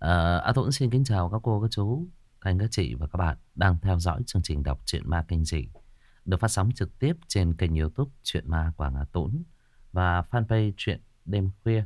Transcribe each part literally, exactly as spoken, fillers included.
Uh, A Tuấn xin kính chào các cô, các chú, các anh, các chị và các bạn đang theo dõi chương trình đọc truyện ma kinh dị được phát sóng trực tiếp trên kênh YouTube Truyện Ma Quảng A Tuấn và fanpage Truyện Đêm Khuya.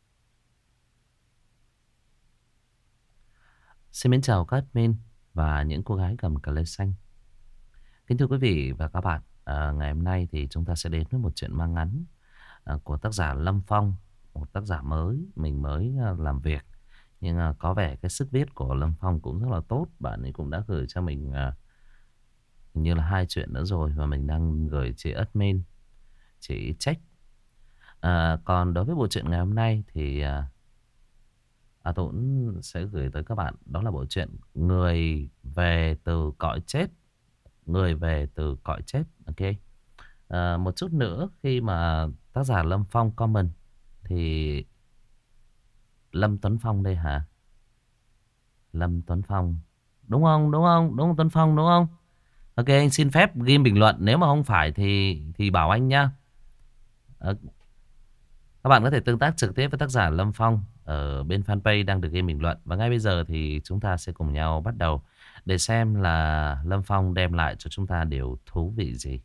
Xin mến chào các admin và những cô gái cầm cà lê xanh. Kính thưa quý vị và các bạn, à, ngày hôm nay thì chúng ta sẽ đến với một chuyện ma ngắn à, của tác giả Lâm Phong, một tác giả mới, mình mới à, làm việc. Nhưng à, có vẻ cái sức viết của Lâm Phong cũng rất là tốt. Bạn ấy cũng đã gửi cho mình à, hình như là hai chuyện nữa rồi, và mình đang gửi chị admin, chị check. À, còn đối với bộ truyện ngày hôm nay thì à, A Tuấn sẽ gửi tới các bạn, đó là bộ truyện Người về từ cõi chết. Người về từ cõi chết. Ok. À, một chút nữa khi mà tác giả Lâm Phong comment thì Lâm Tuấn Phong đây hả? Lâm Tuấn Phong đúng không? Đúng không? Đúng không Tuấn Phong đúng không? Ok, anh xin phép ghi bình luận, nếu mà không phải thì thì bảo anh nhá. À, các bạn có thể tương tác trực tiếp với tác giả Lâm Phong ở bên fanpage đang được ghi bình luận. Và ngay bây giờ thì chúng ta sẽ cùng nhau bắt đầu để xem là Lâm Phong đem lại cho chúng ta điều thú vị gì.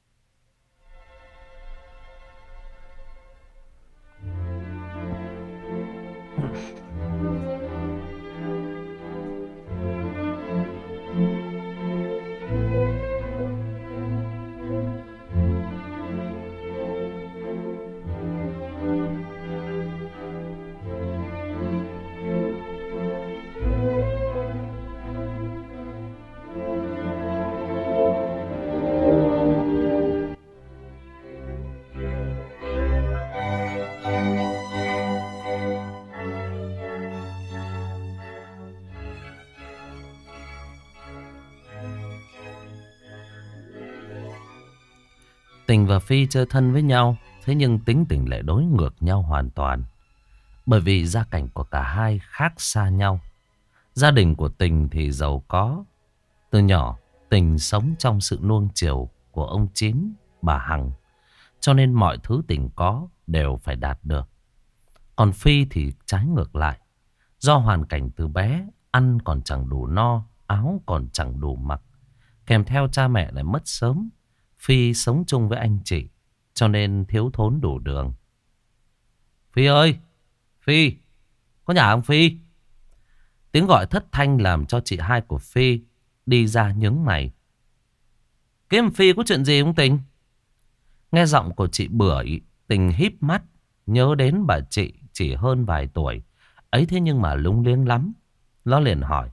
Tình và Phi chơi thân với nhau, thế nhưng tính tình lại đối ngược nhau hoàn toàn. Bởi vì gia cảnh của cả hai khác xa nhau. Gia đình của Tình thì giàu có. Từ nhỏ, Tình sống trong sự nuông chiều của ông Chín, bà Hằng. Cho nên mọi thứ Tình có đều phải đạt được. Còn Phi thì trái ngược lại. Do hoàn cảnh từ bé, ăn còn chẳng đủ no, áo còn chẳng đủ mặc. Kèm theo cha mẹ lại mất sớm. Phi sống chung với anh chị, cho nên thiếu thốn đủ đường. Phi ơi! Phi! Có nhà không Phi? Tiếng gọi thất thanh làm cho chị hai của Phi đi ra nhướng mày. Kiếm Phi có chuyện gì không Tình? Nghe giọng của chị Bưởi, Tình híp mắt, nhớ đến bà chị chỉ hơn vài tuổi. Ấy thế nhưng mà lung liếng lắm. Nó liền hỏi.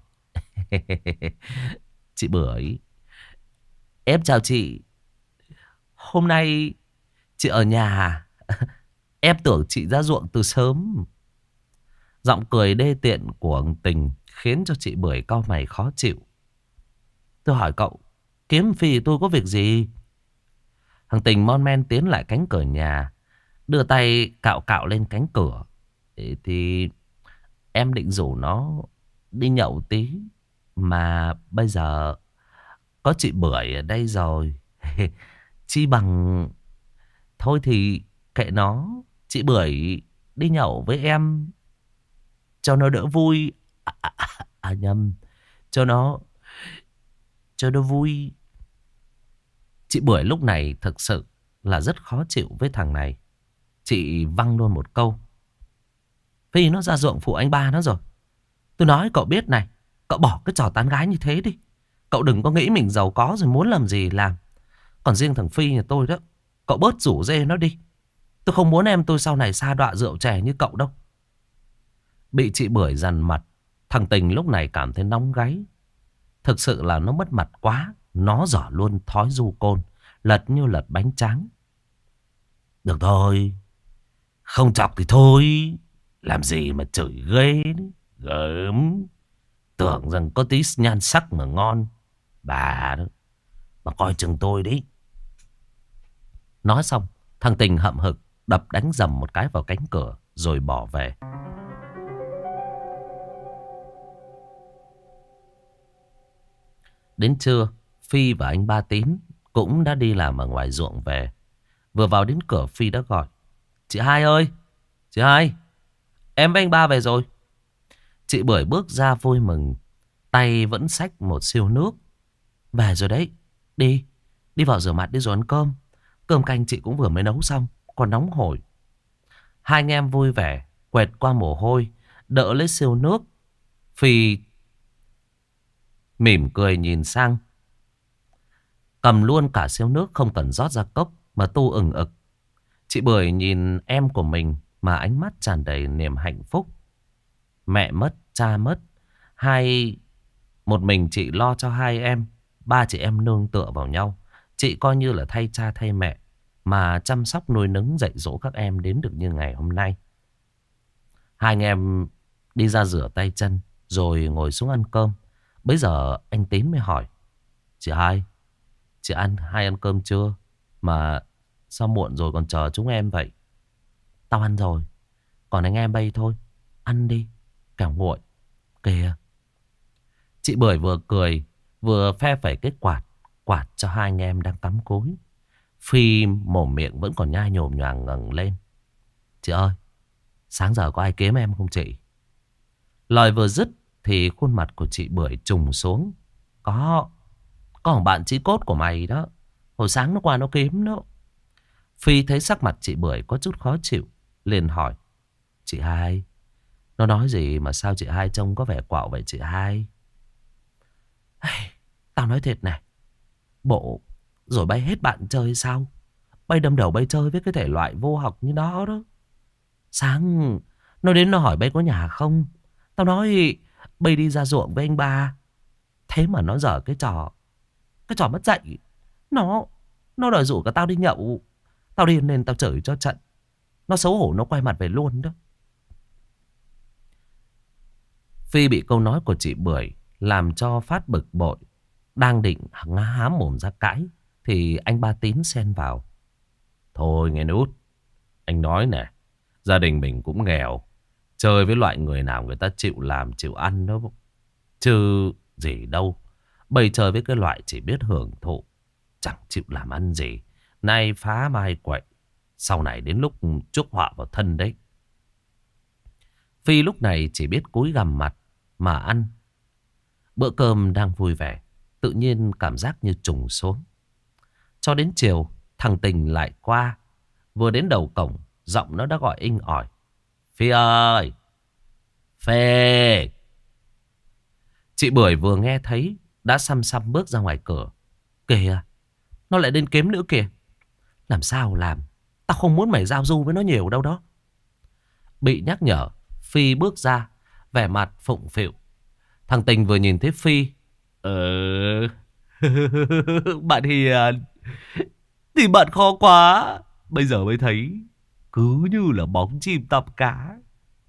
Chị Bưởi, em chào chị. Hôm nay chị ở nhà à? Em tưởng chị ra ruộng từ sớm. Giọng cười đê tiện của Tình khiến cho chị Bưởi cau mày khó chịu. Tôi hỏi cậu, kiếm Phi tôi có việc gì? Thằng Tình mon men tiến lại cánh cửa nhà, đưa tay cạo cạo lên cánh cửa. Thì em định rủ nó đi nhậu tí, mà bây giờ có chị Bưởi ở đây rồi. Chi bằng thôi thì kệ nó. Chị Bưởi đi nhậu với em cho nó đỡ vui. À, à, à, à nhầm, Cho nó Cho nó vui. Chị Bưởi lúc này thực sự là rất khó chịu với thằng này. Chị văng luôn một câu. Phi nó ra ruộng phụ anh ba nó rồi. Tôi nói cậu biết này, cậu bỏ cái trò tán gái như thế đi. Cậu đừng có nghĩ mình giàu có rồi muốn làm gì làm. Còn riêng thằng Phi nhà tôi đó, cậu bớt rủ rê nó đi. Tôi không muốn em tôi sau này sa đọa rượu chè như cậu đâu. Bị chị Bưởi dằn mặt, thằng Tình lúc này cảm thấy nóng gáy. Thực sự là nó mất mặt quá. Nó giỏ luôn thói du côn, lật như lật bánh tráng. Được thôi, không chọc thì thôi. Làm gì mà chửi ghê đấy. Gớm. Tưởng rằng có tí nhan sắc mà ngon. Bà đó, mà coi chừng tôi đấy. Nói xong, thằng Tình hậm hực đập đánh dầm một cái vào cánh cửa rồi bỏ về. Đến trưa, Phi và anh Ba Tín cũng đã đi làm ở ngoài ruộng về. Vừa vào đến cửa, Phi đã gọi. Chị hai ơi! Chị hai! Em với anh Ba về rồi. Chị Bưởi bước ra vui mừng. Tay vẫn xách một siêu nước. Về rồi đấy. Đi. Đi vào rửa mặt đi rồi ăn cơm. Cơm canh chị cũng vừa mới nấu xong. Còn nóng hổi. Hai anh em vui vẻ. Quẹt qua mồ hôi. Đỡ lấy siêu nước. Phi mỉm cười nhìn sang. Cầm luôn cả siêu nước không cần rót ra cốc. Mà tu ừng ực. Chị Bưởi nhìn em của mình. Mà ánh mắt tràn đầy niềm hạnh phúc. Mẹ mất, cha mất. Hai... Một mình chị lo cho hai em. Ba chị em nương tựa vào nhau. Chị coi như là thay cha thay mẹ. Mà chăm sóc nuôi nấng dạy dỗ các em đến được như ngày hôm nay. Hai anh em đi ra rửa tay chân. Rồi ngồi xuống ăn cơm. Bây giờ anh Tín mới hỏi. Chị hai, chị ăn hai ăn cơm chưa? Mà sao muộn rồi còn chờ chúng em vậy? Tao ăn rồi. Còn anh em bây thôi. Ăn đi, kẻo nguội. Kìa. Chị Bưởi vừa cười, vừa phe phẩy cái quạt. Quạt cho hai anh em đang cắm cúi. Phi mồm miệng vẫn còn nhai nhồm nhoàng ngẩng lên. Chị ơi, sáng giờ có ai kiếm em không chị? Lời vừa dứt thì khuôn mặt của chị Bưởi trùng xuống. Có. Có thằng bạn chí cốt của mày đó. Hồi sáng nó qua nó kiếm đó. Phi thấy sắc mặt chị Bưởi có chút khó chịu. Liền hỏi. Chị hai, nó nói gì mà sao chị hai trông có vẻ quạo vậy chị hai? Tao nói thiệt này. Bộ rồi bay hết bạn chơi sao? Bay đâm đầu bay chơi với cái thể loại vô học như đó đó. Sáng nó đến nó hỏi bay có nhà không? Tao nói bay đi ra ruộng với anh ba. Thế mà nó dở cái trò. Cái trò mất dạy. Nó Nó đòi rủ cả tao đi nhậu. Tao đi nên tao chửi cho trận. Nó xấu hổ nó quay mặt về luôn đó. Phi bị câu nói của chị Bưởi làm cho phát bực bội. Đang định há mồm ra cãi thì anh Ba Tín xen vào. Thôi nghe nút. Anh nói nè. Gia đình mình cũng nghèo. Chơi với loại người nào người ta chịu làm chịu ăn đó. Chứ gì đâu. Bây chơi với cái loại chỉ biết hưởng thụ. Chẳng chịu làm ăn gì. Nay phá mai quậy. Sau này đến lúc chuốc họa vào thân đấy. Phi lúc này chỉ biết cúi gằm mặt mà ăn. Bữa cơm đang vui vẻ. Tự nhiên cảm giác như trùng xuống. Cho đến chiều, thằng Tình lại qua. Vừa đến đầu cổng, giọng nó đã gọi inh ỏi. Phi ơi! Phê! Chị Bưởi vừa nghe thấy, đã xăm xăm bước ra ngoài cửa. Kìa! Nó lại đến kiếm nữa kìa! Làm sao làm? Tao không muốn mày giao du với nó nhiều đâu đó. Bị nhắc nhở, Phi bước ra, vẻ mặt phụng phịu. Thằng Tình vừa nhìn thấy Phi. Ờ... Bạn hiền. Thì bạn khó quá. Bây giờ mới thấy. Cứ như là bóng chim tăm cá.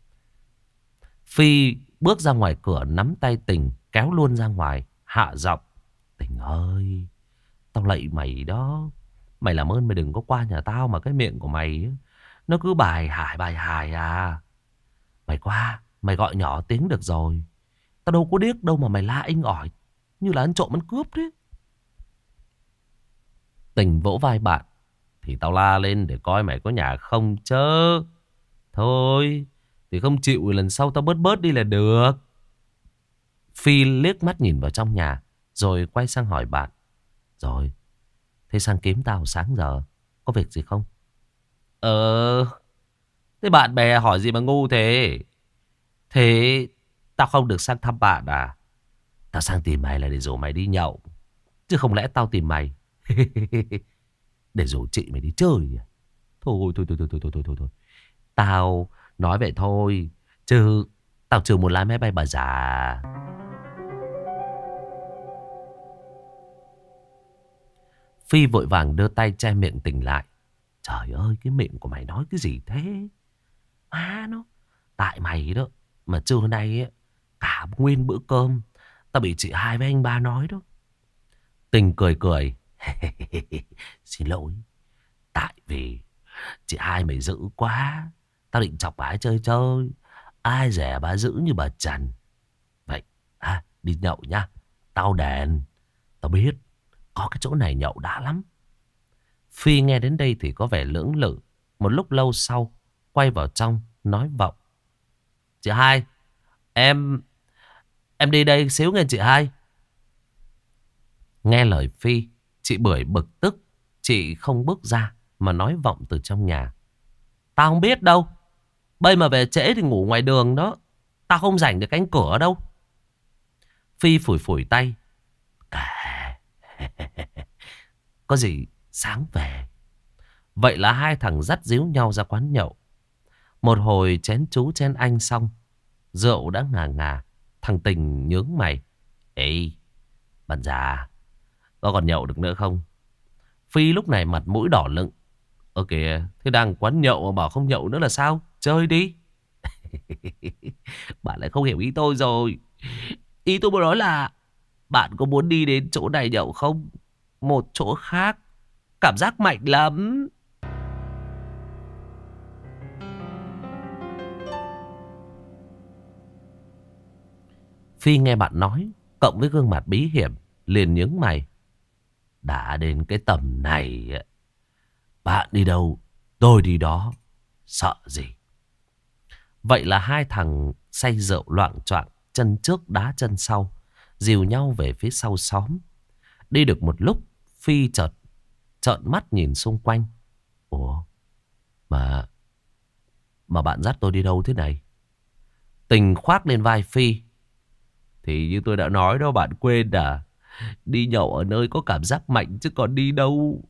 Phi bước ra ngoài cửa nắm tay Tình. Kéo luôn ra ngoài. Hạ giọng. Tình ơi. Tao lạy mày đó. Mày làm ơn mày đừng có qua nhà tao. Mà cái miệng của mày nó cứ bài hài bài hài à. Mày qua. Mày gọi nhỏ tiếng được rồi. Tao đâu có điếc đâu mà mày la inh ỏi. Như là ăn trộm ăn cướp đấy. Tình vỗ vai bạn. Thì tao la lên để coi mày có nhà không chớ. Thôi thì không chịu lần sau tao bớt bớt đi là được. Phi liếc mắt nhìn vào trong nhà. Rồi quay sang hỏi bạn. Rồi thế sang kiếm tao sáng giờ. Có việc gì không? Ờ. Thế bạn bè hỏi gì mà ngu thế? Thế tao không được sang thăm bạn à? Tao sang tìm mày là để rủ mày đi nhậu. Chứ không lẽ tao tìm mày để rủ chị mày đi chơi à? Thôi thôi thôi thôi thôi thôi thôi thôi. Tao nói vậy thôi. Chứ tao chưa muốn lái máy bay bà già. Phi vội vàng đưa tay che miệng Tình lại. Trời ơi, cái miệng của mày nói cái gì thế? Má nó. Tại mày đó. Mà trưa nay ấy, cả nguyên bữa cơm tao bị chị hai với anh ba nói đó. Tình cười cười. Xin lỗi. Tại vì chị hai mày dữ quá. Tao định chọc bà ấy chơi chơi. Ai dè bà dữ như bà Trần. Vậy à, đi nhậu nhá. Tao đèn. Tao biết có cái chỗ này nhậu đã lắm. Phi nghe đến đây thì có vẻ lưỡng lự. Một lúc lâu sau quay vào trong nói vọng. Chị hai, Em Em đi đây xíu nghe chị hai. Nghe lời Phi, chị Bưởi bực tức. Chị không bước ra mà nói vọng từ trong nhà. Tao không biết đâu. Bây mà về trễ thì ngủ ngoài đường đó. Tao không rảnh được cánh cửa đâu. Phi phủi phủi tay. Cả. Có gì sáng về. Vậy là hai thằng dắt díu nhau ra quán nhậu. Một hồi chén chú chén anh xong, rượu đã ngà ngà. Thằng Tình nhướng mày. Ê, bạn già, có còn nhậu được nữa không? Phi lúc này mặt mũi đỏ lựng. Ơ kìa, thế đang quán nhậu mà bảo không nhậu nữa là sao? Chơi đi. Bạn lại không hiểu ý tôi rồi. Ý tôi muốn nói là bạn có muốn đi đến chỗ này nhậu không? Một chỗ khác, cảm giác mạnh lắm. Phi nghe bạn nói, cộng với gương mặt bí hiểm, liền nhướng mày. Đã đến cái tầm này, bạn đi đâu, tôi đi đó, sợ gì. Vậy là hai thằng say rượu loạng choạng, chân trước đá chân sau, dìu nhau về phía sau xóm. Đi được một lúc, Phi chợt trợn mắt nhìn xung quanh. Ủa, mà mà bạn dắt tôi đi đâu thế này? Tình khoác lên vai Phi. Thì như tôi đã nói đó, bạn quên à? Đi nhậu ở nơi có cảm giác mạnh chứ còn đi đâu.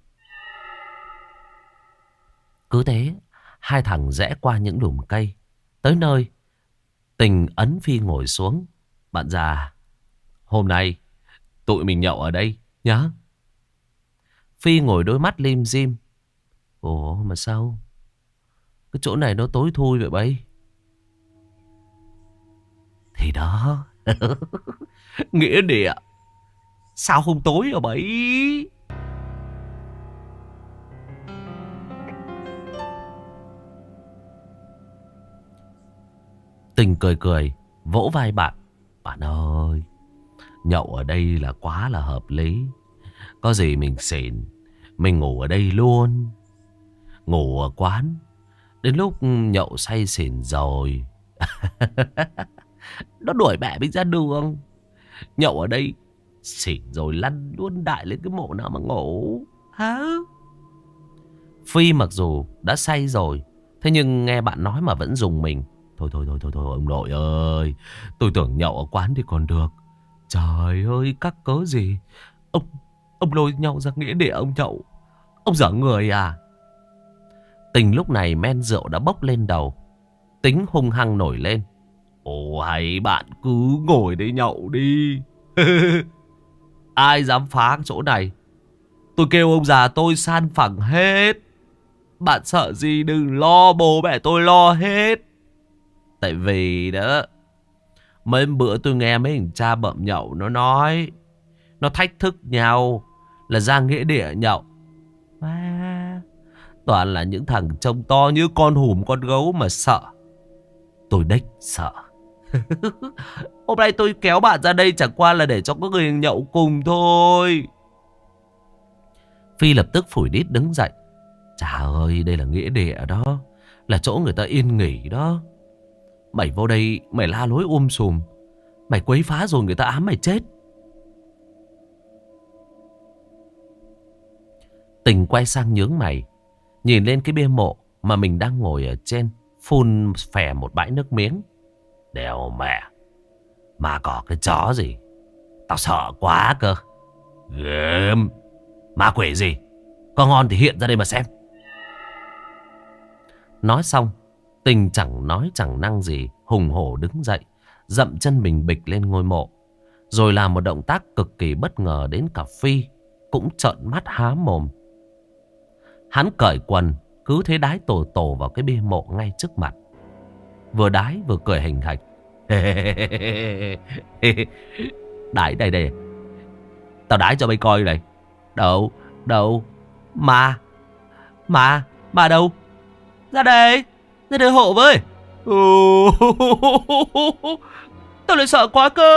Cứ thế, hai thằng rẽ qua những lùm cây. Tới nơi, Tình ấn Phi ngồi xuống. Bạn già, hôm nay tụi mình nhậu ở đây nhá. Phi ngồi đôi mắt lim dim. Ủa mà sao cái chỗ này nó tối thui vậy bấy? Thì đó. Nghĩa địa. Sao không tối ở bấy? Tình cười cười, vỗ vai bạn. Bạn ơi, nhậu ở đây là quá là hợp lý. Có gì mình xỉn, mình ngủ ở đây luôn. Ngủ ở quán, đến lúc nhậu say xỉn rồi nó đuổi mẹ mình ra đường. Nhậu ở đây, xỉn rồi lăn luôn đại lên cái mộ nào mà ngủ. Hả? Phi mặc dù đã say rồi, thế nhưng nghe bạn nói mà vẫn dùng mình. Thôi thôi thôi thôi thôi ông nội ơi, tôi tưởng nhậu ở quán thì còn được. Trời ơi, các cớ gì. Ông Ông lôi nhau ra nghĩa địa ông nhậu. Ông dở người à? Tình lúc này men rượu đã bốc lên đầu, tính hung hăng nổi lên. Ồ hay bạn cứ ngồi đấy nhậu đi. Ai dám phá chỗ này, tôi kêu ông già tôi san phẳng hết. Bạn sợ gì đừng lo, bố mẹ tôi lo hết. Tại vì đó, mấy bữa tôi nghe mấy thằng cha bợm nhậu nó nói, nó thách thức nhau là ra nghĩa địa nhậu. À, toàn là những thằng trông to như con hùm con gấu mà sợ. Tôi đếch sợ. Hôm nay tôi kéo bạn ra đây chẳng qua là để cho các người nhậu cùng thôi. Phi lập tức phủi đít đứng dậy. Trời ơi, đây là nghĩa địa đó, là chỗ người ta yên nghỉ đó. Mày vô đây mày la lối um sùm, mày quấy phá rồi người ta ám mày chết. Tình quay sang nhướng mày, nhìn lên cái bia mộ mà mình đang ngồi ở trên, phun phè một bãi nước miếng. Đèo mẹ, mà có cái chó gì, tao sợ quá cơ. Gớm, ma quỷ gì, có ngon thì hiện ra đây mà xem. Nói xong, Tình chẳng nói chẳng năng gì, hùng hổ đứng dậy, dậm chân mình bịch lên ngôi mộ, rồi làm một động tác cực kỳ bất ngờ đến cả Phi cũng trợn mắt há mồm. Hắn cởi quần, cứ thế đái tổ tổ vào cái bia mộ ngay trước mặt, vừa đái vừa cười hình hạch. Đái đây đây, tao đái cho mày coi này. Đâu, đâu, ma, ma, ma đâu? Ra đây, ra đây hộ với. Tao lại sợ quá cơ.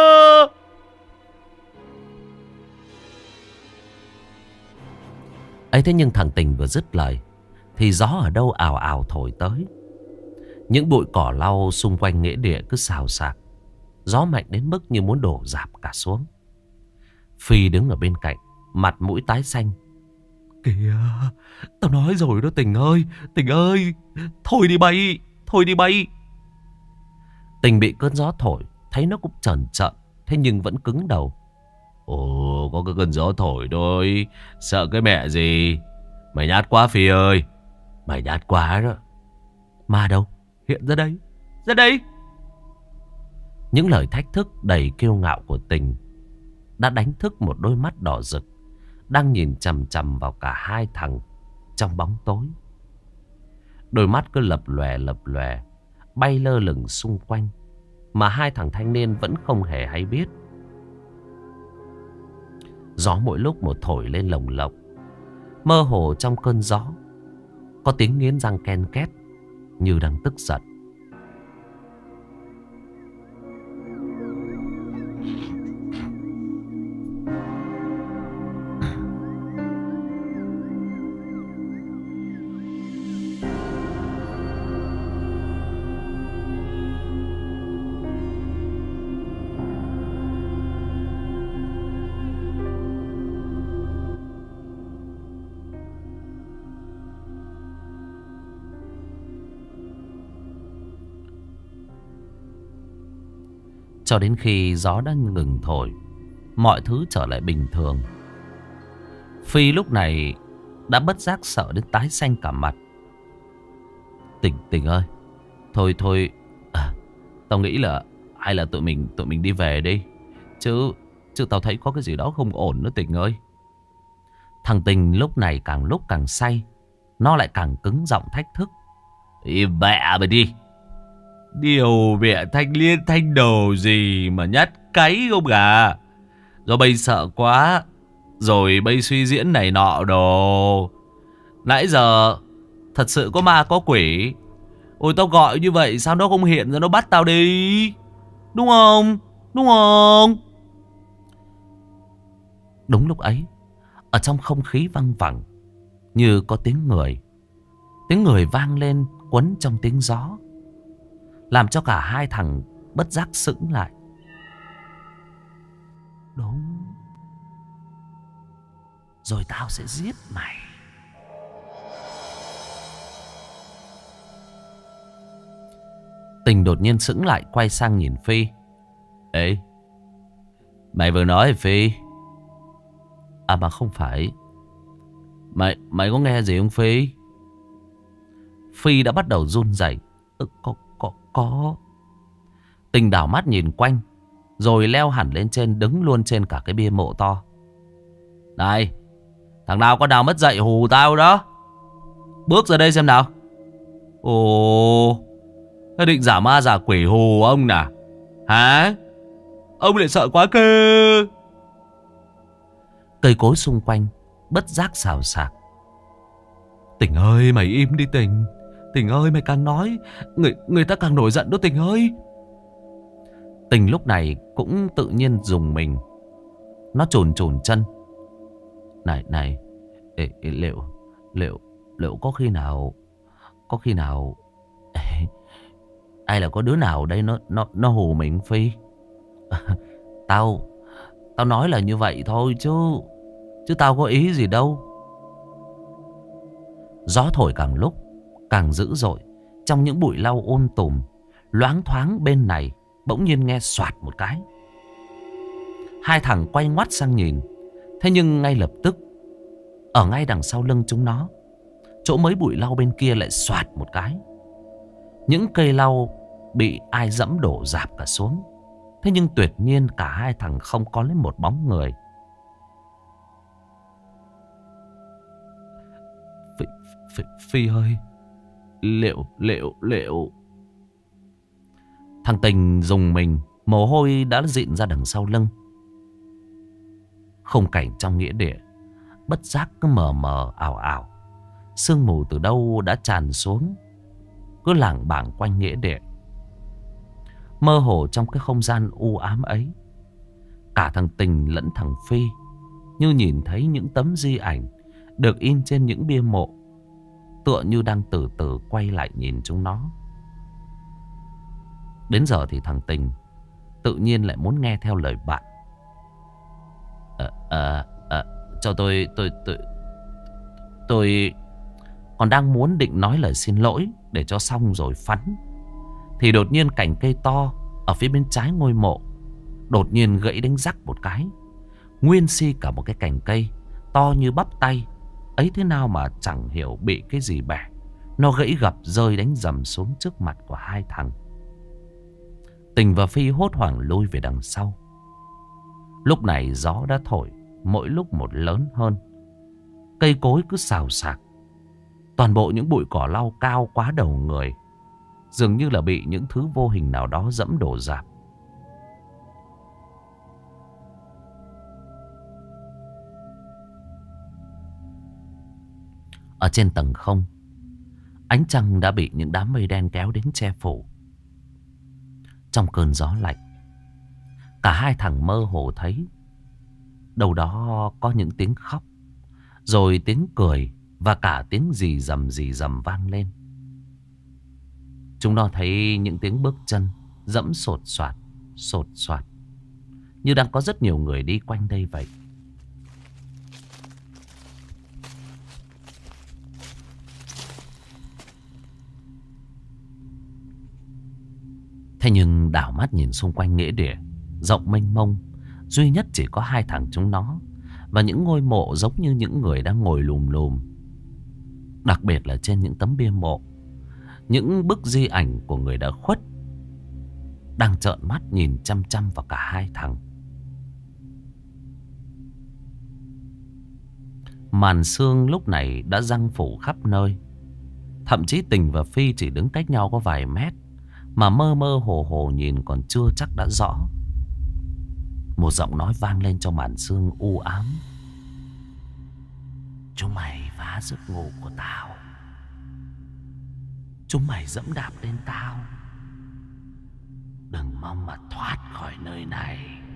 Ấy thế nhưng thằng Tình vừa dứt lời thì gió ở đâu ào ào thổi tới. Những bụi cỏ lau xung quanh nghĩa địa cứ xào xạc. Gió mạnh đến mức như muốn đổ rạp cả xuống. Phi đứng ở bên cạnh, mặt mũi tái xanh. Kìa, tao nói rồi đó Tình ơi, Tình ơi, thôi đi bay, thôi đi bay. Tình bị cơn gió thổi, thấy nó cũng trần trợn, thế nhưng vẫn cứng đầu. Ồ, có cái cơn gió thổi thôi, sợ cái mẹ gì. Mày nhát quá Phi ơi, mày nhát quá đó. Ma đâu, hiện ra đây, ra đây. Những lời thách thức đầy kiêu ngạo của Tình đã đánh thức một đôi mắt đỏ rực đang nhìn chằm chằm vào cả hai thằng trong bóng tối. Đôi mắt cứ lập lòe lập lòe, bay lơ lửng xung quanh, mà hai thằng thanh niên vẫn không hề hay biết. Gió mỗi lúc một thổi lên lồng lộng. Mơ hồ trong cơn gió có tiếng nghiến răng ken két, như đang tức giận. Cho đến khi gió đã ngừng thổi, mọi thứ trở lại bình thường. Phi lúc này đã bất giác sợ đến tái xanh cả mặt. Tình, Tình ơi, thôi thôi, à, tao nghĩ là hay là tụi mình tụi mình đi về đi. Chứ chứ tao thấy có cái gì đó không ổn nữa Tình ơi. Thằng Tình lúc này càng lúc càng say, nó lại càng cứng giọng thách thức. Im bẹ mày đi. Điều mẹ thanh liên thanh đầu gì mà nhát cáy không à? Do bây sợ quá, rồi bây suy diễn này nọ đồ. Nãy giờ thật sự có ma có quỷ. Ôi tao gọi như vậy sao nó không hiện ra nó bắt tao đi? Đúng không? Đúng không? Đúng lúc ấy, ở trong không khí văng vẳng, như có tiếng người. Tiếng người vang lên quấn trong tiếng gió, làm cho cả hai thằng bất giác sững lại. Đúng, rồi tao sẽ giết mày. Tình đột nhiên sững lại, quay sang nhìn Phi. Ê, mày vừa nói Phi? À mà không phải. Mày mày có nghe gì không Phi? Phi đã bắt đầu run rẩy. Ừ, có có có. Tình đảo mắt nhìn quanh, rồi leo hẳn lên trên, đứng luôn trên cả cái bia mộ to. Này, thằng nào có nào mất dậy hù tao đó. Bước ra đây xem nào. Ồ, thế định giả ma giả quỷ hù ông nè hả? Ông lại sợ quá cơ. Cây cối xung quanh bất giác xào xạc. Tình ơi mày im đi Tình. Tình ơi mày càng nói Người người ta càng nổi giận đó Tình ơi. Tình lúc này cũng tự nhiên dùng mình. Nó chồn chồn chân. Này này ê, ê, Liệu Liệu Liệu có khi nào Có khi nào ê, hay là có đứa nào đây nó nó nó hù mình Phi? Tao Tao nói là như vậy thôi chứ Chứ tao có ý gì đâu. Gió thổi càng lúc càng dữ dội. Trong những bụi lau ôm tùm, loáng thoáng bên này bỗng nhiên nghe xoạt một cái. Hai thằng quay ngoắt sang nhìn. Thế nhưng ngay lập tức, ở ngay đằng sau lưng chúng nó, chỗ mấy bụi lau bên kia lại xoạt một cái. Những cây lau bị ai dẫm đổ rạp cả xuống. Thế nhưng tuyệt nhiên cả hai thằng không có lấy một bóng người. Phi, Phi, Phi ơi, Liệu, liệu, liệu. Thằng Tình dùng mình, mồ hôi đã dịn ra đằng sau lưng. Khung cảnh trong nghĩa địa bất giác cứ mờ mờ ảo ảo. Sương mù từ đâu đã tràn xuống, cứ lảng bảng quanh nghĩa địa. Mơ hồ trong cái không gian u ám ấy, cả thằng Tình lẫn thằng Phi như nhìn thấy những tấm di ảnh được in trên những bia mộ, tựa như đang từ từ quay lại nhìn chúng nó. Đến giờ thì thằng Tình tự nhiên lại muốn nghe theo lời bạn. Ờ, ờ, ờ, cho tôi, tôi, tôi, tôi còn đang muốn định nói lời xin lỗi để cho xong rồi phắn, thì đột nhiên cành cây to ở phía bên trái ngôi mộ đột nhiên gãy đánh rắc một cái. Nguyên si cả một cái cành cây to như bắp tay ấy, thế nào mà chẳng hiểu bị cái gì bẻ. Nó gãy gập rơi đánh dầm xuống trước mặt của hai thằng. Tình và Phi hốt hoảng lui về đằng sau. Lúc này gió đã thổi mỗi lúc một lớn hơn. Cây cối cứ xào xạc. Toàn bộ những bụi cỏ lau cao quá đầu người, dường như là bị những thứ vô hình nào đó dẫm đổ rạp. Ở trên tầng không, ánh trăng đã bị những đám mây đen kéo đến che phủ. Trong cơn gió lạnh, cả hai thằng mơ hồ thấy đâu đó có những tiếng khóc, rồi tiếng cười và cả tiếng rì rầm rì rầm vang lên. Chúng nó thấy những tiếng bước chân dẫm sột soạt, sột soạt, như đang có rất nhiều người đi quanh đây vậy. Thế nhưng đảo mắt nhìn xung quanh nghĩa địa rộng mênh mông, duy nhất chỉ có hai thằng chúng nó và những ngôi mộ giống như những người đang ngồi lùm lùm. Đặc biệt là trên những tấm bia mộ, những bức di ảnh của người đã khuất đang trợn mắt nhìn chăm chăm vào cả hai thằng. Màn sương lúc này đã giăng phủ khắp nơi. Thậm chí Tình và Phi chỉ đứng cách nhau có vài mét, mà mơ mơ hồ hồ nhìn còn chưa chắc đã rõ. Một giọng nói vang lên trong màn sương u ám: chúng mày phá giấc ngủ của tao, chúng mày dẫm đạp lên tao, đừng mong mà thoát khỏi nơi này,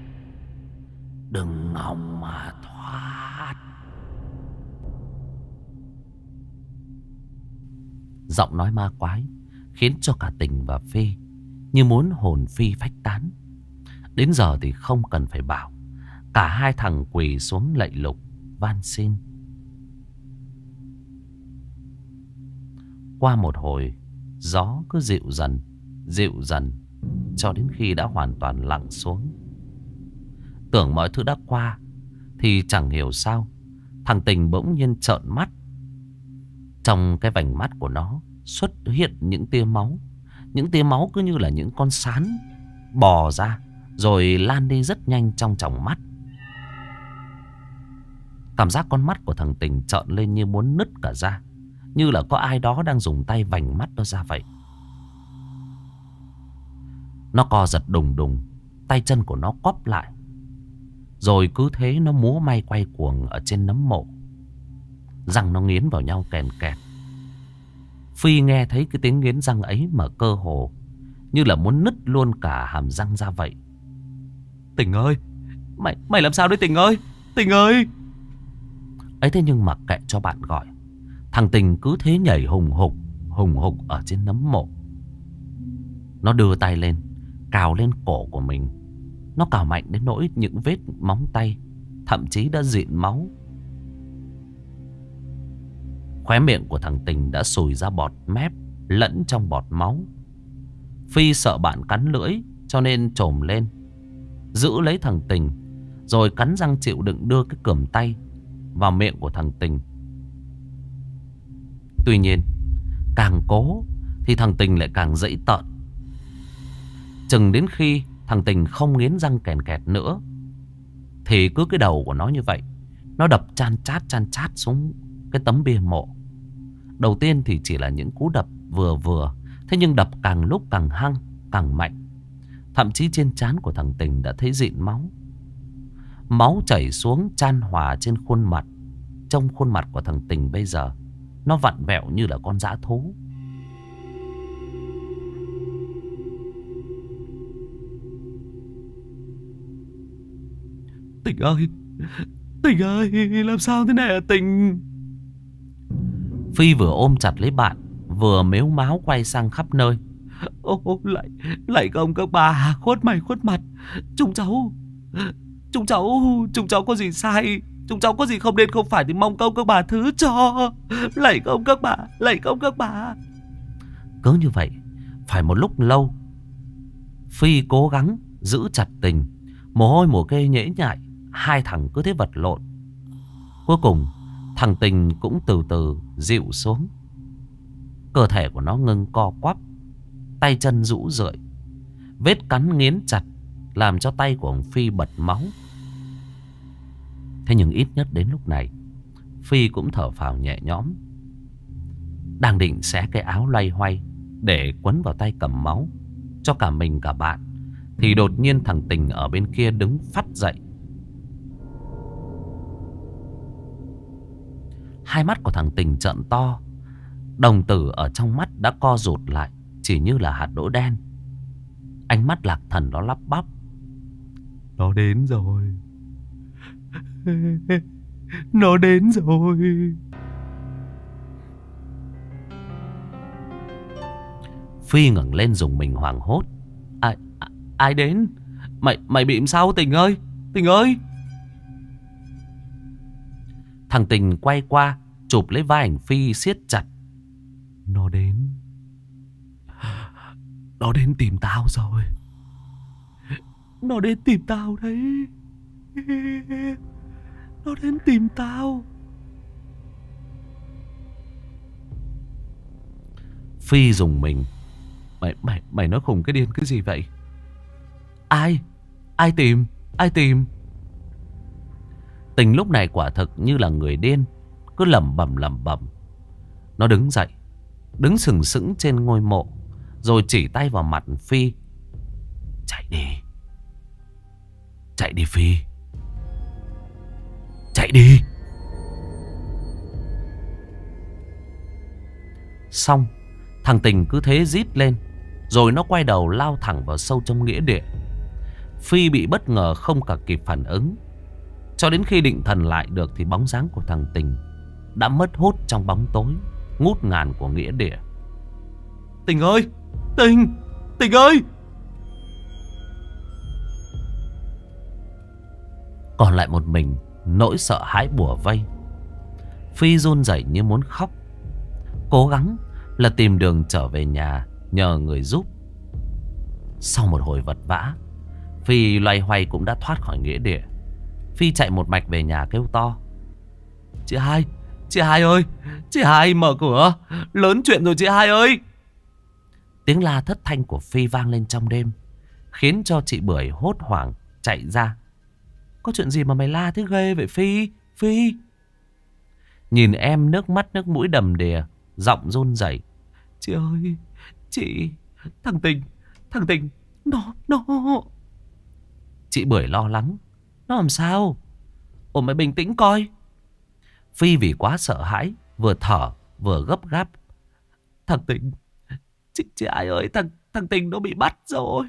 đừng mong mà thoát. Giọng nói ma quái khiến cho cả Tình và Phi như muốn hồn phi phách tán. Đến giờ thì không cần phải bảo, cả hai thằng quỳ xuống lạy lục van xin. Qua một hồi, gió cứ dịu dần, dịu dần, cho đến khi đã hoàn toàn lặng xuống. Tưởng mọi thứ đã qua, thì chẳng hiểu sao thằng Tình bỗng nhiên trợn mắt. Trong cái vành mắt của nó xuất hiện những tia máu. Những tia máu cứ như là những con sán bò ra, rồi lan đi rất nhanh trong tròng mắt. Cảm giác con mắt của thằng Tình trợn lên như muốn nứt cả ra, như là có ai đó đang dùng tay vành mắt nó ra vậy. Nó co giật đùng đùng, tay chân của nó cóp lại, rồi cứ thế nó múa may quay cuồng ở trên nấm mộ. Răng nó nghiến vào nhau kèn kẹt. Phi nghe thấy cái tiếng nghiến răng ấy mà cơ hồ như là muốn nứt luôn cả hàm răng ra vậy. Tình ơi, Mày mày làm sao đấy Tình ơi, Tình ơi. Ấy thế nhưng mặc kệ cho bạn gọi, thằng Tình cứ thế nhảy hùng hục, hùng hục ở trên nấm mộ. Nó đưa tay lên, cào lên cổ của mình. Nó cào mạnh đến nỗi những vết móng tay thậm chí đã dịn máu. Khóe miệng của thằng Tình đã sùi ra bọt mép lẫn trong bọt máu. Phi sợ bạn cắn lưỡi cho nên trồm lên giữ lấy thằng Tình, rồi cắn răng chịu đựng đưa cái cườm tay vào miệng của thằng Tình. Tuy nhiên càng cố thì thằng Tình lại càng dãy tợn. Chừng đến khi thằng Tình không nghiến răng kèn kẹt nữa, thì cứ cái đầu của nó như vậy, nó đập chan chát chan chát xuống cái tấm bia mộ. Đầu tiên thì chỉ là những cú đập vừa vừa, thế nhưng đập càng lúc càng hăng, càng mạnh. Thậm chí trên trán của thằng Tình đã thấy dịn máu. Máu chảy xuống chan hòa trên khuôn mặt. Trong khuôn mặt của thằng Tình bây giờ, nó vặn vẹo như là con dã thú. Tình ơi, Tình ơi, làm sao thế này hả Tình? Phi vừa ôm chặt lấy bạn, vừa mếu máo quay sang khắp nơi. Ô, lại, lại các ông các bà, khuất mày khuất mặt, Chúng cháu Chúng cháu Chúng cháu có gì sai, chúng cháu có gì không nên không phải, thì mong công các bà thứ cho. Lạy công các bà, lạy công các bà. Cứ như vậy, phải một lúc lâu, Phi cố gắng giữ chặt Tình. Mồ hôi mồ kê nhễ nhại, hai thằng cứ thế vật lộn. Cuối cùng thằng Tình cũng từ từ dịu xuống. Cơ thể của nó ngưng co quắp, tay chân rũ rượi, vết cắn nghiến chặt làm cho tay của ông Phi bật máu. Thế nhưng ít nhất đến lúc này, Phi cũng thở phào nhẹ nhõm. Đang định xé cái áo loay hoay để quấn vào tay cầm máu cho cả mình cả bạn, thì đột nhiên thằng Tình ở bên kia đứng phắt dậy. Hai mắt của thằng Tình trợn to, đồng tử ở trong mắt đã co rụt lại, chỉ như là hạt đỗ đen. Ánh mắt lạc thần nó lắp bắp: nó đến rồi. Nó đến rồi. Phi ngẩng lên dùng mình hoảng hốt. Ai, ai đến? Mày, mày bị sao Tình ơi? Tình ơi! Thằng Tình quay qua chụp lấy vai anh Phi siết chặt. Nó đến. Nó đến tìm tao rồi. Nó đến tìm tao đấy. Nó đến tìm tao. Phi dùng mình. Mày, mày, mày nói khùng cái điên cái gì vậy? Ai? Ai tìm? Ai tìm? Tình lúc này quả thực như là người điên, cứ lẩm bẩm lẩm bẩm. Nó đứng dậy, đứng sừng sững trên ngôi mộ, rồi chỉ tay vào mặt Phi. Chạy đi. Chạy đi Phi. Chạy đi. Xong, thằng Tình cứ thế rít lên, rồi nó quay đầu lao thẳng vào sâu trong nghĩa địa. Phi bị bất ngờ không cả kịp phản ứng. Cho đến khi định thần lại được thì bóng dáng của thằng Tình đã mất hút trong bóng tối ngút ngàn của nghĩa địa. Tình ơi! Tình! Tình ơi! Còn lại một mình, nỗi sợ hãi bủa vây. Phi run rẩy như muốn khóc, cố gắng là tìm đường trở về nhà nhờ người giúp. Sau một hồi vật vã, Phi loay hoay cũng đã thoát khỏi nghĩa địa. Phi chạy một mạch về nhà kêu to: Chị hai! Chị hai ơi! Chị hai mở cửa! Lớn chuyện rồi chị hai ơi! Tiếng la thất thanh của Phi vang lên trong đêm, khiến cho chị Bưởi hốt hoảng chạy ra. Có chuyện gì mà mày la thế ghê vậy Phi? Phi! Nhìn em nước mắt nước mũi đầm đìa, giọng run rẩy: Chị ơi! Chị! Thằng Tình! Thằng Tình! Nó! Nó! Chị Bưởi lo lắng: Nó làm sao? Ủa mày bình tĩnh coi. Phi vì quá sợ hãi, vừa thở vừa gấp gáp: Thằng Tình! Chị, chị ai ơi! Thằng, thằng Tình nó bị bắt rồi.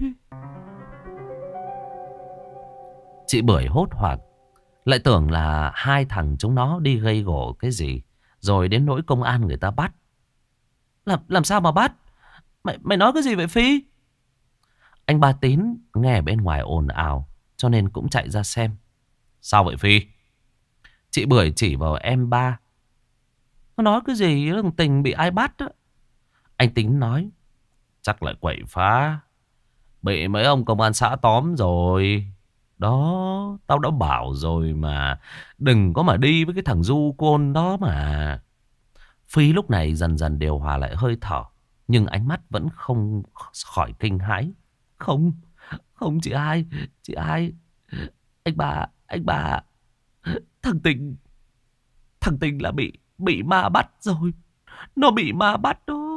Chị Bưởi hốt hoảng, lại tưởng là hai thằng chúng nó đi gây gổ cái gì, rồi đến nỗi công an người ta bắt. Làm, làm sao mà bắt? Mày, mày nói cái gì vậy Phi? Anh Ba Tín nghe bên ngoài ồn ào, cho nên cũng chạy ra xem. Sao vậy Phi? Chị Bưởi chỉ vào em Ba. Nó nói cái gì thằng Tình bị ai bắt đó. Anh Tín nói: Chắc lại quậy phá, bị mấy ông công an xã tóm rồi. Đó, tao đã bảo rồi mà, đừng có mà đi với cái thằng du côn đó mà. Phi lúc này dần dần điều hòa lại hơi thở, nhưng ánh mắt vẫn không khỏi kinh hãi. Không, không chị hai, chị hai. Anh ba, anh ba. Thằng Tình, thằng Tình là bị, bị ma bắt rồi. Nó bị ma bắt đó.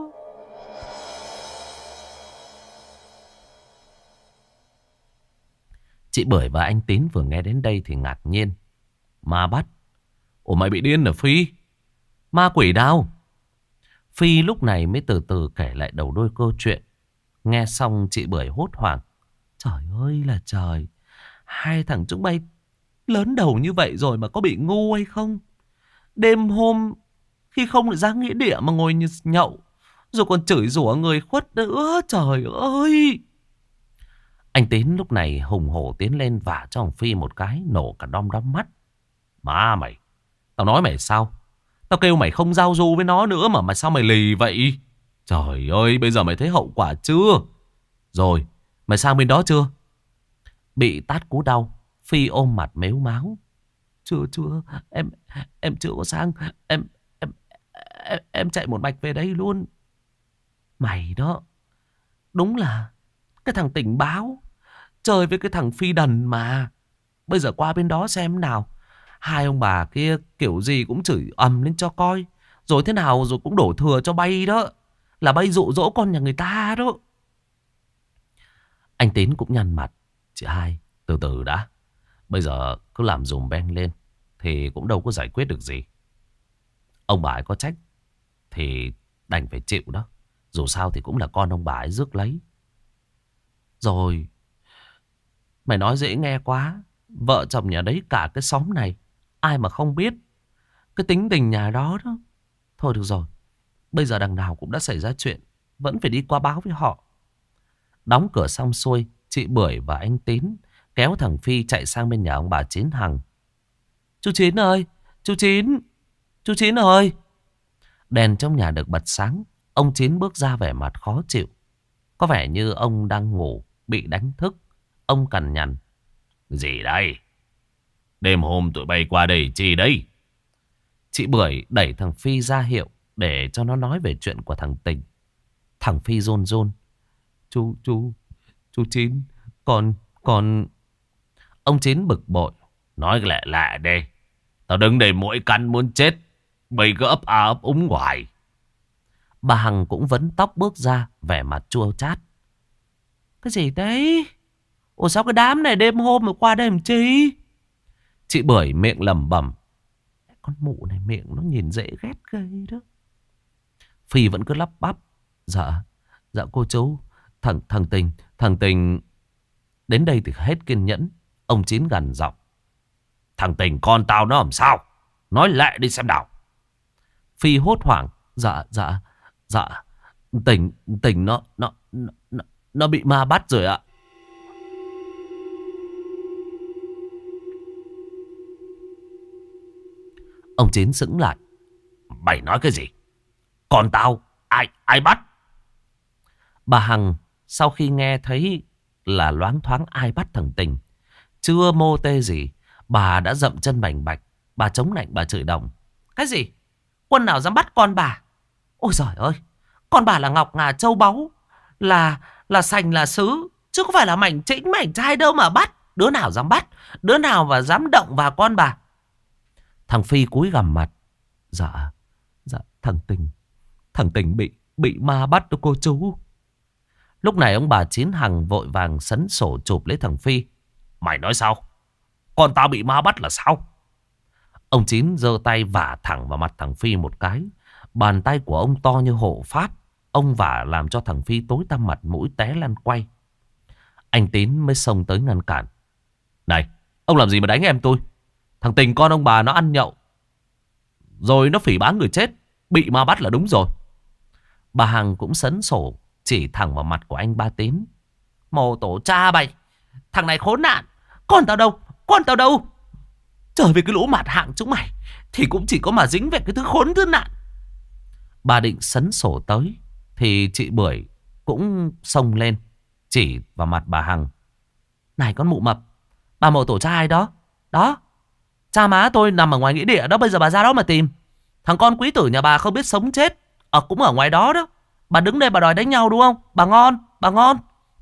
Chị Bưởi và anh Tín vừa nghe đến đây thì ngạc nhiên. Ma bắt? Ủa mày bị điên hả Phi? Ma quỷ đâu? Phi lúc này mới từ từ kể lại đầu đuôi câu chuyện. Nghe xong chị Bưởi hốt hoảng: Trời ơi là trời! Hai thằng chúng bay lớn đầu như vậy rồi mà có bị ngu hay không? Đêm hôm khi không lại ra nghĩa địa mà ngồi nhậu, rồi còn chửi rủa người khuất nữa. Trời ơi! Anh Tín lúc này hùng hổ tiến lên vả cho thằng Phi một cái, nổ cả đom đóm mắt. Má mày, tao nói mày sao? Tao kêu mày không giao du với nó nữa mà mà sao mày lì vậy? Trời ơi, bây giờ mày thấy hậu quả chưa? Rồi, mày sang bên đó chưa? Bị tát cú đau, Phi ôm mặt mếu máo. Chưa chưa, em em chưa có sang, em em em, em chạy một mạch về đây luôn. Mày đó, đúng là cái thằng tình báo, chơi với cái thằng Phi đần mà. Bây giờ qua bên đó xem nào. Hai ông bà kia kiểu gì cũng chửi ầm lên cho coi. Rồi thế nào rồi cũng đổ thừa cho bay đó. Là bay dụ dỗ con nhà người ta đó. Anh Tín cũng nhăn mặt. Chị hai, từ từ đã. Bây giờ cứ làm dùm beng lên thì cũng đâu có giải quyết được gì. Ông bà ấy có trách thì đành phải chịu đó. Dù sao thì cũng là con ông bà ấy rước lấy. Rồi, mày nói dễ nghe quá. Vợ chồng nhà đấy cả cái xóm này, ai mà không biết cái tính tình nhà đó đó. Thôi được rồi, bây giờ đằng nào cũng đã xảy ra chuyện, vẫn phải đi qua báo với họ. Đóng cửa xong xuôi, chị Bưởi và anh Tín kéo thằng Phi chạy sang bên nhà ông bà Chín Hằng. Chú Chín ơi, chú Chín, chú Chín ơi. Đèn trong nhà được bật sáng. Ông Chín bước ra vẻ mặt khó chịu. Có vẻ như ông đang ngủ, bị đánh thức. Ông cằn nhằn. Gì đây? Đêm hôm tụi bay qua đây chi đấy? Chị Bưởi đẩy thằng Phi ra hiệu để cho nó nói về chuyện của thằng Tình. Thằng Phi run run. Chú, chú, chú Chín, còn, còn... Ông Chín bực bội. Nói lẹ lẹ đi. Tao đứng đây mỗi căn muốn chết. Mày cứ ấp a ấp úng hoài. Bà Hằng cũng vấn tóc bước ra, vẻ mặt chua chát. Cái gì đấy? Ủa sao cái đám này đêm hôm mà qua đây làm chi? Chị Bưởi miệng lẩm bẩm. Con mụ này miệng nó nhìn dễ ghét ghê đó. Phi vẫn cứ lắp bắp. Dạ, dạ cô chú. Thằng, thằng Tình, thằng Tình... Đến đây thì hết kiên nhẫn. Ông Chín gằn giọng. Thằng Tình con tao nó làm sao? Nói lẹ đi xem nào. Phi hốt hoảng. Dạ, dạ, dạ. Tình, Tình nó, nó, nó, nó bị ma bắt rồi ạ. Ông Chín sững lại. Mày nói cái gì? Còn tao, ai, ai bắt? Bà Hằng sau khi nghe thấy là loáng thoáng ai bắt thằng Tình, chưa mô tê gì, bà đã dậm chân bành bạch. Bà chống nạnh, bà chửi đồng. Cái gì? Quân nào dám bắt con bà? Ôi giời ơi, con bà là ngọc ngà châu báu, Là là sành là sứ, chứ không phải là mảnh chĩnh mảnh trai đâu mà bắt. Đứa nào dám bắt? Đứa nào mà dám động vào con bà? Thằng Phi cúi gằm mặt. Dạ, dạ thằng Tình, Thằng Tình bị bị ma bắt đó cô chú. Lúc này ông bà Chín Hằng vội vàng sấn sổ chụp lấy thằng Phi. Mày nói sao? Con tao bị ma bắt là sao? Ông Chín giơ tay vả thẳng vào mặt thằng Phi một cái. Bàn tay của ông to như hộ pháp. Ông vả làm cho thằng Phi tối tăm mặt mũi té lăn quay. Anh Tín mới xông tới ngăn cản. Này, ông làm gì mà đánh em tôi? Thằng Tình con ông bà nó ăn nhậu rồi nó phỉ báng người chết, bị ma bắt là đúng rồi. Bà Hằng cũng sấn sổ chỉ thẳng vào mặt của anh Ba Tín. Mồ tổ cha mày, thằng này khốn nạn. Con tao đâu? Con tao đâu? Trời, với cái lũ mạt hạng chúng mày thì cũng chỉ có mà dính về cái thứ khốn thứ nạn. Bà định sấn sổ tới thì chị Bưởi cũng xông lên chỉ vào mặt bà Hằng. Này con mụ mập, bà mồ tổ cha ai đó? Đó, cha má tôi nằm ở ngoài nghĩa địa đó. Bây giờ bà ra đó mà tìm. Thằng con quý tử nhà bà không biết sống chết ở cũng ở ngoài đó đó. Bà đứng đây bà đòi đánh nhau đúng không? Bà ngon, bà ngon.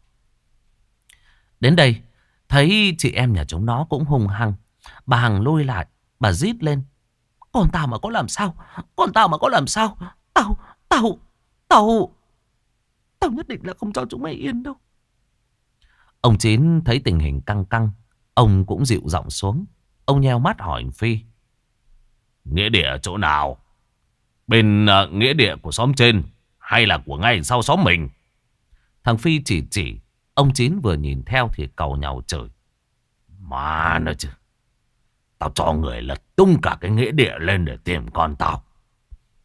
Đến đây thấy chị em nhà chúng nó cũng hung hăng. Bà Hằng lui lại, bà rít lên. Con tao mà có làm sao? Con tao mà có làm sao? Tao, tao, tao Tao nhất định là không cho chúng mày yên đâu. Ông Chín thấy tình hình căng căng, ông cũng dịu giọng xuống. Ông nheo mắt hỏi anh Phi. Nghĩa địa ở chỗ nào? Bên uh, nghĩa địa của xóm trên hay là của ngay sau xóm mình? Thằng Phi chỉ chỉ. Ông Chín vừa nhìn theo thì càu nhàu chửi. Mà nó chứ, tao cho người lật tung cả cái nghĩa địa lên để tìm con tao.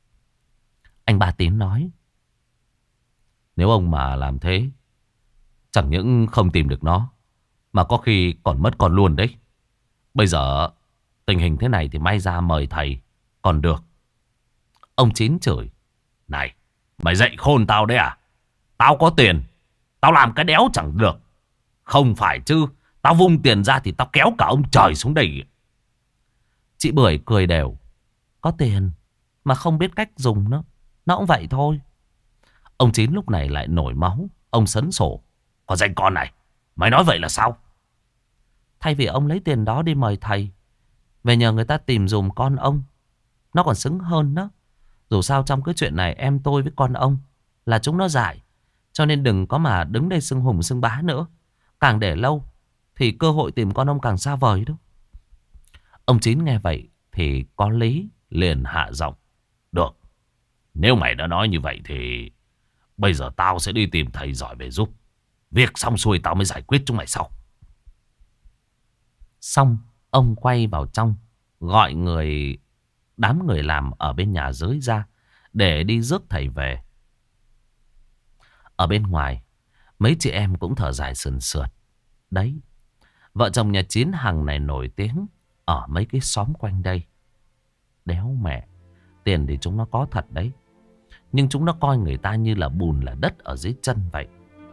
Anh Ba Tín nói. Nếu ông mà làm thế Chẳng những không tìm được nó, mà có khi còn mất con luôn đấy. Bây giờ tình hình thế này thì may ra mời thầy còn được. Ông Chín chửi: Này, mày dạy khôn tao đấy à? Tao có tiền, tao làm cái đéo chẳng được. Không phải chứ, tao vung tiền ra thì tao kéo cả ông trời xuống đây. Chị Bưởi cười đều: Có tiền mà không biết cách dùng nó, nó cũng vậy thôi. Ông Chín lúc này lại nổi máu. Ông sấn sổ: Con danh con này, mày nói vậy là sao? Thay vì ông lấy tiền đó đi mời thầy, về nhờ người ta tìm dùm con ông, nó còn xứng hơn đó. Dù sao trong cái chuyện này em tôi với con ông là chúng nó dại. Cho nên đừng có mà đứng đây xưng hùng xưng bá nữa. Càng để lâu thì cơ hội tìm con ông càng xa vời đó. Ông Chín nghe vậy thì có lý, liền hạ giọng: Được, nếu mày đã nói như vậy thì bây giờ tao sẽ đi tìm thầy giỏi về giúp. Việc xong xuôi tao mới giải quyết chúng mày sau. Xong, ông quay vào trong, gọi người đám người làm ở bên nhà dưới ra để đi rước thầy về. Ở bên ngoài, mấy chị em cũng thở dài sườn sượt. Đấy, vợ chồng nhà Chín Hằng này nổi tiếng ở mấy cái xóm quanh đây. Đéo mẹ, tiền thì chúng nó có thật đấy, nhưng chúng nó coi người ta như là bùn là đất ở dưới chân vậy.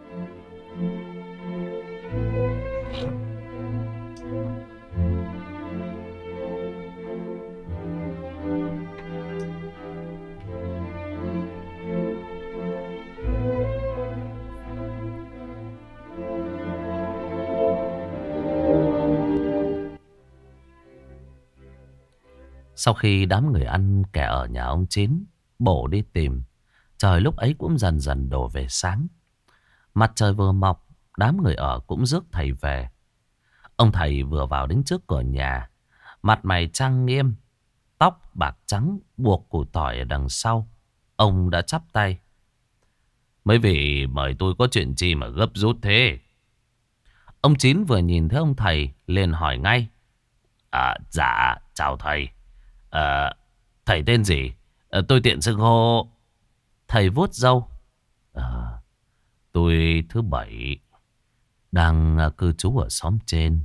Sau khi đám người ăn kẻ ở nhà ông Chín bổ đi tìm, trời lúc ấy cũng dần dần đổ về sáng. Mặt trời vừa mọc, đám người ở cũng rước thầy về. Ông thầy vừa vào đến trước cửa nhà, mặt mày trang nghiêm, tóc bạc trắng buộc củ tỏi ở đằng sau. Ông đã chắp tay: Mấy vị mời tôi có chuyện chi mà gấp rút thế? Ông Chín vừa nhìn thấy ông thầy liền hỏi ngay: À, dạ, chào thầy. À, thầy tên gì? À, tôi tiện xưng hô. Thầy vuốt râu: À, tôi thứ Bảy, đang cư trú ở xóm trên.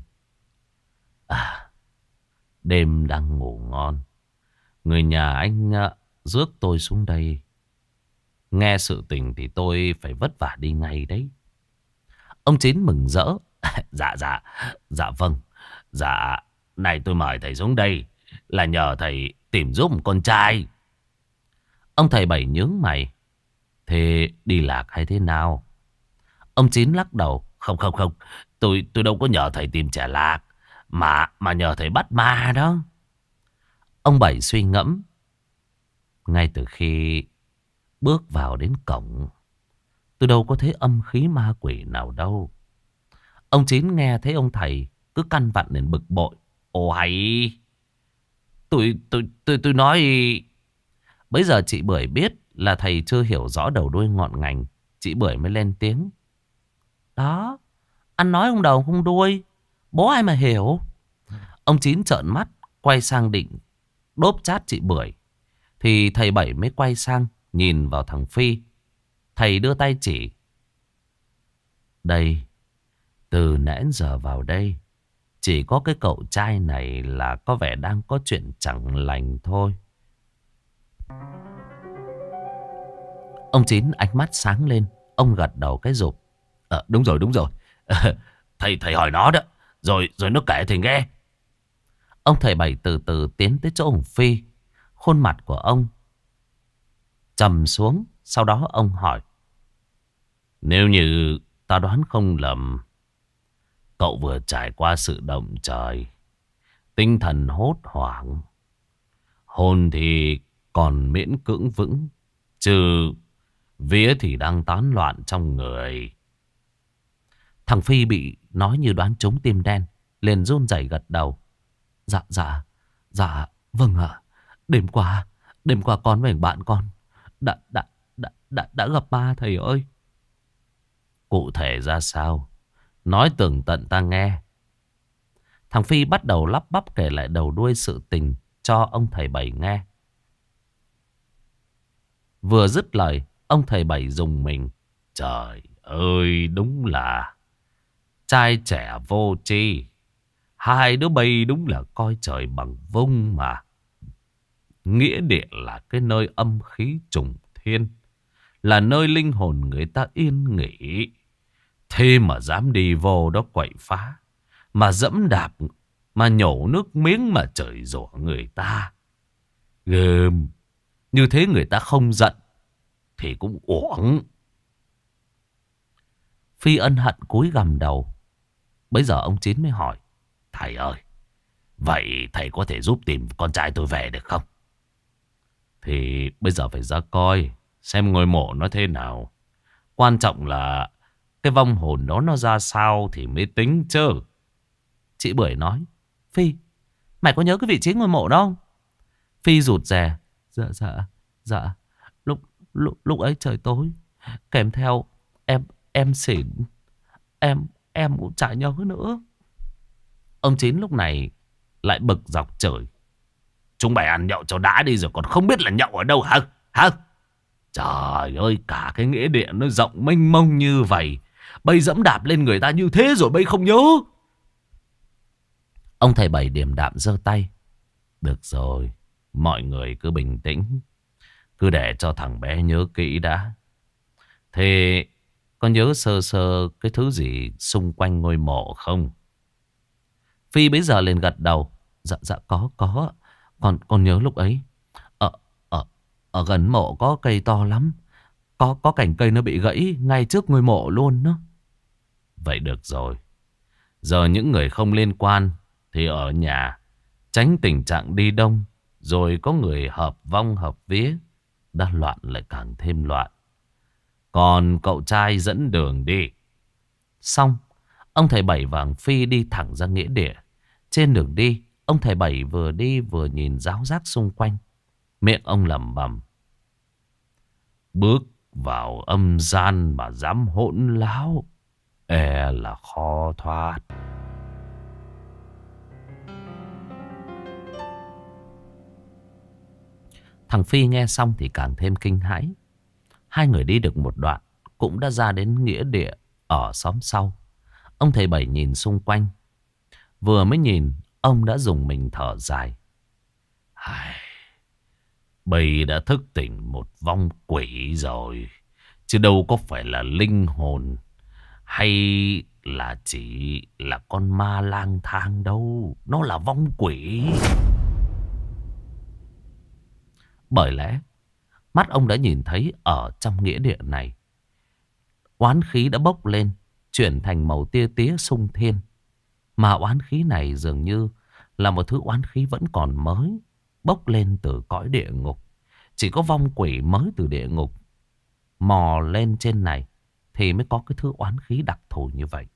À, đêm đang ngủ ngon, người nhà anh rước tôi xuống đây. Nghe sự tình thì tôi phải vất vả đi ngay đấy. Ông Chín mừng rỡ: Dạ dạ, dạ vâng. Dạ, này tôi mời thầy xuống đây là nhờ thầy tìm giúp một con trai. Ông thầy Bảy nhướng mày: Thế đi lạc hay thế nào? Ông Chín lắc đầu: Không không không, tôi tôi đâu có nhờ thầy tìm trẻ lạc, mà mà nhờ thầy bắt ma đó. Ông Bảy suy ngẫm: Ngay từ khi bước vào đến cổng, tôi đâu có thấy âm khí ma quỷ nào đâu. Ông Chín nghe thấy ông thầy cứ căn vặn nên bực bội: Ồ hay, tôi tôi tôi tôi nói. Bây giờ chị Bưởi biết là thầy chưa hiểu rõ đầu đuôi ngọn ngành, chị Bưởi mới lên tiếng: Đó, ăn nói không đầu không đuôi, bố ai mà hiểu. Ông Chín trợn mắt quay sang định đốp chát chị Bưởi, thì thầy Bảy mới quay sang nhìn vào thằng Phi. Thầy đưa tay chỉ: Đây, từ nãy giờ vào đây, chỉ có cái cậu trai này là có vẻ đang có chuyện chẳng lành thôi. Ông Chín ánh mắt sáng lên, ông gật đầu cái rụp: Ờ, đúng rồi, đúng rồi. Thầy thầy hỏi nó đó, rồi rồi nó kể thầy nghe. Ông thầy Bảy từ từ tiến tới chỗ ông Phi. Khuôn mặt của ông trầm xuống. Sau đó ông hỏi: Nếu như ta đoán không lầm, cậu vừa trải qua sự động trời, tinh thần hốt hoảng, hồn thì còn miễn cưỡng vững, trừ vía thì đang tán loạn trong người. Thằng Phi bị nói như đoán trúng tim đen, liền run rẩy gật đầu: Dạ dạ, dạ vâng ạ. Đêm qua, đêm qua con với bạn con đã đã đã đã đã gặp ma thầy ơi. Cụ thể ra sao? Nói tường tận ta nghe. Thằng Phi bắt đầu lắp bắp kể lại đầu đuôi sự tình cho ông thầy Bảy nghe. Vừa dứt lời, ông thầy Bảy rùng mình: Trời ơi, đúng là trai trẻ vô tri. Hai đứa bay đúng là coi trời bằng vung mà. Nghĩa địa là cái nơi âm khí trùng thiên, là nơi linh hồn người ta yên nghỉ. Thế mà dám đi vô đó quậy phá, mà dẫm đạp, mà nhổ nước miếng mà chửi rủa người ta. Gơm, như thế người ta không giận thì cũng uổng. Phi ân hận cúi gằm đầu. Bây giờ ông Chín mới hỏi: thầy ơi, vậy thầy có thể giúp tìm con trai tôi về được không? Thì bây giờ phải ra coi xem ngôi mộ nó thế nào. Quan trọng là cái vong hồn đó nó ra sao thì mới tính chứ. Chị Bưởi nói: Phi, mày có nhớ cái vị trí ngôi mộ đó không? Phi rụt rè: Dạ dạ dạ. Lúc lúc lúc ấy trời tối, kèm theo em em xỉn, em em cũng chả nhớ nữa. Ông Chín lúc này lại bực dọc chửi: chúng mày ăn nhậu cho đã đi rồi còn không biết là nhậu ở đâu hả? Hả? Trời ơi, cả cái nghĩa địa nó rộng mênh mông như vậy, bây dẫm đạp lên người ta như thế rồi bây không nhớ. Ông thầy Bảy điềm đạm giơ tay: được rồi, mọi người cứ bình tĩnh, cứ để cho thằng bé nhớ kỹ đã. Thế có nhớ sơ sơ cái thứ gì xung quanh ngôi mộ không? Phi bấy giờ liền gật đầu: Dạ dạ có có. Còn còn nhớ lúc ấy ở ở ở gần mộ có cây to lắm, có có cành cây nó bị gãy ngay trước ngôi mộ luôn đó. Vậy được rồi, giờ những người không liên quan thì ở nhà, tránh tình trạng đi đông rồi có người hợp vong hợp vía, đã loạn lại càng thêm loạn. Còn cậu trai dẫn đường đi. Xong, ông thầy Bảy và thằng Phi đi thẳng ra nghĩa địa. Trên đường đi, ông thầy Bảy vừa đi vừa nhìn ráo rác xung quanh. Miệng ông lẩm bẩm: bước vào âm gian mà dám hỗn láo, e là khó thoát. Thằng Phi nghe xong thì càng thêm kinh hãi. Hai người đi được một đoạn cũng đã ra đến nghĩa địa ở xóm sau. Ông thầy Bảy nhìn xung quanh. Vừa mới nhìn, ông đã dùng mình thở dài. Ai... Bây đã thức tỉnh một vong quỷ rồi, chứ đâu có phải là linh hồn hay là chỉ là con ma lang thang đâu. Nó là vong quỷ. Bởi lẽ mắt ông đã nhìn thấy ở trong nghĩa địa này, oán khí đã bốc lên, chuyển thành màu tia tía sung thiên. Mà oán khí này dường như là một thứ oán khí vẫn còn mới, bốc lên từ cõi địa ngục. Chỉ có vong quỷ mới từ địa ngục mò lên trên này thì mới có cái thứ oán khí đặc thù như vậy.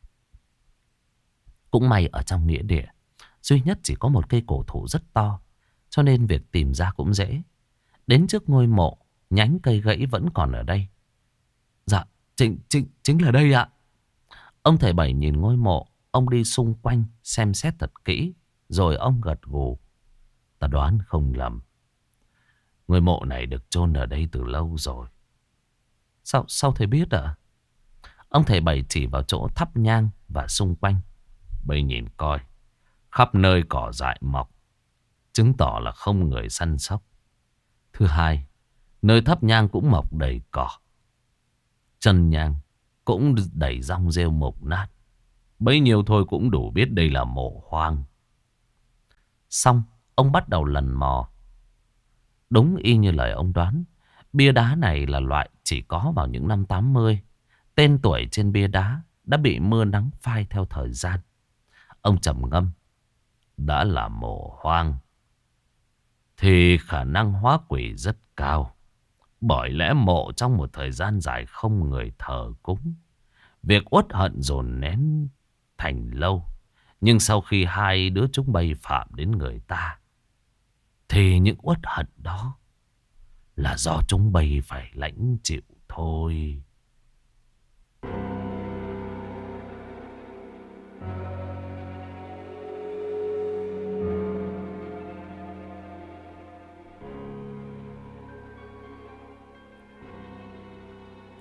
Cũng may ở trong nghĩa địa duy nhất chỉ có một cây cổ thụ rất to, cho nên việc tìm ra cũng dễ. Đến trước ngôi mộ, nhánh cây gãy vẫn còn ở đây. Dạ, chính, chính, chính là đây ạ. Ông thầy Bảy nhìn ngôi mộ, ông đi xung quanh xem xét thật kỹ, rồi ông gật gù. Ta đoán không lầm, ngôi mộ này được chôn ở đây từ lâu rồi. Sao, sao thầy biết ạ? Ông thầy Bảy chỉ vào chỗ thắp nhang và xung quanh. Bây nhìn coi, khắp nơi cỏ dại mọc, chứng tỏ là không người săn sóc. Thứ hai, nơi thắp nhang cũng mọc đầy cỏ. Chân nhang cũng đầy rong rêu mục nát. Bấy nhiêu thôi cũng đủ biết đây là mộ hoang. Xong, ông bắt đầu lần mò. Đúng y như lời ông đoán, bia đá này là loại chỉ có vào những năm tám mươi. Tên tuổi trên bia đá đã bị mưa nắng phai theo thời gian. Ông trầm ngâm: đã là mộ hoang thì khả năng hóa quỷ rất cao. Bởi lẽ mộ trong một thời gian dài không người thờ cúng, việc uất hận dồn nén thành lâu. Nhưng sau khi hai đứa chúng bay phạm đến người ta, thì những uất hận đó là do chúng bay phải lãnh chịu thôi.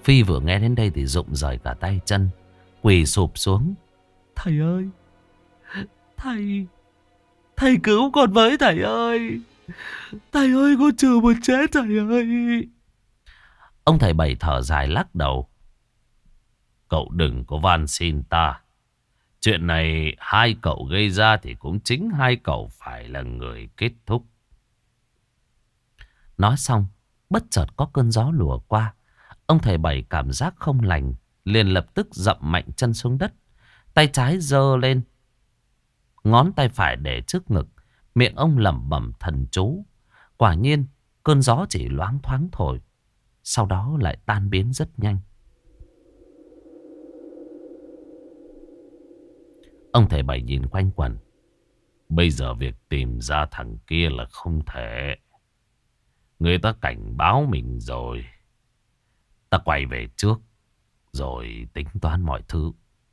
Phi vừa nghe đến đây thì rụng rời cả tay chân, quỳ sụp xuống. Thầy ơi, thầy, thầy cứu con với thầy ơi. Thầy ơi, con chưa muốn chết thầy ơi. Ông thầy Bảy thở dài lắc đầu. Cậu đừng có van xin ta. Chuyện này hai cậu gây ra thì cũng chính hai cậu phải là người kết thúc. Nói xong, bất chợt có cơn gió lùa qua. Ông thầy Bảy cảm giác không lành, liền lập tức dậm mạnh chân xuống đất. Tay trái giơ lên, ngón tay phải để trước ngực. Miệng ông lẩm bẩm thần chú. Quả nhiên, cơn gió chỉ loáng thoáng thổi, sau đó lại tan biến rất nhanh. Ông thầy Bảy nhìn quanh quẩn. Bây giờ việc tìm ra thằng kia là không thể. Người ta cảnh báo mình rồi. Ta quay về trước, rồi tính toán mọi thứ.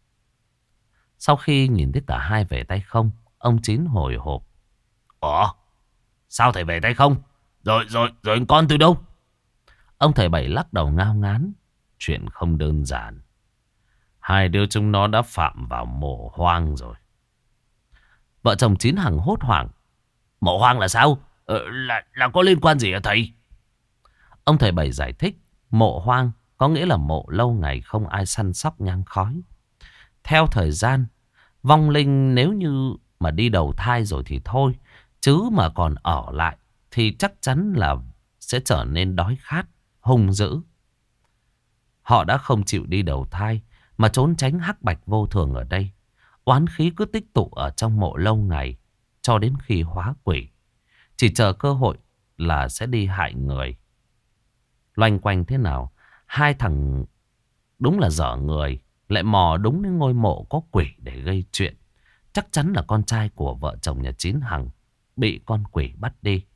Sau khi nhìn thấy cả hai về tay không, ông Chín hồi hộp. Ủa? Sao thầy về tay không? Rồi, rồi, rồi con từ đâu? Ông thầy Bảy lắc đầu ngao ngán. Chuyện không đơn giản. Hai đứa chúng nó đã phạm vào mộ hoang rồi. Vợ chồng Chín Hằng hốt hoảng. Mộ hoang là sao? Ờ, là, là có liên quan gì hả thầy? Ông thầy Bảy giải thích. Mộ hoang có nghĩa là mộ lâu ngày không ai săn sóc nhang khói. Theo thời gian, vong linh nếu như mà đi đầu thai rồi thì thôi. Chứ mà còn ở lại thì chắc chắn là sẽ trở nên đói khát, hung dữ. Họ đã không chịu đi đầu thai mà trốn tránh hắc bạch vô thường ở đây. Oán khí cứ tích tụ ở trong mộ lâu ngày cho đến khi hóa quỷ. Chỉ chờ cơ hội là sẽ đi hại người. Loanh quanh thế nào, hai thằng đúng là dở người, lại mò đúng đến ngôi mộ có quỷ để gây chuyện. Chắc chắn là con trai của vợ chồng nhà Chín Hằng bị con quỷ bắt đi.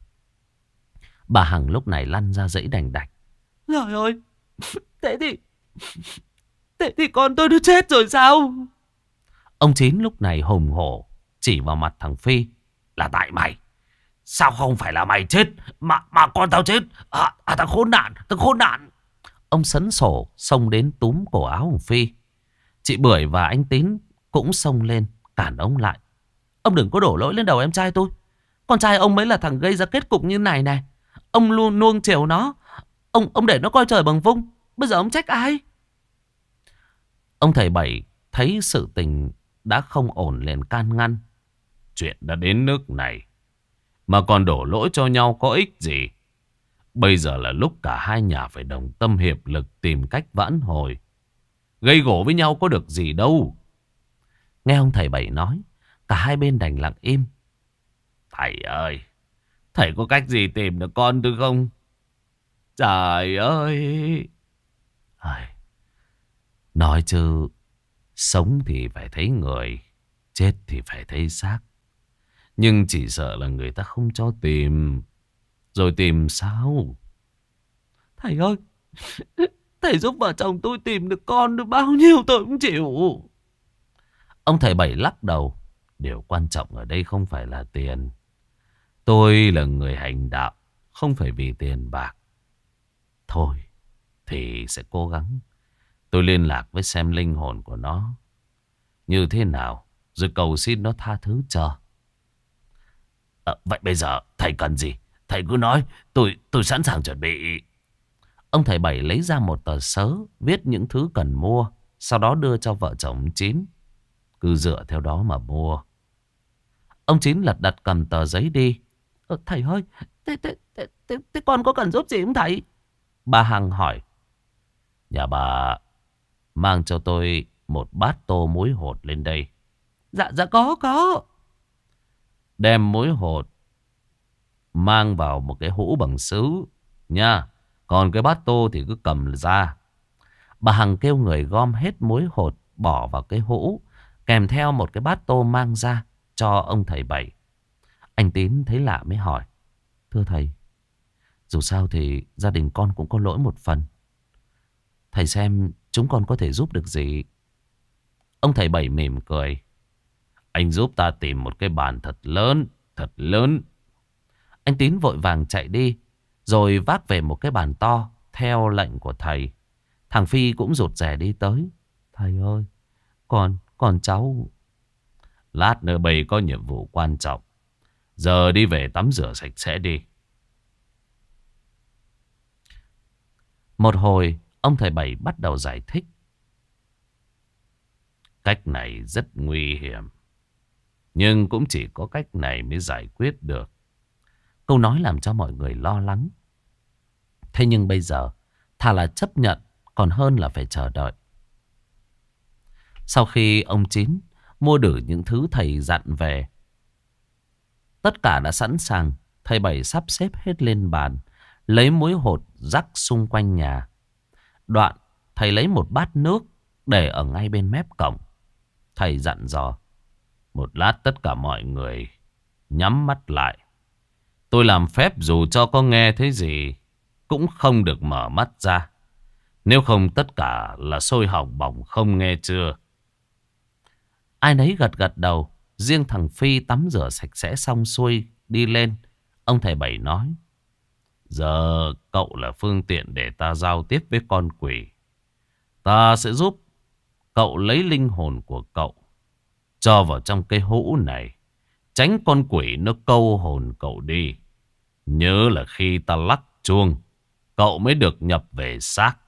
Bà Hằng lúc này lăn ra dãy đành đạch. Trời ơi, thế thì Thế thì con tôi nó chết rồi sao? Ông Chín lúc này hùng hổ chỉ vào mặt thằng Phi. Là tại mày. Sao không phải là mày chết Mà mà con tao chết à, à thằng khốn nạn, thằng khốn nạn. Ông sấn sổ xông đến túm cổ áo thằng Phi. Chị Bưởi và anh Tín cũng xông lên cản ông lại. Ông đừng có đổ lỗi lên đầu em trai tôi. Con trai ông mới là thằng gây ra kết cục như này này. Ông luôn nuông chiều nó. Ông ông để nó coi trời bằng vung. Bây giờ ông trách ai? Ông thầy Bảy thấy sự tình đã không ổn liền can ngăn. Chuyện đã đến nước này mà còn đổ lỗi cho nhau có ích gì? Bây giờ là lúc cả hai nhà phải đồng tâm hiệp lực tìm cách vãn hồi. Gây gổ với nhau có được gì đâu. Nghe ông thầy Bảy nói, cả hai bên đành lặng im. Thầy ơi, thầy có cách gì tìm được con tôi không? Trời ơi. Ai... Nói chứ, sống thì phải thấy người, chết thì phải thấy xác. Nhưng chỉ sợ là người ta không cho tìm. Rồi tìm sao? Thầy ơi, thầy giúp vợ chồng tôi tìm được con được bao nhiêu tôi cũng chịu. Ông thầy Bảy lắc đầu. Điều quan trọng ở đây không phải là tiền. Tôi là người hành đạo, không phải vì tiền bạc. Thôi, thì sẽ cố gắng. Tôi liên lạc với xem linh hồn của nó như thế nào, rồi cầu xin nó tha thứ cho. À, vậy bây giờ thầy cần gì? Thầy cứ nói, tôi tôi sẵn sàng chuẩn bị. Ông thầy Bảy lấy ra một tờ sớ, viết những thứ cần mua, sau đó đưa cho vợ chồng Chín. Cứ dựa theo đó mà mua. Ông Chín lật đật cầm tờ giấy đi. Ờ, thầy ơi, thế, thế, thế, thế, thế con có cần giúp gì không thầy? Bà Hằng hỏi. Nhà bà mang cho tôi một bát tô muối hột lên đây. Dạ, dạ có, có. Đem muối hột mang vào một cái hũ bằng sứ nha. Còn cái bát tô thì cứ cầm ra. Bà Hằng kêu người gom hết muối hột bỏ vào cái hũ, kèm theo một cái bát tô mang ra cho ông thầy Bảy. Anh Tín thấy lạ mới hỏi. Thưa thầy, dù sao thì gia đình con cũng có lỗi một phần. Thầy xem chúng con có thể giúp được gì? Ông thầy Bảy mỉm cười. Anh giúp ta tìm một cái bàn thật lớn, thật lớn. Anh Tín vội vàng chạy đi, rồi vác về một cái bàn to theo lệnh của thầy. Thằng Phi cũng rụt rè đi tới. Thầy ơi, còn, còn cháu. Lát nữa bầy có nhiệm vụ quan trọng. Giờ đi về tắm rửa sạch sẽ đi. Một hồi, ông thầy Bảy bắt đầu giải thích. Cách này rất nguy hiểm. Nhưng cũng chỉ có cách này mới giải quyết được. Câu nói làm cho mọi người lo lắng. Thế nhưng bây giờ, thà là chấp nhận còn hơn là phải chờ đợi. Sau khi ông Chín mua đủ những thứ thầy dặn về, tất cả đã sẵn sàng. Thầy Bảy sắp xếp hết lên bàn, lấy muối hột rắc xung quanh nhà. Đoạn thầy lấy một bát nước để ở ngay bên mép cổng. Thầy dặn dò. Một lát tất cả mọi người nhắm mắt lại. Tôi làm phép dù cho có nghe thấy gì cũng không được mở mắt ra. Nếu không tất cả là sôi hỏng bỏng, không nghe chưa? Ai nấy gật gật đầu. Riêng thằng Phi tắm rửa sạch sẽ xong xuôi đi lên. Ông thầy Bảy nói. Giờ cậu là phương tiện để ta giao tiếp với con quỷ. Ta sẽ giúp cậu lấy linh hồn của cậu cho vào trong cái hũ này, tránh con quỷ nó câu hồn cậu đi. Nhớ là khi ta lắc chuông, cậu mới được nhập về xác.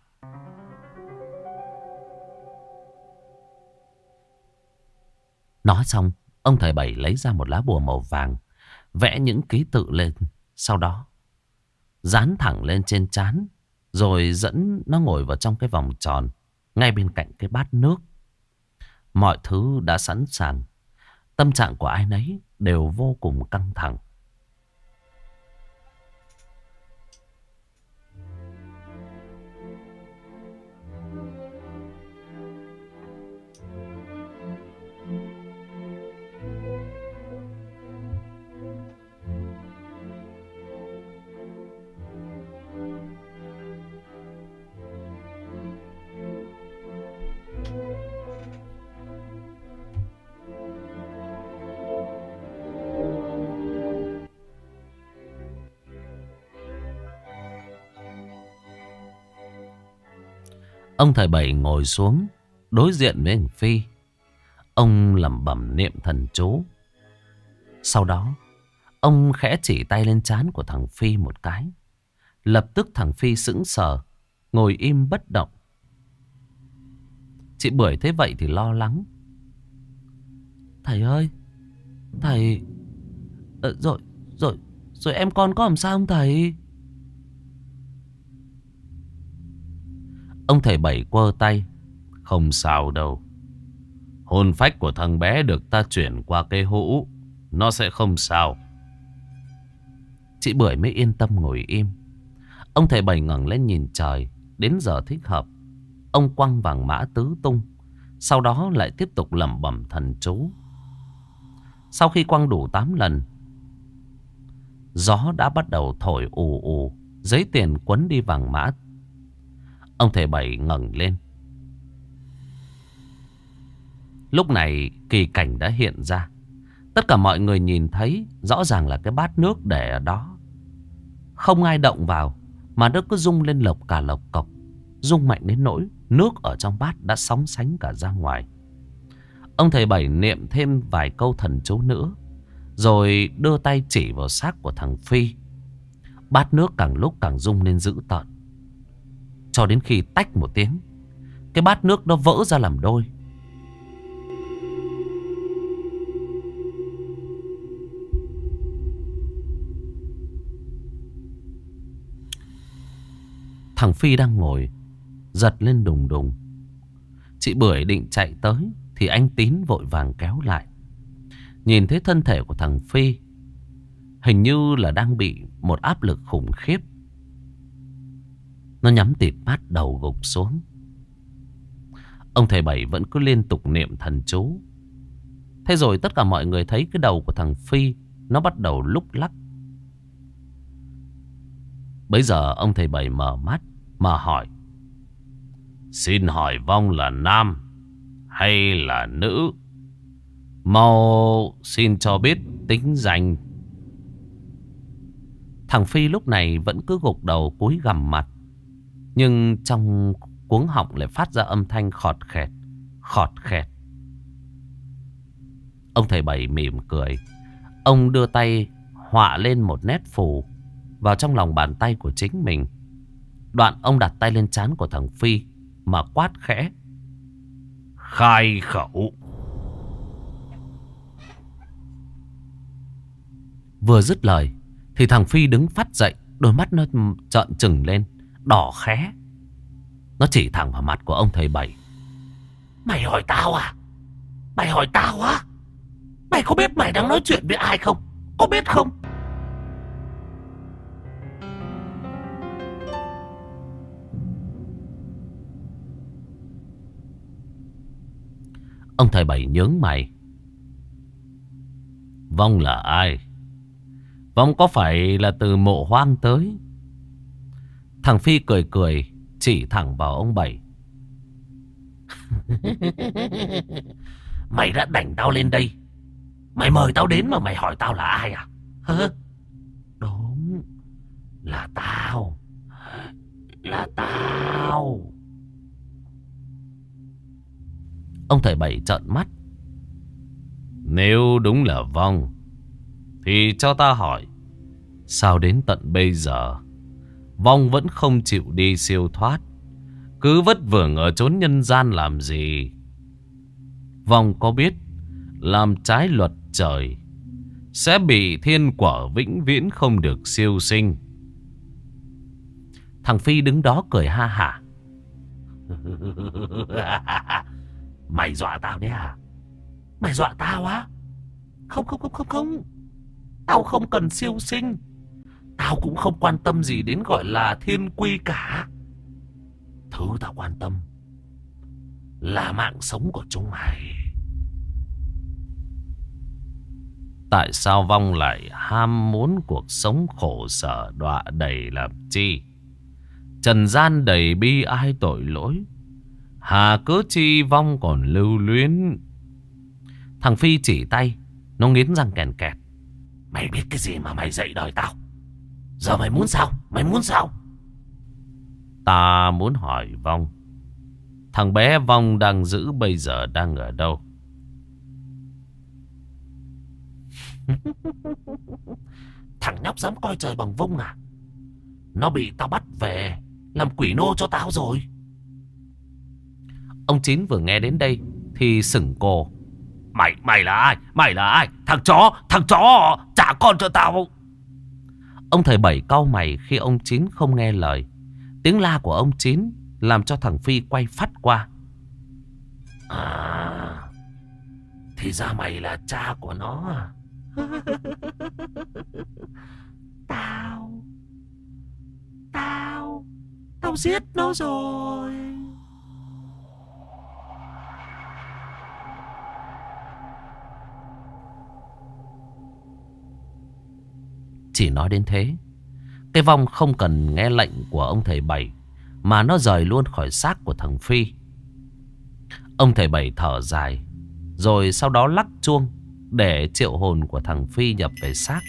Nói xong, ông thầy Bảy lấy ra một lá bùa màu vàng, vẽ những ký tự lên. Sau đó dán thẳng lên trên trán, rồi dẫn nó ngồi vào trong cái vòng tròn ngay bên cạnh cái bát nước. Mọi thứ đã sẵn sàng. Tâm trạng của ai nấy đều vô cùng căng thẳng. Ông thầy Bảy ngồi xuống đối diện với anh Phi. Ông lẩm bẩm niệm thần chú. Sau đó ông khẽ chỉ tay lên trán của thằng Phi một cái. Lập tức thằng Phi sững sờ, ngồi im bất động. Chị Bưởi thấy vậy thì lo lắng. Thầy ơi, thầy... Ờ, rồi, rồi, rồi em con có làm sao không thầy? Ông thầy Bảy quơ tay. Không sao đâu. Hồn phách của thằng bé được ta chuyển qua cây hũ, nó sẽ không sao. Chị Bưởi mới yên tâm ngồi im. Ông thầy Bảy ngẩng lên nhìn trời. Đến giờ thích hợp, ông quăng vàng mã tứ tung. Sau đó lại tiếp tục lẩm bẩm thần chú. Sau khi quăng đủ tám lần, gió đã bắt đầu thổi ù ù. Giấy tiền quấn đi vàng mã. Ông thầy Bảy ngẩng lên. Lúc này kỳ cảnh đã hiện ra. Tất cả mọi người nhìn thấy rõ ràng là cái bát nước để ở đó. Không ai động vào, mà nó cứ rung lên lộc cả lộc cộc. Rung mạnh đến nỗi nước ở trong bát đã sóng sánh cả ra ngoài. Ông thầy Bảy niệm thêm vài câu thần chú nữa, rồi đưa tay chỉ vào xác của thằng Phi. Bát nước càng lúc càng rung lên dữ tợn, cho đến khi tách một tiếng, cái bát nước nó vỡ ra làm đôi. Thằng Phi đang ngồi giật lên đùng đùng. Chị Bưởi định chạy tới thì anh Tín vội vàng kéo lại. Nhìn thấy thân thể của thằng Phi hình như là đang bị một áp lực khủng khiếp. Nó nhắm tịt mắt, đầu gục xuống. Ông thầy Bảy vẫn cứ liên tục niệm thần chú. Thế rồi tất cả mọi người thấy cái đầu của thằng Phi nó bắt đầu lúc lắc. Bấy giờ ông thầy Bảy mở mắt mà hỏi. Xin hỏi vong là nam hay là nữ? Mau xin cho biết tính danh. Thằng Phi lúc này vẫn cứ gục đầu cúi gằm mặt. Nhưng trong cuống họng lại phát ra âm thanh khọt khẹt, khọt khẹt. Ông thầy Bảy mỉm cười. Ông đưa tay họa lên một nét phù vào trong lòng bàn tay của chính mình. Đoạn ông đặt tay lên trán của thằng Phi mà quát khẽ: khai khẩu. Vừa dứt lời thì thằng Phi đứng phắt dậy, đôi mắt nó trợn trừng lên, đỏ khé. Nó chỉ thẳng vào mặt của ông thầy Bảy. Mày hỏi tao à? Mày hỏi tao á? Mày có biết mày đang nói chuyện với ai không? Có biết không? Ông thầy Bảy nhướng mày. Vong là ai? Vong có phải là từ mộ hoang tới? Thằng Phi cười cười, chỉ thẳng vào ông Bảy. Mày đã đành tao lên đây, mày mời tao đến mà mày hỏi tao là ai à? Hả? Đúng, là tao. Là tao. Ông thầy Bảy trợn mắt. Nếu đúng là Vong thì cho ta hỏi, sao đến tận bây giờ Vong vẫn không chịu đi siêu thoát, cứ vất vưởng ở chốn nhân gian làm gì? Vong có biết làm trái luật trời sẽ bị thiên quả vĩnh viễn không được siêu sinh? Thằng Phi đứng đó cười ha hả. Mày dọa tao đấy à? Mày dọa tao á? Không không không không không. Tao không cần siêu sinh. Tao cũng không quan tâm gì đến gọi là thiên quy cả. Thứ tao quan tâm là mạng sống của chúng mày. Tại sao Vong lại ham muốn cuộc sống khổ sở đọa đầy làm chi? Trần gian đầy bi ai tội lỗi, hà cớ chi Vong còn lưu luyến? Thằng Phi chỉ tay, nó nghiến răng kèn kẹt. Mày biết cái gì mà mày dạy đời tao? Giờ mày muốn sao? Mày muốn sao? Ta muốn hỏi Vong, thằng bé Vong đang giữ bây giờ đang ở đâu? Thằng nhóc dám coi trời bằng vung à? Nó bị tao bắt về làm quỷ nô cho tao rồi. Ông Chín vừa nghe đến đây thì sửng cổ. Mày, mày là ai? Mày là ai? Thằng chó, thằng chó, trả con cho tao. Ông thầy Bảy cau mày khi ông Chín không nghe lời. Tiếng la của ông Chín làm cho thằng Phi quay phắt qua. À, thì ra mày là cha của nó à? Tao, tao, tao giết nó rồi. Chỉ nói đến thế, cái Vong không cần nghe lệnh của ông thầy Bảy mà nó rời luôn khỏi xác của thằng Phi. Ông thầy Bảy thở dài, rồi sau đó lắc chuông để triệu hồn của thằng Phi nhập về xác.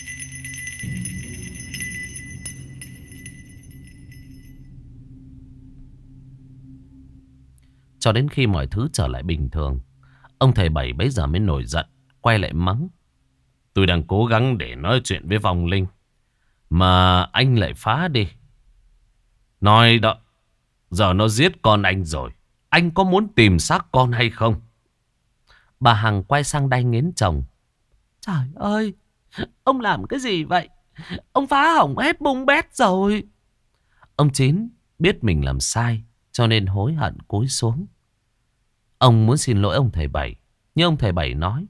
Cho đến khi mọi thứ trở lại bình thường, ông thầy Bảy bấy giờ mới nổi giận, quay lại mắng. Tôi đang cố gắng để nói chuyện với vong linh, mà anh lại phá đi. Nói đó, giờ nó giết con anh rồi, anh có muốn tìm xác con hay không? Bà Hằng quay sang đay nghiến chồng. Trời ơi, ông làm cái gì vậy? Ông phá hỏng hết bung bét rồi. Ông Chín biết mình làm sai, cho nên hối hận cúi xuống. Ông muốn xin lỗi ông thầy Bảy, nhưng ông thầy Bảy nói.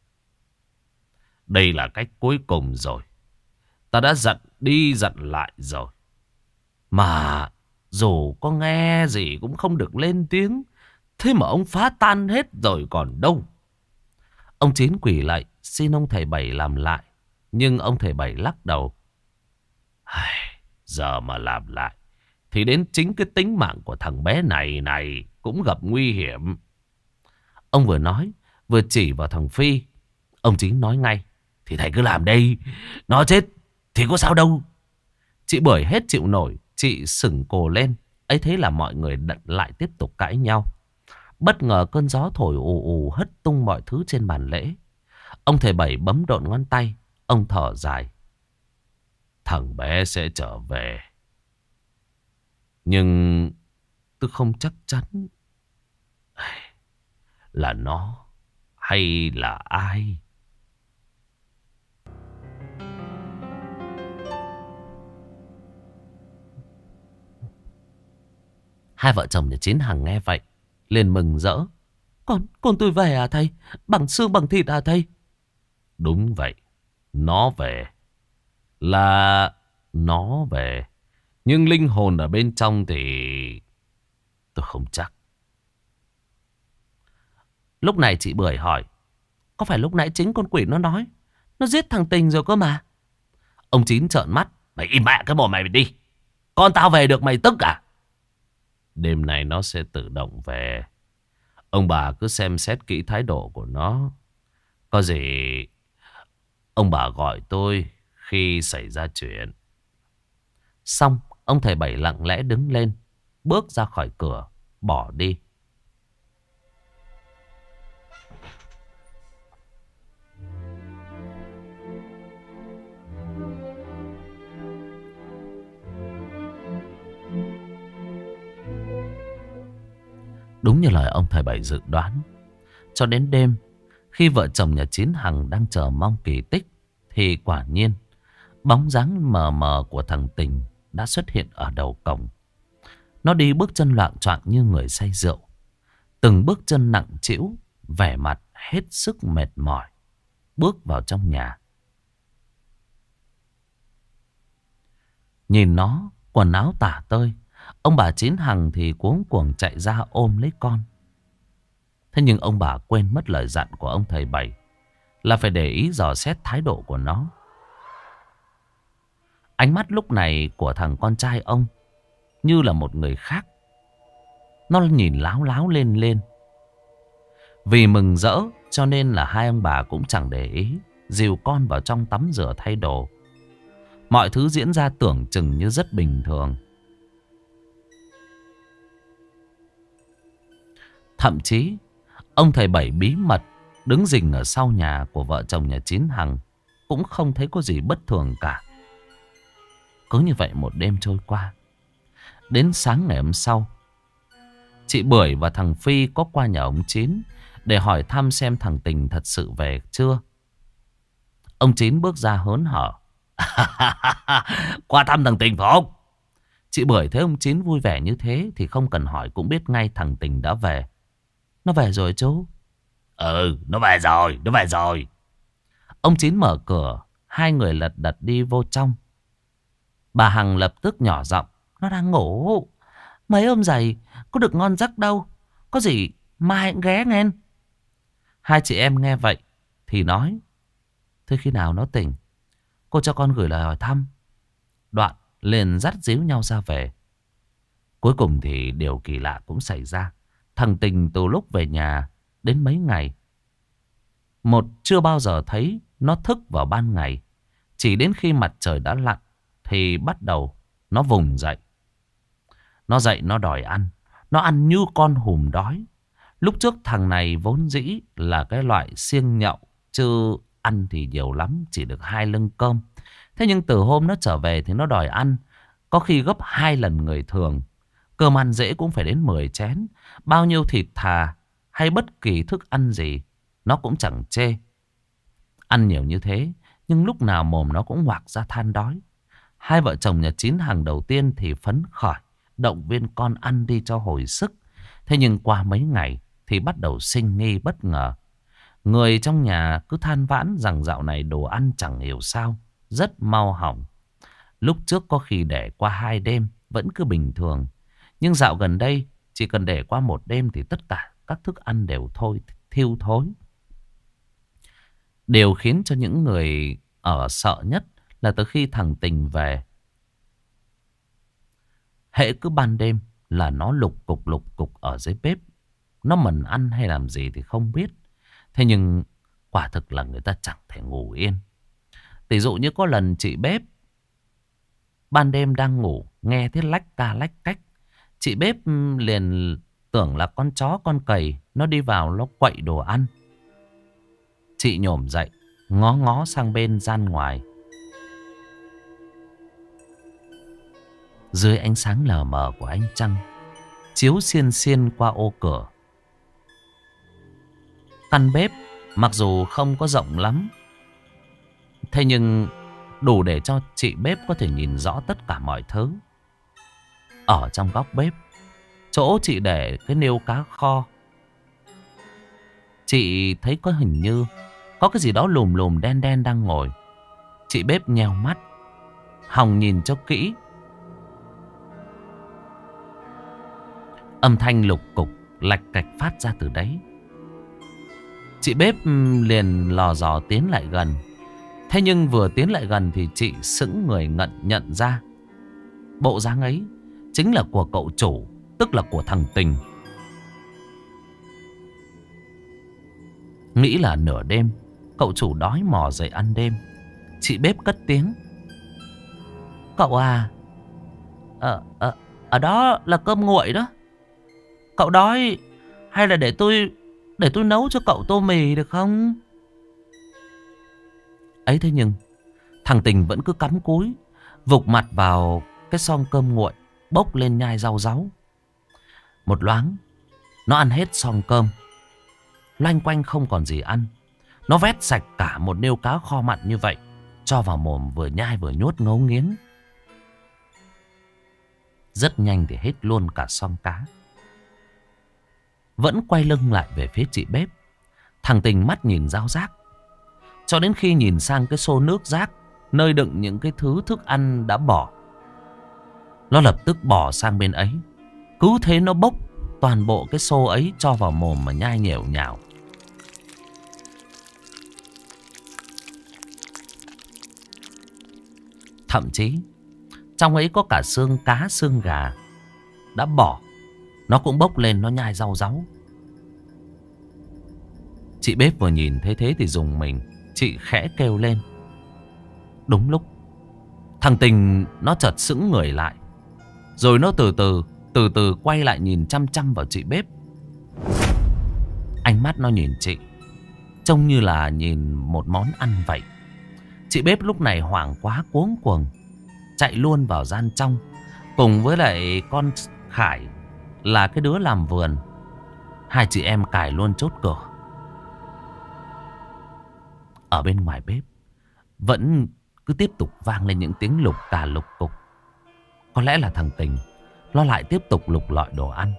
Đây là cách cuối cùng rồi. Ta đã dặn đi dặn lại rồi, mà dù có nghe gì cũng không được lên tiếng. Thế mà ông phá tan hết rồi còn đâu. Ông Chín quỳ lại xin ông thầy Bảy làm lại, nhưng ông thầy Bảy lắc đầu. Giờ mà làm lại thì đến chính cái tính mạng của thằng bé này này cũng gặp nguy hiểm. Ông vừa nói vừa chỉ vào thằng Phi. Ông Chín nói ngay. Thì thầy cứ làm đi, nó chết thì có sao đâu. Chị Bưởi hết chịu nổi, chị sững cổ lên. Ấy thế là mọi người lại tiếp tục cãi nhau. Bất ngờ cơn gió thổi ù ù hất tung mọi thứ trên bàn lễ. Ông thầy Bảy bấm độn ngón tay. Ông thở dài. Thằng bé sẽ trở về. Nhưng tôi không chắc chắn là nó hay là ai. Hai vợ chồng nhà Chín Hằng nghe vậy liền mừng rỡ. Con, con tôi về à thầy? Bằng xương bằng thịt à thầy? Đúng vậy. Nó về. Là nó về. Nhưng linh hồn ở bên trong thì tôi không chắc. Lúc này chị Bưởi hỏi. Có phải lúc nãy chính con quỷ nó nói nó giết thằng Tình rồi cơ mà? Ông Chín trợn mắt. Mày im mẹ cái mồm mày đi. Con tao về được mày tức à? Đêm nay nó sẽ tự động về. Ông bà cứ xem xét kỹ thái độ của nó. Có gì ông bà gọi tôi khi xảy ra chuyện. Xong, ông thầy Bảy lặng lẽ đứng lên, bước ra khỏi cửa, bỏ đi. Đúng như lời ông thầy Bảy dự đoán. Cho đến đêm, khi vợ chồng nhà Chín Hằng đang chờ mong kỳ tích, thì quả nhiên bóng dáng mờ mờ của thằng Tình đã xuất hiện ở đầu cổng. Nó đi bước chân loạng choạng như người say rượu. Từng bước chân nặng trĩu, vẻ mặt hết sức mệt mỏi, bước vào trong nhà. Nhìn nó, quần áo tả tơi, ông bà Chín Hằng thì cuống cuồng chạy ra ôm lấy con. Thế nhưng ông bà quên mất lời dặn của ông thầy Bảy là phải để ý dò xét thái độ của nó. Ánh mắt lúc này của thằng con trai ông như là một người khác. Nó nhìn láo láo lên lên. Vì mừng rỡ cho nên là hai ông bà cũng chẳng để ý, dìu con vào trong tắm rửa thay đồ. Mọi thứ diễn ra tưởng chừng như rất bình thường. Thậm chí ông thầy Bảy bí mật đứng rình ở sau nhà của vợ chồng nhà Chín Hằng cũng không thấy có gì bất thường cả. Cứ như vậy một đêm trôi qua. Đến sáng ngày hôm sau, chị Bưởi và thằng Phi có qua nhà ông Chín để hỏi thăm xem thằng Tình thật sự về chưa. Ông Chín bước ra hớn hở. Qua thăm thằng Tình phải không? Chị Bưởi thấy ông Chín vui vẻ như thế thì không cần hỏi cũng biết ngay thằng Tình đã về. Nó về rồi chú. Ừ, nó về rồi, nó về rồi. Ông Chín mở cửa, hai người lật đật đi vô trong. Bà Hằng lập tức nhỏ giọng. Nó đang ngủ. Mấy hôm giày có được ngon giấc đâu. Có gì mai ghé nghe. Hai chị em nghe vậy thì nói. Thế khi nào nó tỉnh, cô cho con gửi lời hỏi thăm. Đoạn liền dắt díu nhau ra về. Cuối cùng thì điều kỳ lạ cũng xảy ra. Thằng Tình từ lúc về nhà đến mấy ngày, một chưa bao giờ thấy nó thức vào ban ngày. Chỉ đến khi mặt trời đã lặn thì bắt đầu nó vùng dậy. Nó dậy nó đòi ăn. Nó ăn như con hùm đói. Lúc trước thằng này vốn dĩ là cái loại siêng nhậu, chứ ăn thì nhiều lắm, chỉ được hai lưng cơm. Thế nhưng từ hôm nó trở về thì nó đòi ăn, có khi gấp hai lần người thường. Cơm ăn dễ cũng phải đến mười chén. Bao nhiêu thịt thà hay bất kỳ thức ăn gì nó cũng chẳng chê. Ăn nhiều như thế nhưng lúc nào mồm nó cũng ngoạc ra than đói. Hai vợ chồng nhà Chín Hằng đầu tiên thì phấn khởi, động viên con ăn đi cho hồi sức. Thế nhưng qua mấy ngày thì bắt đầu sinh nghi bất ngờ. Người trong nhà cứ than vãn rằng dạo này đồ ăn chẳng hiểu sao rất mau hỏng. Lúc trước có khi để qua hai đêm vẫn cứ bình thường. Nhưng dạo gần đây chỉ cần để qua một đêm thì tất cả các thức ăn đều thôi thiêu thối. Điều khiến cho những người ở sợ nhất là từ khi thằng Tình về, hễ cứ ban đêm là nó lục cục lục cục ở dưới bếp. Nó mần ăn hay làm gì thì không biết. Thế nhưng quả thực là người ta chẳng thể ngủ yên. Tỷ dụ như có lần chị bếp ban đêm đang ngủ, nghe thấy lách ca lách cách, Chị bếp liền tưởng là con chó con cầy nó đi vào nó quậy đồ ăn. Chị nhổm dậy, ngó ngó sang bên gian ngoài. Dưới ánh sáng lờ mờ của ánh trăng chiếu xiên xiên qua ô cửa, căn bếp mặc dù không có rộng lắm, thế nhưng đủ để cho chị bếp có thể nhìn rõ tất cả mọi thứ. Ở trong góc bếp, chỗ chị để cái niêu cá kho, chị thấy có hình như có cái gì đó lùm lùm đen đen đang ngồi. Chị bếp nheo mắt, hòng nhìn cho kỹ. Âm thanh lục cục lạch cạch phát ra từ đấy. Chị bếp liền lò dò tiến lại gần. Thế nhưng vừa tiến lại gần thì chị sững người ngẩn nhận ra bộ dáng ấy chính là của cậu chủ, tức là của thằng Tình. Nghĩ là nửa đêm cậu chủ đói mò dậy ăn đêm, chị bếp cất tiếng: "Cậu à, ở, ở, ở đó là cơm nguội đó. Cậu đói hay là để tôi Để tôi nấu cho cậu tô mì được không?" Ấy thế nhưng thằng Tình vẫn cứ cắm cúi vục mặt vào cái xong cơm nguội bốc lên nhai rau ráu. Một loáng nó ăn hết xong cơm, loanh quanh không còn gì ăn. Nó vét sạch cả một niêu cá kho mặn như vậy, cho vào mồm vừa nhai vừa nhốt ngấu nghiến. Rất nhanh thì hết luôn cả xong cá. Vẫn quay lưng lại về phía chị bếp, thằng Tình mắt nhìn dao rác, cho đến khi nhìn sang cái xô nước rác nơi đựng những cái thứ thức ăn đã bỏ. Nó lập tức bỏ sang bên ấy. Cứ thế nó bốc toàn bộ cái xô ấy cho vào mồm mà nhai nhểu nhào. Thậm chí trong ấy có cả xương cá xương gà đã bỏ, nó cũng bốc lên nó nhai rau ráu. Chị bếp vừa nhìn thấy thế thì rùng mình, chị khẽ kêu lên. Đúng lúc thằng Tình nó chợt sững người lại, rồi nó từ từ Từ từ quay lại nhìn chăm chăm vào chị bếp. Ánh mắt nó nhìn chị trông như là nhìn một món ăn vậy. Chị bếp lúc này hoảng quá cuống cuồng chạy luôn vào gian trong, cùng với lại con Khải là cái đứa làm vườn. Hai chị em cài luôn chốt cửa. Ở bên ngoài bếp vẫn cứ tiếp tục vang lên những tiếng lục cà lục cục. Có lẽ là thằng Tình nó lại tiếp tục lục lọi đồ ăn.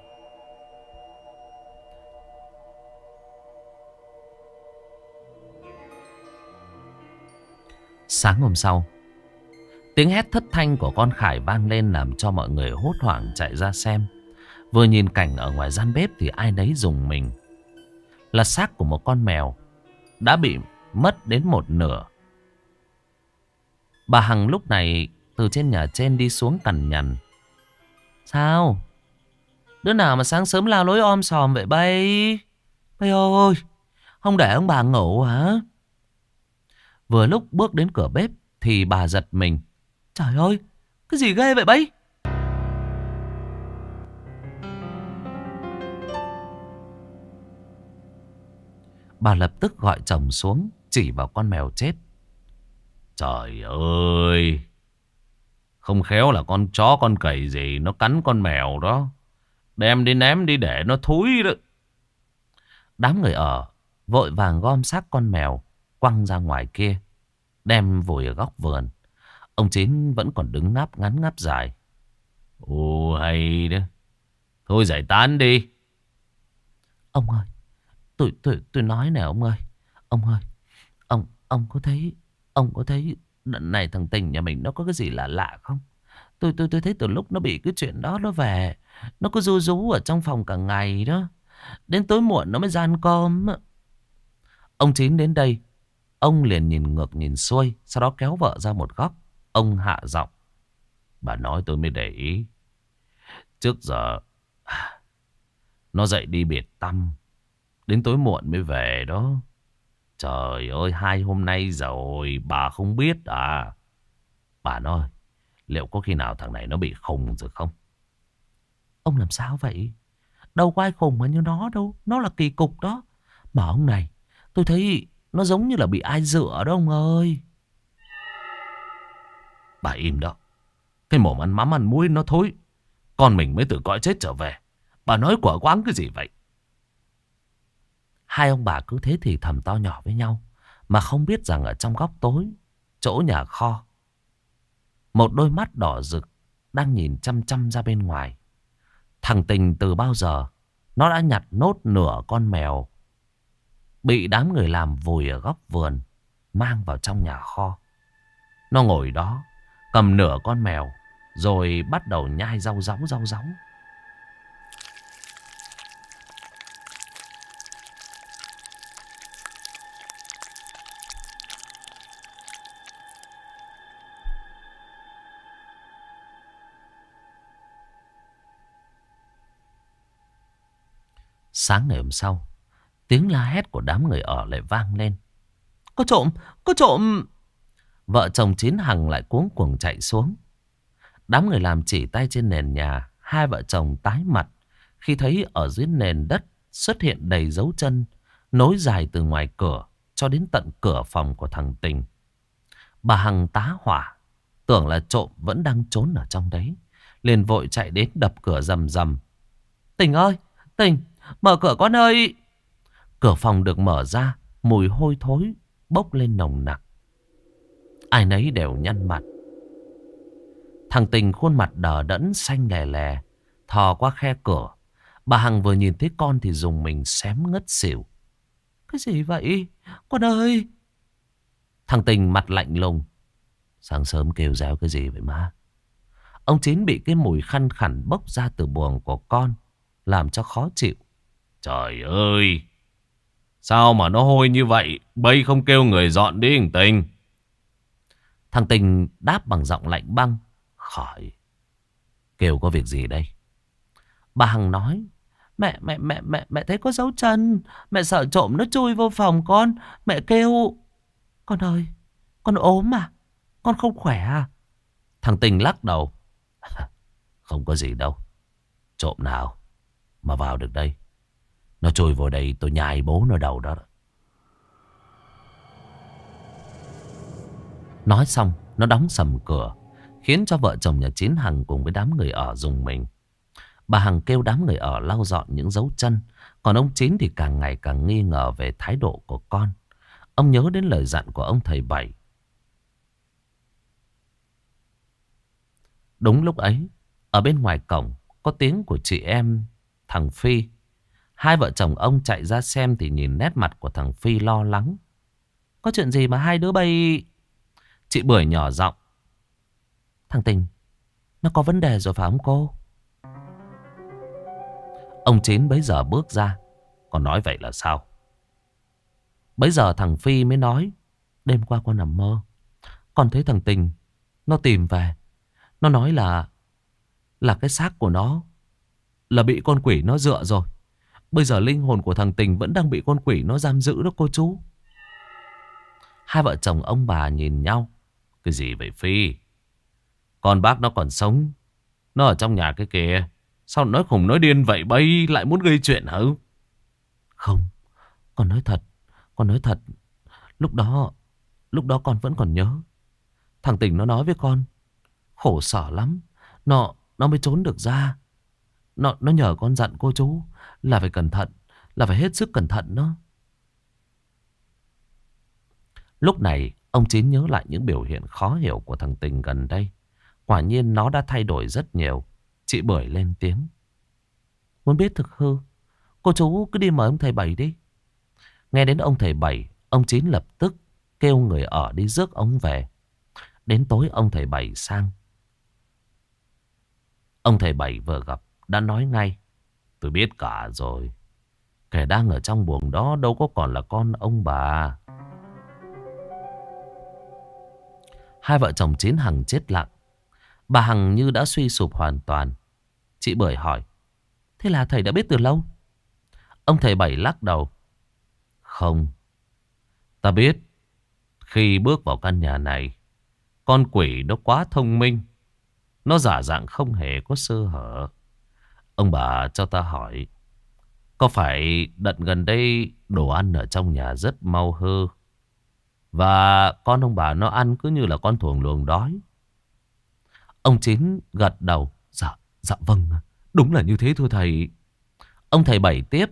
Sáng hôm sau, tiếng hét thất thanh của con Khải vang lên làm cho mọi người hốt hoảng chạy ra xem. Vừa nhìn cảnh ở ngoài gian bếp thì ai nấy rùng mình. Là xác của một con mèo đã bị mất đến một nửa. Bà Hằng lúc này từ trên nhà trên đi xuống cằn nhằn. Sao? Đứa nào mà sáng sớm lao lối om sòm vậy bay? Bay ơi, không để ông bà ngủ hả? Vừa lúc bước đến cửa bếp thì bà giật mình. Trời ơi, cái gì ghê vậy bay? Bà lập tức gọi chồng xuống, chỉ vào con mèo chết. Trời ơi, không khéo là con chó con cầy gì nó cắn con mèo đó. Đem đi ném đi để nó thúi đó. Đám người ở vội vàng gom xác con mèo quăng ra ngoài kia, đem vùi ở góc vườn. Ông Chín vẫn còn đứng ngáp ngắn ngáp dài. Ồ hay đó. Thôi giải tán đi. Ông ơi, tôi tôi tôi nói nè ông ơi. Ông ơi, ông ông có thấy ông có thấy lần này thằng Tình nhà mình nó có cái gì lạ lạ không? Tôi tôi tôi thấy từ lúc nó bị cái chuyện đó nó về, nó cứ ru rú ở trong phòng cả ngày đó. Đến tối muộn nó mới ra ăn cơm. Ông Chín đến đây, ông liền nhìn ngược nhìn xuôi, sau đó kéo vợ ra một góc. Ông hạ giọng. Bà nói tôi mới để ý. Trước giờ nó dậy đi biệt tăm, đến tối muộn mới về đó. Trời ơi, hai hôm nay rồi bà không biết à? Bà nói liệu có khi nào thằng này nó bị khùng rồi không? Ông làm sao vậy? Đâu có ai khùng mà như nó đâu. Nó là kỳ cục đó. Mà ông này, tôi thấy nó giống như là bị ai dựa đó ông ơi. Bà im đó. Cái mồm ăn mắm ăn muối nó thối. Con mình mới từ cõi chết trở về. Bà nói quả quáng cái gì vậy? Hai ông bà cứ thế thì thầm to nhỏ với nhau. Mà không biết rằng ở trong góc tối, chỗ nhà kho, một đôi mắt đỏ rực đang nhìn chăm chăm ra bên ngoài. Thằng Tình từ bao giờ nó đã nhặt nốt nửa con mèo bị đám người làm vùi ở góc vườn, mang vào trong nhà kho. Nó ngồi đó cầm nửa con mèo rồi bắt đầu nhai rau ráu rau ráu. Sáng ngày hôm sau, tiếng la hét của đám người ở lại vang lên. Có trộm, có trộm. Vợ chồng Chín Hằng lại cuống cuồng chạy xuống. Đám người làm chỉ tay trên nền nhà. Hai vợ chồng tái mặt khi thấy ở dưới nền đất xuất hiện đầy dấu chân, nối dài từ ngoài cửa cho đến tận cửa phòng của thằng Tình. Bà Hằng tá hỏa, tưởng là trộm vẫn đang trốn ở trong đấy, liền vội chạy đến đập cửa rầm rầm. Tình ơi, Tình, mở cửa con ơi. Cửa phòng được mở ra, mùi hôi thối bốc lên nồng nặc. Ai nấy đều nhăn mặt. Thằng Tình khuôn mặt đờ đẫn xanh lè lè, thò qua khe cửa. Bà Hằng vừa nhìn thấy con thì dùng mình xém ngất xỉu. Cái gì vậy? Con ơi! Thằng Tình mặt lạnh lùng. Sáng sớm kêu réo cái gì vậy má? Ông Chín bị cái mùi khăn khẳn bốc ra từ buồng của con làm cho khó chịu. Trời ơi! Sao mà nó hôi như vậy? Bây không kêu người dọn đi thằng Tình. Thằng Tình đáp bằng giọng lạnh băng. Khỏi. Kêu có việc gì đây? Bà Hằng nói. Mẹ, mẹ, mẹ, mẹ, mẹ thấy có dấu chân. Mẹ sợ trộm nó chui vô phòng con. Mẹ kêu. Con ơi, con ốm à? Con không khỏe à? Thằng Tình lắc đầu. Không có gì đâu. Trộm nào mà vào được đây? Nó chui vào đây tôi nhai bố nó đầu đó. Nói xong nó đóng sầm cửa, khiến cho vợ chồng nhà Chín Hằng cùng với đám người ở rùng mình. Bà Hằng kêu đám người ở lau dọn những dấu chân. Còn ông Chín thì càng ngày càng nghi ngờ về thái độ của con. Ông nhớ đến lời dặn của ông thầy Bảy. Đúng lúc ấy, ở bên ngoài cổng có tiếng của chị em thằng Phi. Hai vợ chồng ông chạy ra xem thì nhìn nét mặt của thằng Phi lo lắng. Có chuyện gì mà hai đứa bay... Chị Bưởi nhỏ giọng. Thằng Tình, nó có vấn đề rồi phải không cô? Ông Chín bấy giờ bước ra. Còn nói vậy là sao? Bấy giờ thằng Phi mới nói. Đêm qua con nằm mơ, con thấy thằng Tình nó tìm về. Nó nói là Là cái xác của nó là bị con quỷ nó dựa rồi. Bây giờ linh hồn của thằng Tình vẫn đang bị con quỷ nó giam giữ đó cô chú. Hai vợ chồng ông bà nhìn nhau. Cái gì vậy Phi? Con bác nó còn sống, nó ở trong nhà cái kìa. Sao nói khùng nói điên vậy bay? Lại muốn gây chuyện hả? Không, con nói thật. Con nói thật. Lúc đó Lúc đó con vẫn còn nhớ. Thằng Tình nó nói với con khổ sở lắm, Nó Nó mới trốn được ra. Nó Nó nhờ con dặn cô chú là phải cẩn thận, là phải hết sức cẩn thận đó. Lúc này ông Chín nhớ lại những biểu hiện khó hiểu của thằng Tình gần đây. Quả nhiên nó đã thay đổi rất nhiều. Chị Bưởi lên tiếng. Muốn biết thực hư, cô chú cứ đi mời ông thầy Bảy đi. Nghe đến ông thầy Bảy, ông Chín lập tức kêu người ở đi rước ông về. Đến tối ông thầy Bảy sang. Ông thầy Bảy vừa gặp đã nói ngay. Tôi biết cả rồi. Kẻ đang ở trong buồng đó đâu có còn là con ông bà. Hai vợ chồng Chín Hằng chết lặng. Bà Hằng như đã suy sụp hoàn toàn. Chị Bưởi hỏi. Thế là thầy đã biết từ lâu? Ông thầy Bảy lắc đầu. Không. Ta biết khi bước vào căn nhà này, con quỷ nó quá thông minh. Nó giả dạng không hề có sơ hở. Ông bà cho ta hỏi, có phải đợt gần đây đồ ăn ở trong nhà rất mau hư, và con ông bà nó ăn cứ như là con thuồng luồng đói? Ông Chín gật đầu. Dạ, dạ vâng, đúng là như thế thưa thầy. Ông thầy Bảy tiếp.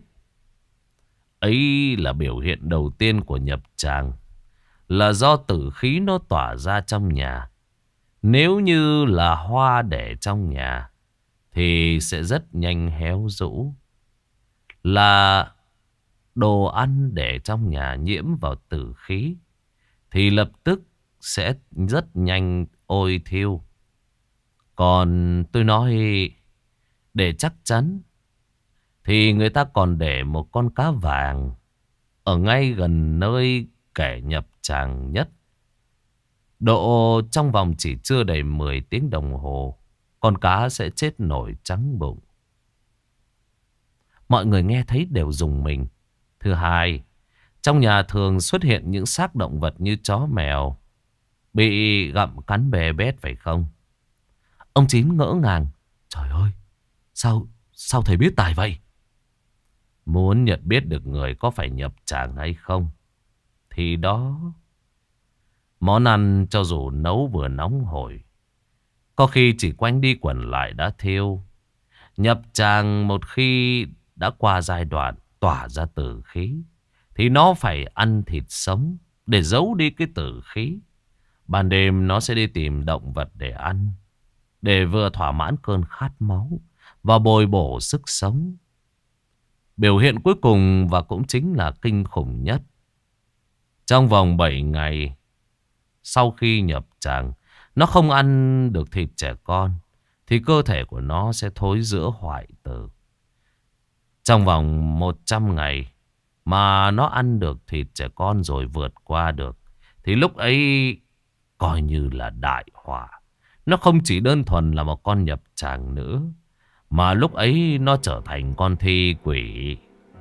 Ấy là biểu hiện đầu tiên của nhập tràng, là do tử khí nó tỏa ra trong nhà. Nếu như là hoa để trong nhà thì sẽ rất nhanh héo rũ. Là đồ ăn để trong nhà nhiễm vào tử khí thì lập tức sẽ rất nhanh ôi thiêu. Còn tôi nói để chắc chắn thì người ta còn để một con cá vàng ở ngay gần nơi kẻ nhập tràng nhất. Độ trong vòng chỉ chưa đầy mười tiếng đồng hồ, con cá sẽ chết nổi trắng bụng. Mọi người nghe thấy đều rùng mình. Thứ hai, trong nhà thường xuất hiện những xác động vật như chó mèo bị gặm cắn bê bết phải không? Ông Chín ngỡ ngàng. Trời ơi, sao, sao thầy biết tài vậy? Muốn nhận biết được người có phải nhập tràng hay không thì đó, món ăn cho dù nấu vừa nóng hổi, có khi chỉ quanh đi quẩn lại đã thiêu. Nhập tràng một khi đã qua giai đoạn tỏa ra tử khí thì nó phải ăn thịt sống để giấu đi cái tử khí. Ban đêm nó sẽ đi tìm động vật để ăn, để vừa thỏa mãn cơn khát máu và bồi bổ sức sống. Biểu hiện cuối cùng và cũng chính là kinh khủng nhất, trong vòng bảy ngày sau khi nhập tràng, nó không ăn được thịt trẻ con thì cơ thể của nó sẽ thối rữa hoại tử. Trong vòng một trăm ngày mà nó ăn được thịt trẻ con rồi vượt qua được thì lúc ấy coi như là đại họa. Nó không chỉ đơn thuần là một con nhập tràng nữa, mà lúc ấy nó trở thành con thi quỷ.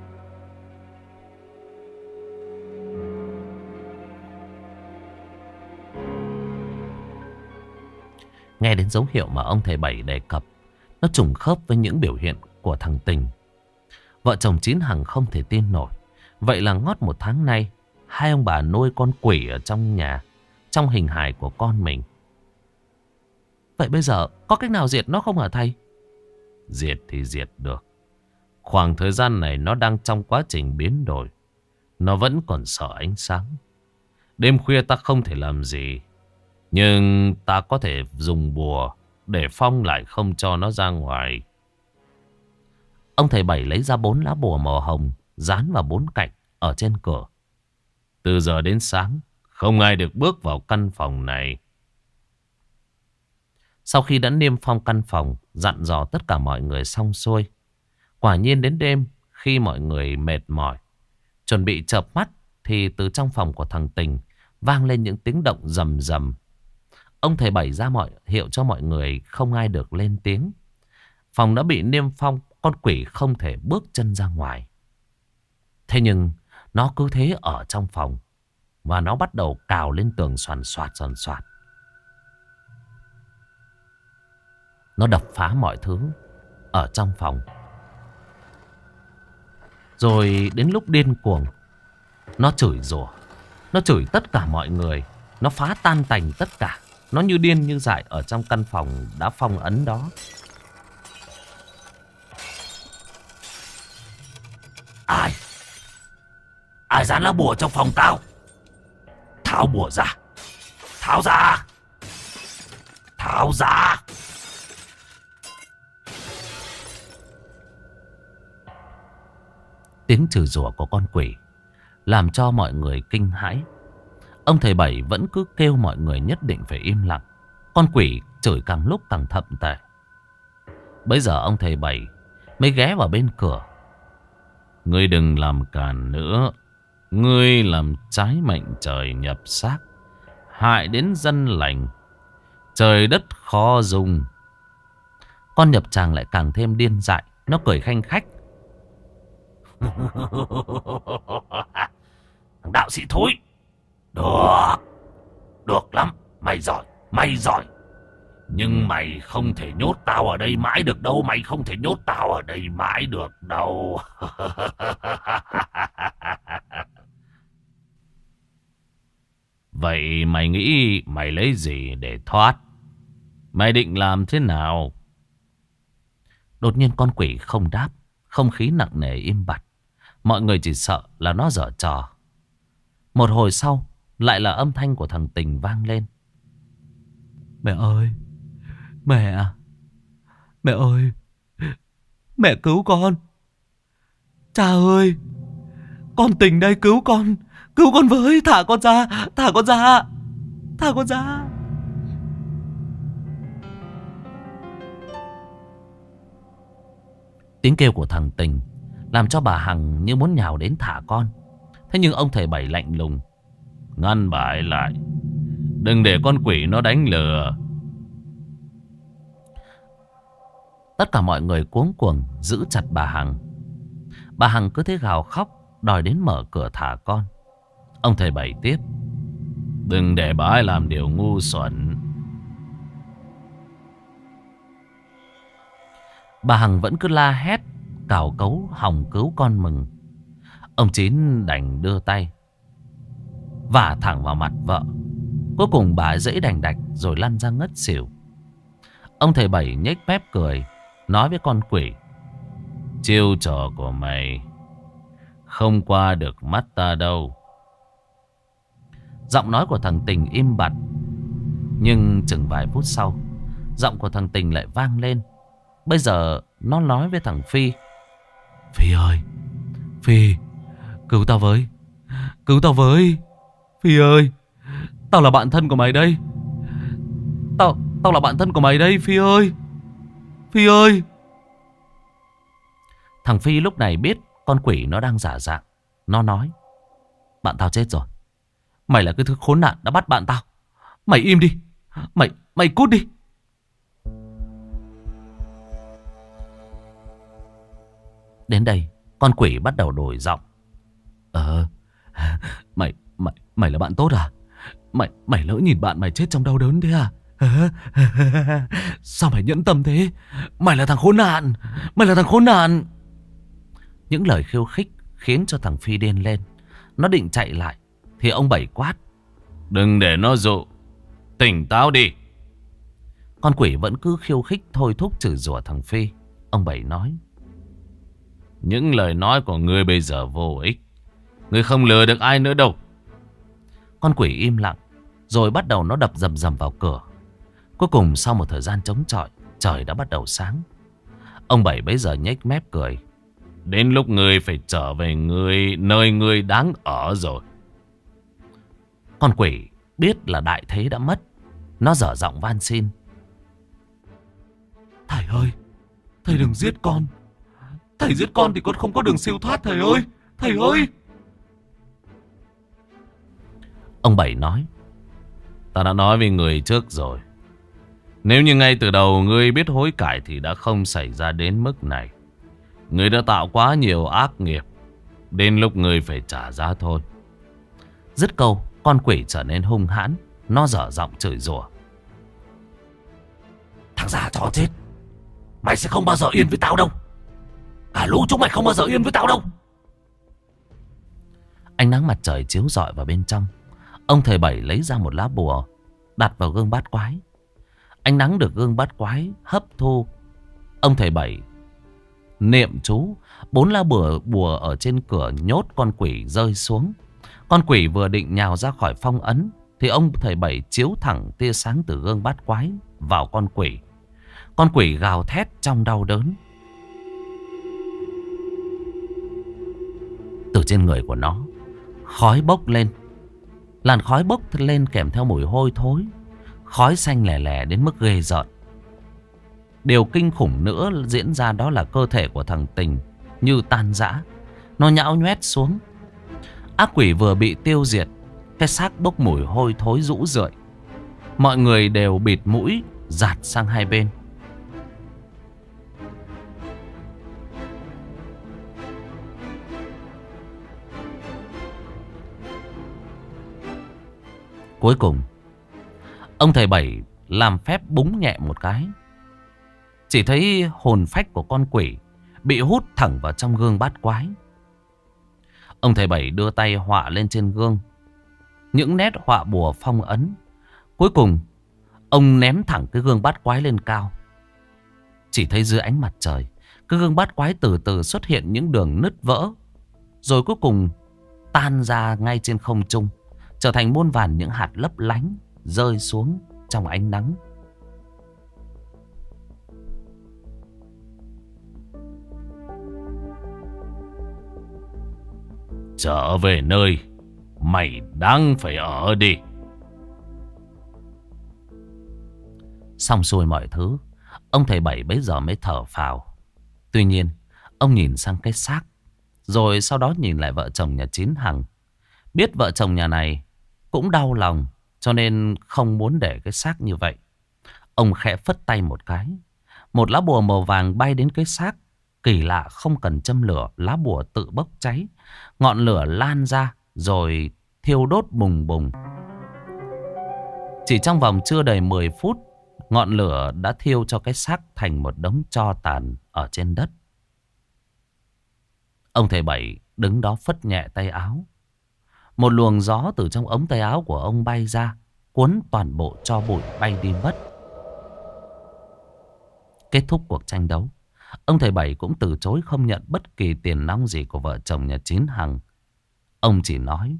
Nghe đến dấu hiệu mà ông thầy Bảy đề cập, nó trùng khớp với những biểu hiện của thằng Tình. Vợ chồng Chín Hằng không thể tin nổi. Vậy là ngót một tháng nay, hai ông bà nuôi con quỷ ở trong nhà, trong hình hài của con mình. Vậy bây giờ có cách nào diệt nó không hả thầy? Diệt thì diệt được. Khoảng thời gian này nó đang trong quá trình biến đổi. Nó vẫn còn sợ ánh sáng. Đêm khuya ta không thể làm gì, nhưng ta có thể dùng bùa để phong lại không cho nó ra ngoài. Ông thầy Bảy lấy ra bốn lá bùa màu hồng, dán vào bốn cạnh ở trên cửa. Từ giờ đến sáng, không ai được bước vào căn phòng này. Sau khi đã niêm phong căn phòng, dặn dò tất cả mọi người xong xuôi, quả nhiên đến đêm, khi mọi người mệt mỏi, chuẩn bị chợp mắt, thì từ trong phòng của thằng Tình vang lên những tiếng động rầm rầm. Ông thầy Bảy ra mọi hiệu cho mọi người không ai được lên tiếng. Phòng đã bị niêm phong, con quỷ không thể bước chân ra ngoài. Thế nhưng nó cứ thế ở trong phòng, và nó bắt đầu cào lên tường xoàn xoạt xoàn xoạt. Nó đập phá mọi thứ ở trong phòng. Rồi đến lúc điên cuồng, nó chửi rủa, nó chửi tất cả mọi người, nó phá tan tành tất cả. Nó như điên như dại ở trong căn phòng đã phong ấn đó. Ai? Ai dán lá bùa trong phòng tao? Tháo bùa ra! Tháo ra! Tháo ra! Tiếng chửi rủa của con quỷ làm cho mọi người kinh hãi. Ông thầy Bảy vẫn cứ kêu mọi người nhất định phải im lặng. Con quỷ chửi càng lúc càng thậm tệ. Bây giờ ông thầy Bảy mới ghé vào bên cửa. Ngươi đừng làm càn nữa. Ngươi làm trái mệnh trời nhập xác, hại đến dân lành, trời đất khó dung. Con nhập tràng lại càng thêm điên dại. Nó cười khanh khách. Đạo sĩ thối. Được, được lắm. Mày giỏi, mày giỏi. Nhưng mày không thể nhốt tao ở đây mãi được đâu. Mày không thể nhốt tao ở đây mãi được đâu. Vậy mày nghĩ mày lấy gì để thoát? Mày định làm thế nào? Đột nhiên con quỷ không đáp. Không khí nặng nề im bặt. Mọi người chỉ sợ là nó giở trò. Một hồi sau lại là âm thanh của thằng Tình vang lên. Mẹ ơi! Mẹ! Mẹ ơi! Mẹ cứu con! Cha ơi! Con Tình đây, cứu con! Cứu con với! Thả con ra! Thả con ra! Thả con ra! Tiếng kêu của thằng Tình làm cho bà Hằng như muốn nhào đến thả con. Thế nhưng ông thầy Bảy lạnh lùng: ngăn bà ấy lại. Đừng để con quỷ nó đánh lừa. Tất cả mọi người cuống cuồng giữ chặt bà Hằng. Bà Hằng cứ thế gào khóc, đòi đến mở cửa thả con. Ông thầy Bảy tiếp: đừng để bà ấy làm điều ngu xuẩn. Bà Hằng vẫn cứ la hét, cào cấu hòng cứu con mừng. Ông Chín đành đưa tay vả thẳng vào mặt vợ. Cuối cùng bà dãy đành đạch rồi lăn ra ngất xỉu. Ông thầy Bảy nhếch mép cười, nói với con quỷ: chiêu trò của mày không qua được mắt ta đâu. Giọng nói của thằng Tình im bặt. Nhưng chừng vài phút sau, giọng của thằng Tình lại vang lên. Bây giờ nó nói với thằng Phi: Phi ơi! Phi! Cứu tao với! Cứu tao với! Phi ơi! Tao là bạn thân của mày đây! Tao, tao là bạn thân của mày đây, Phi ơi! Phi ơi! Thằng Phi lúc này biết con quỷ nó đang giả dạng. Nó nói: bạn tao chết rồi. Mày là cái thứ khốn nạn đã bắt bạn tao. Mày im đi! Mày, mày cút đi! Đến đây, con quỷ bắt đầu đổi giọng. Ờ, mày, mày, mày là bạn tốt à? Mày, mày lỡ nhìn bạn mày chết trong đau đớn thế à? Sao mày nhẫn tâm thế? Mày là thằng khốn nạn! Mày là thằng khốn nạn! Những lời khiêu khích khiến cho thằng Phi điên lên. Nó định chạy lại thì ông Bảy quát: đừng để nó dụ, tỉnh táo đi. Con quỷ vẫn cứ khiêu khích thôi thúc chửi rủa thằng Phi. Ông Bảy nói: những lời nói của ngươi bây giờ vô ích. Ngươi không lừa được ai nữa đâu. Con quỷ im lặng, rồi bắt đầu nó đập rầm rầm vào cửa. Cuối cùng sau một thời gian chống chọi, trời đã bắt đầu sáng. Ông Bảy bấy giờ nhếch mép cười: đến lúc ngươi phải trở về ngươi nơi ngươi đáng ở rồi. Con quỷ biết là đại thế đã mất. Nó dở giọng van xin: thầy ơi! Thầy đừng giết con! Thầy giết con thì con không có đường siêu thoát, thầy ơi! Thầy ơi! Ông Bảy nói: ta đã nói với người trước rồi. Nếu như ngay từ đầu ngươi biết hối cải thì đã không xảy ra đến mức này. Ngươi đã tạo quá nhiều ác nghiệp. Đến lúc ngươi phải trả giá thôi. Dứt câu, con quỷ trở nên hung hãn. Nó dở giọng chửi rủa: thằng già chó chết! Mày sẽ không bao giờ yên với tao đâu! Cả lũ chúng mày không bao giờ yên với tao đâu! Ánh nắng mặt trời chiếu rọi vào bên trong. Ông thầy Bảy lấy ra một lá bùa, đặt vào gương bát quái. Ánh nắng được gương bát quái hấp thu. Ông thầy Bảy niệm chú, bốn lá bùa bùa ở trên cửa nhốt con quỷ rơi xuống. Con quỷ vừa định nhào ra khỏi phong ấn thì ông thầy Bảy chiếu thẳng tia sáng từ gương bát quái vào con quỷ. Con quỷ gào thét trong đau đớn. Từ trên người của nó, khói bốc lên. Làn khói bốc lên kèm theo mùi hôi thối. Khói xanh lè lè đến mức ghê rợn. Điều kinh khủng nữa diễn ra đó là cơ thể của thằng Tình như tan rã. Nó nhão nhoét xuống. Ác quỷ vừa bị tiêu diệt, cái xác bốc mùi hôi thối rũ rượi. Mọi người đều bịt mũi, dạt sang hai bên. Cuối cùng, ông thầy Bảy làm phép búng nhẹ một cái. Chỉ thấy hồn phách của con quỷ bị hút thẳng vào trong gương bát quái. Ông thầy Bảy đưa tay họa lên trên gương những nét họa bùa phong ấn. Cuối cùng ông ném thẳng cái gương bát quái lên cao. Chỉ thấy dưới ánh mặt trời, cái gương bát quái từ từ xuất hiện những đường nứt vỡ, rồi cuối cùng tan ra ngay trên không trung, trở thành muôn vàn những hạt lấp lánh rơi xuống trong ánh nắng. Trở về nơi mày đang phải ở đi. Xong xuôi mọi thứ, ông thầy Bảy bấy giờ mới thở phào. Tuy nhiên, ông nhìn sang cái xác, rồi sau đó nhìn lại vợ chồng nhà Chín Hằng. Biết vợ chồng nhà này cũng đau lòng, cho nên không muốn để cái xác như vậy. Ông khẽ phất tay một cái. Một lá bùa màu vàng bay đến cái xác. Kỳ lạ, không cần châm lửa, lá bùa tự bốc cháy. Ngọn lửa lan ra rồi thiêu đốt bùng bùng. Chỉ trong vòng chưa đầy mười phút, ngọn lửa đã thiêu cho cái xác thành một đống tro tàn ở trên đất. Ông thầy Bảy đứng đó phất nhẹ tay áo. Một luồng gió từ trong ống tay áo của ông bay ra, cuốn toàn bộ tro bụi bay đi mất. Kết thúc cuộc tranh đấu, ông thầy Bảy cũng từ chối không nhận bất kỳ tiền nong gì của vợ chồng nhà Chín Hằng. Ông chỉ nói: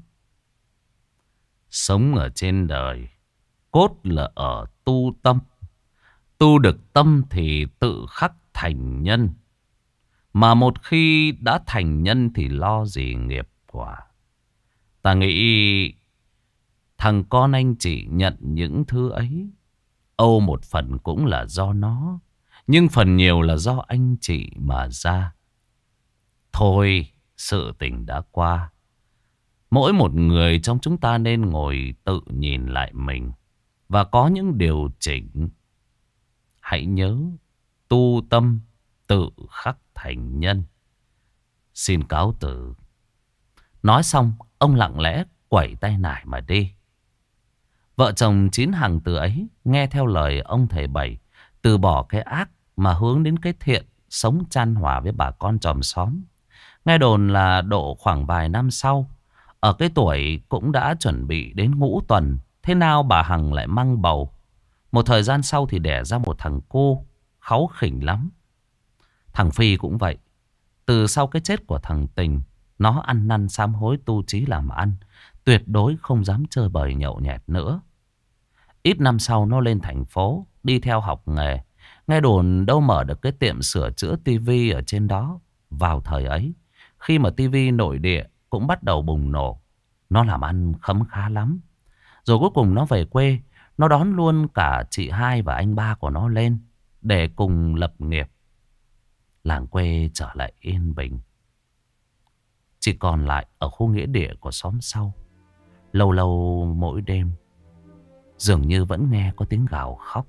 sống ở trên đời, cốt là ở tu tâm. Tu được tâm thì tự khắc thành nhân. Mà một khi đã thành nhân thì lo gì nghiệp quả. Ta nghĩ thằng con anh chị nhận những thứ ấy, âu một phần cũng là do nó, nhưng phần nhiều là do anh chị mà ra. Thôi, sự tình đã qua. Mỗi một người trong chúng ta nên ngồi tự nhìn lại mình và có những điều chỉnh. Hãy nhớ, tu tâm tự khắc thành nhân. Xin cáo từ. Nói xong, ông lặng lẽ quẩy tay nải mà đi. Vợ chồng Chín Hằng từ ấy nghe theo lời ông thầy Bảy, từ bỏ cái ác mà hướng đến cái thiện, sống chan hòa với bà con chòm xóm. Nghe đồn là độ khoảng vài năm sau, ở cái tuổi cũng đã chuẩn bị đến ngũ tuần, thế nào bà Hằng lại mang bầu. Một thời gian sau thì đẻ ra một thằng cô kháu khỉnh lắm. Thằng Phi cũng vậy. Từ sau cái chết của thằng Tình, nó ăn năn sám hối tu chí làm ăn, tuyệt đối không dám chơi bời nhậu nhẹt nữa. Ít năm sau nó lên thành phố, đi theo học nghề. Nghe đồn đâu mở được cái tiệm sửa chữa tivi ở trên đó. Vào thời ấy, khi mà tivi nội địa cũng bắt đầu bùng nổ, nó làm ăn khấm khá lắm. Rồi cuối cùng nó về quê, nó đón luôn cả chị hai và anh ba của nó lên để cùng lập nghiệp. Làng quê trở lại yên bình. Chỉ còn lại ở khu nghĩa địa của xóm sau, lâu lâu mỗi đêm dường như vẫn nghe có tiếng gào khóc.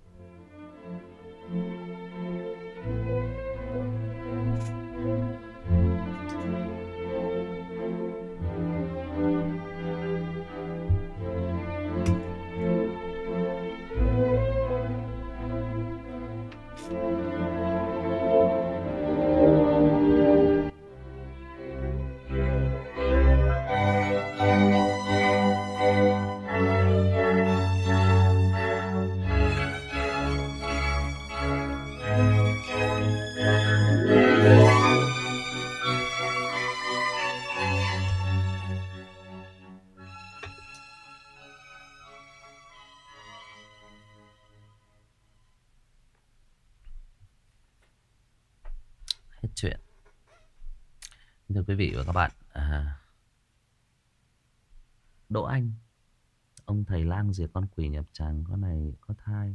Hết chuyện. Thưa quý vị và các bạn, à, Đỗ Anh, ông thầy lang diệt con quỷ nhập tràng, con này có thai.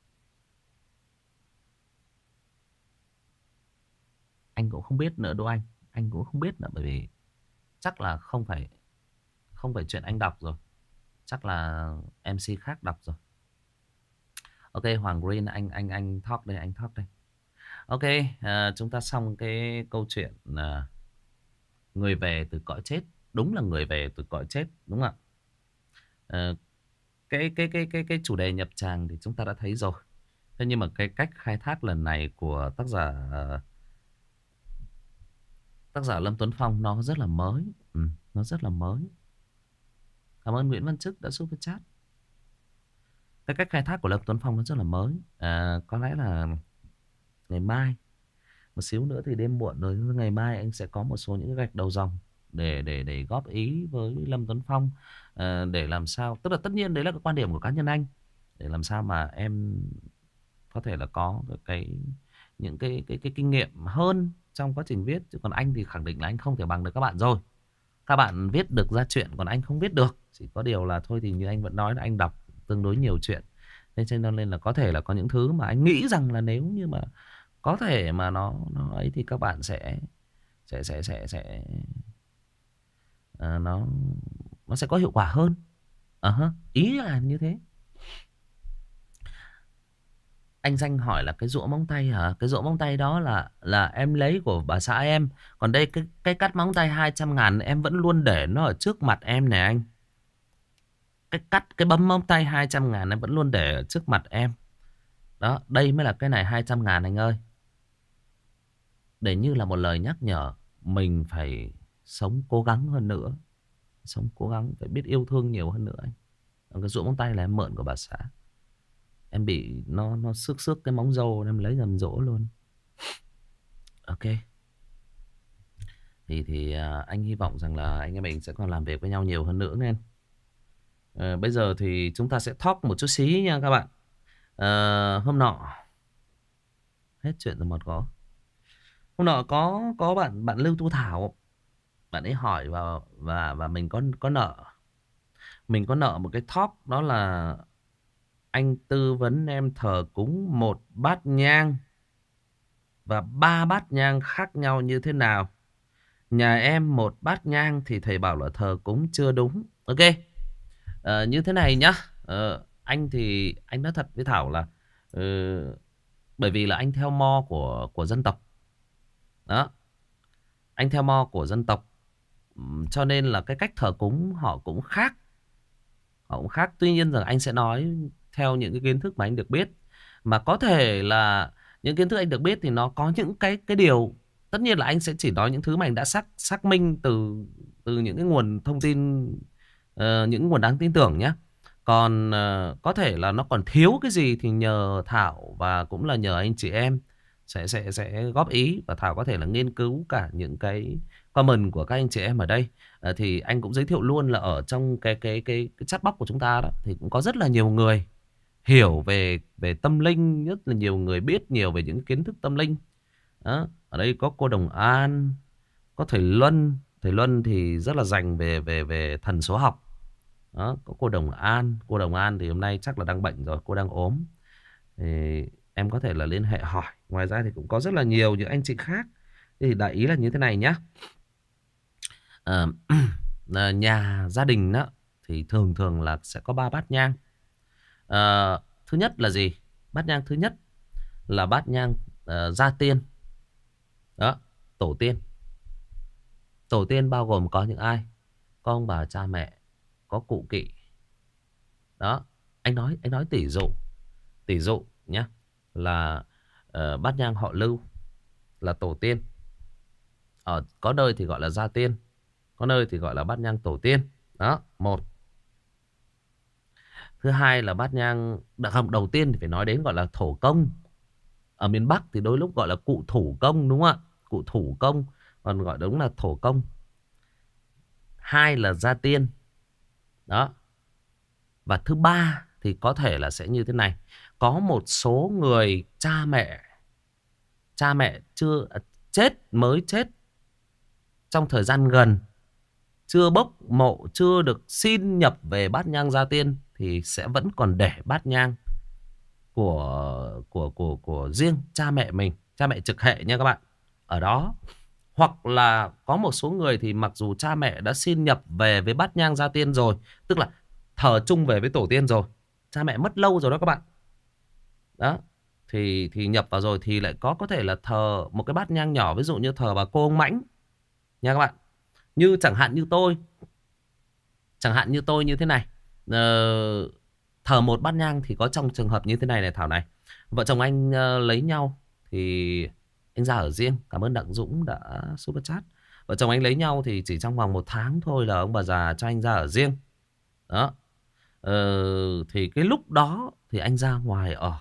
Anh cũng không biết nữa Đỗ Anh, anh cũng không biết nữa, bởi vì chắc là không phải không phải chuyện anh đọc rồi, chắc là em xê khác đọc rồi. Ok, Hoàng Green, anh anh anh talk đây, anh talk đây. Ok, à, chúng ta xong cái câu chuyện à, người về từ cõi chết. Đúng là người về từ cõi chết, đúng không ạ? À, cái cái cái cái cái chủ đề nhập tràng thì chúng ta đã thấy rồi. Thế nhưng mà cái cách khai thác lần này của tác giả tác giả Lâm Tuấn Phong nó rất là mới. Ừ, nó rất là mới. Cảm ơn Nguyễn Văn Trức đã super chat. Cái cách khai thác của Lâm Tuấn Phong nó rất là mới. À, có lẽ là ngày mai, một xíu nữa thì đêm muộn rồi, ngày mai anh sẽ có một số những gạch đầu dòng để để để góp ý với Lâm Tuấn Phong, à, để làm sao, tức là tất nhiên đấy là cái quan điểm của cá nhân anh, để làm sao mà em có thể là có cái những cái cái cái kinh nghiệm hơn trong quá trình viết. Chứ còn anh thì khẳng định là anh không thể bằng được các bạn rồi. Các bạn viết được ra chuyện, còn anh không viết được. Chỉ có điều là thôi thì như anh vẫn nói là anh đọc tương đối nhiều chuyện. Nên cho nên là có thể là có những thứ mà anh nghĩ rằng là nếu như mà có thể mà nó nó ấy thì các bạn sẽ sẽ sẽ sẽ sẽ à, nó nó sẽ có hiệu quả hơn. À, uh-huh. Ý là như thế. Anh Danh hỏi là cái rũa móng tay hả? Cái rũa móng tay đó là là em lấy của bà xã em. Còn đây cái cái cắt móng tay hai trăm ngàn em vẫn luôn để nó ở trước mặt em nè anh. Cái cắt cái bấm móng tay hai trăm ngàn em vẫn luôn để ở trước mặt em. Đó, đây mới là cái này hai trăm ngàn anh ơi. Để như là một lời nhắc nhở mình phải sống cố gắng hơn nữa. Sống cố gắng, phải biết yêu thương nhiều hơn nữa anh. Còn cái rũa móng tay là em mượn của bà xã. Em bị nó nó xước xước cái móng râu, em lấy làm rỗ luôn. Ok. Thì thì à, anh hy vọng rằng là anh em mình sẽ còn làm việc với nhau nhiều hơn nữa nên. À, bây giờ thì chúng ta sẽ talk một chút xí nha các bạn. À, hôm nọ hết chuyện rồi một có. Hôm nọ có có bạn bạn Lưu Tu Thảo, bạn ấy hỏi vào và và mình có có nợ. Mình có nợ một cái talk, đó là anh tư vấn em thờ cúng một bát nhang và ba bát nhang khác nhau như thế nào. Nhà em một bát nhang thì thầy bảo là thờ cúng chưa đúng. Ok. À, như thế này nhá. À, anh thì anh nói thật với Thảo là uh, bởi vì là anh theo mo của của dân tộc. Đó. Anh theo mo của dân tộc. Cho nên là cái cách thờ cúng họ cũng khác. Họ cũng khác. Tuy nhiên rằng anh sẽ nói theo những cái kiến thức mà anh được biết. Mà có thể là những kiến thức anh được biết thì nó có những cái cái điều, tất nhiên là anh sẽ chỉ nói những thứ mà anh đã xác xác minh từ từ những cái nguồn thông tin, uh, những nguồn đáng tin tưởng nhé. Còn uh, có thể là nó còn thiếu cái gì thì nhờ Thảo và cũng là nhờ anh chị em sẽ sẽ sẽ góp ý, và Thảo có thể là nghiên cứu cả những cái comment của các anh chị em ở đây. Uh, thì anh cũng giới thiệu luôn là ở trong cái cái cái, cái chat box của chúng ta đó thì cũng có rất là nhiều người hiểu về về tâm linh, rất là nhiều người biết nhiều về những kiến thức tâm linh. Đó, ở đây có cô Đồng An, có thầy Luân, thầy Luân thì rất là dành về về về thần số học. Đó, có cô Đồng An, cô Đồng An thì hôm nay chắc là đang bệnh rồi, cô đang ốm. Thì em có thể là liên hệ hỏi. Ngoài ra thì cũng có rất là nhiều những anh chị khác. Thì đại ý là như thế này nhá. À, nhà gia đình đó thì thường thường là sẽ có ba bát nhang. À, thứ nhất là gì? Bát nhang thứ nhất là bát nhang uh, gia tiên. Đó, tổ tiên. Tổ tiên bao gồm có những ai? Có ông bà cha mẹ, có cụ kỵ. Đó, anh nói anh nói tỷ dụ, tỷ dụ nhé, là uh, bát nhang họ Lưu là tổ tiên. Ở có nơi thì gọi là gia tiên, có nơi thì gọi là bát nhang tổ tiên. Đó, một. Thứ hai là bát nhang không, đầu tiên thì phải nói đến gọi là thổ công. Ở miền Bắc thì đôi lúc gọi là cụ thủ công, đúng không ạ? Cụ thủ công, còn gọi đúng là thổ công. Hai là gia tiên. Đó. Và thứ ba thì có thể là sẽ như thế này. Có một số người cha mẹ, cha mẹ chưa chết, mới chết trong thời gian gần, chưa bốc mộ, chưa được xin nhập về bát nhang gia tiên, thì sẽ vẫn còn để bát nhang của của của của riêng cha mẹ mình, cha mẹ trực hệ nha các bạn, ở đó. Hoặc là có một số người thì mặc dù cha mẹ đã xin nhập về với bát nhang gia tiên rồi, tức là thờ chung về với tổ tiên rồi, cha mẹ mất lâu rồi đó các bạn. Đó, thì thì nhập vào rồi thì lại có có thể là thờ một cái bát nhang nhỏ, ví dụ như thờ bà cô ông Mãnh nha các bạn. Như chẳng hạn như tôi, chẳng hạn như tôi như thế này. Ờ, thờ một bát nhang thì có trong trường hợp như thế này này Thảo này. Vợ chồng anh uh, lấy nhau thì anh ra ở riêng. Cảm ơn Đặng Dũng đã super chat. Vợ chồng anh lấy nhau thì chỉ trong vòng một tháng thôi là ông bà già cho anh ra ở riêng. Đó. Ờ, thì cái lúc đó thì anh ra ngoài ở.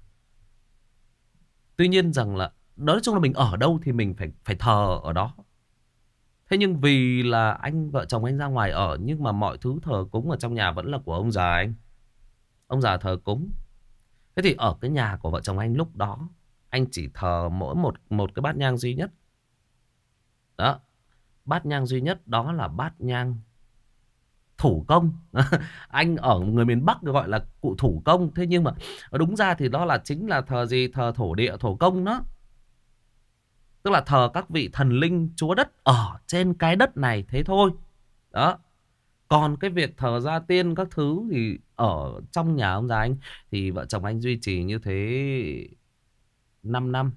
Tuy nhiên rằng là nói chung là mình ở đâu thì mình phải phải thờ ở đó. Thế nhưng vì là anh vợ chồng anh ra ngoài ở, nhưng mà mọi thứ thờ cúng ở trong nhà vẫn là của ông già anh. Ông già thờ cúng. Thế thì ở cái nhà của vợ chồng anh lúc đó, anh chỉ thờ mỗi một một cái bát nhang duy nhất. Đó. Bát nhang duy nhất đó là bát nhang thủ công. Anh ở người miền Bắc được gọi là cụ thủ công. Thế nhưng mà đúng ra thì đó là chính là thờ gì? Thờ thổ địa, thổ công đó. Tức là thờ các vị thần linh chúa đất ở trên cái đất này thế thôi. Đó. Còn cái việc thờ gia tiên các thứ thì ở trong nhà ông già anh thì vợ chồng anh duy trì như thế 5 năm.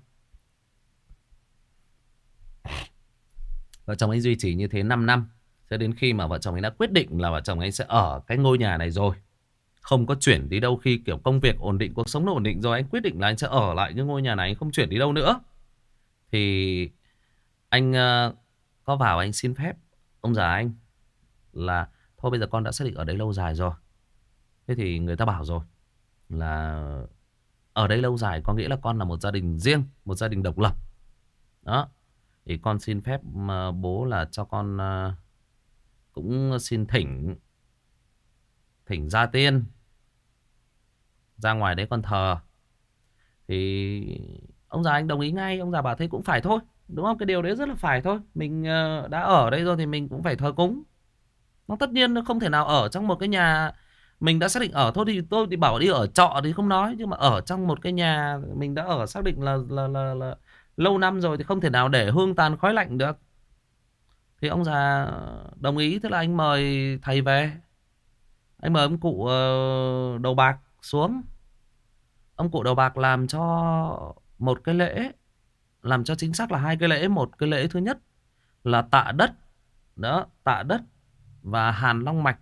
Vợ chồng anh duy trì như thế 5 năm. Cho đến khi mà vợ chồng anh đã quyết định là vợ chồng anh sẽ ở cái ngôi nhà này rồi. Không có chuyển đi đâu, khi kiểu công việc ổn định, cuộc sống nó ổn định rồi, anh quyết định là anh sẽ ở lại cái ngôi nhà này, anh không chuyển đi đâu nữa. Thì anh uh, có vào anh xin phép ông già anh là thôi bây giờ con đã xác định ở đây lâu dài rồi. Thế thì người ta bảo rồi là ở đây lâu dài có nghĩa là con là một gia đình riêng, một gia đình độc lập. Đó. Thì con xin phép mà bố là cho con uh, cũng xin thỉnh Thỉnh gia tiên ra ngoài đấy con thờ. Thì ông già anh đồng ý ngay. Ông già bảo thế cũng phải thôi, đúng không? Cái điều đấy rất là phải thôi. Mình uh, đã ở đây rồi thì mình cũng phải thờ cúng. Nó tất nhiên nó không thể nào ở trong một cái nhà mình đã xác định ở thôi. Thì tôi thì bảo đi ở trọ thì không nói, nhưng mà ở trong một cái nhà mình đã ở xác định là, là, là, là lâu năm rồi thì không thể nào để hương tàn khói lạnh được. Thì ông già đồng ý. Thế là anh mời thầy về. Anh mời ông cụ uh, đầu bạc xuống. Ông cụ đầu bạc làm cho một cái lễ, làm cho chính xác là hai cái lễ. Một cái lễ thứ nhất là tạ đất. Đó, tạ đất và hàn long mạch.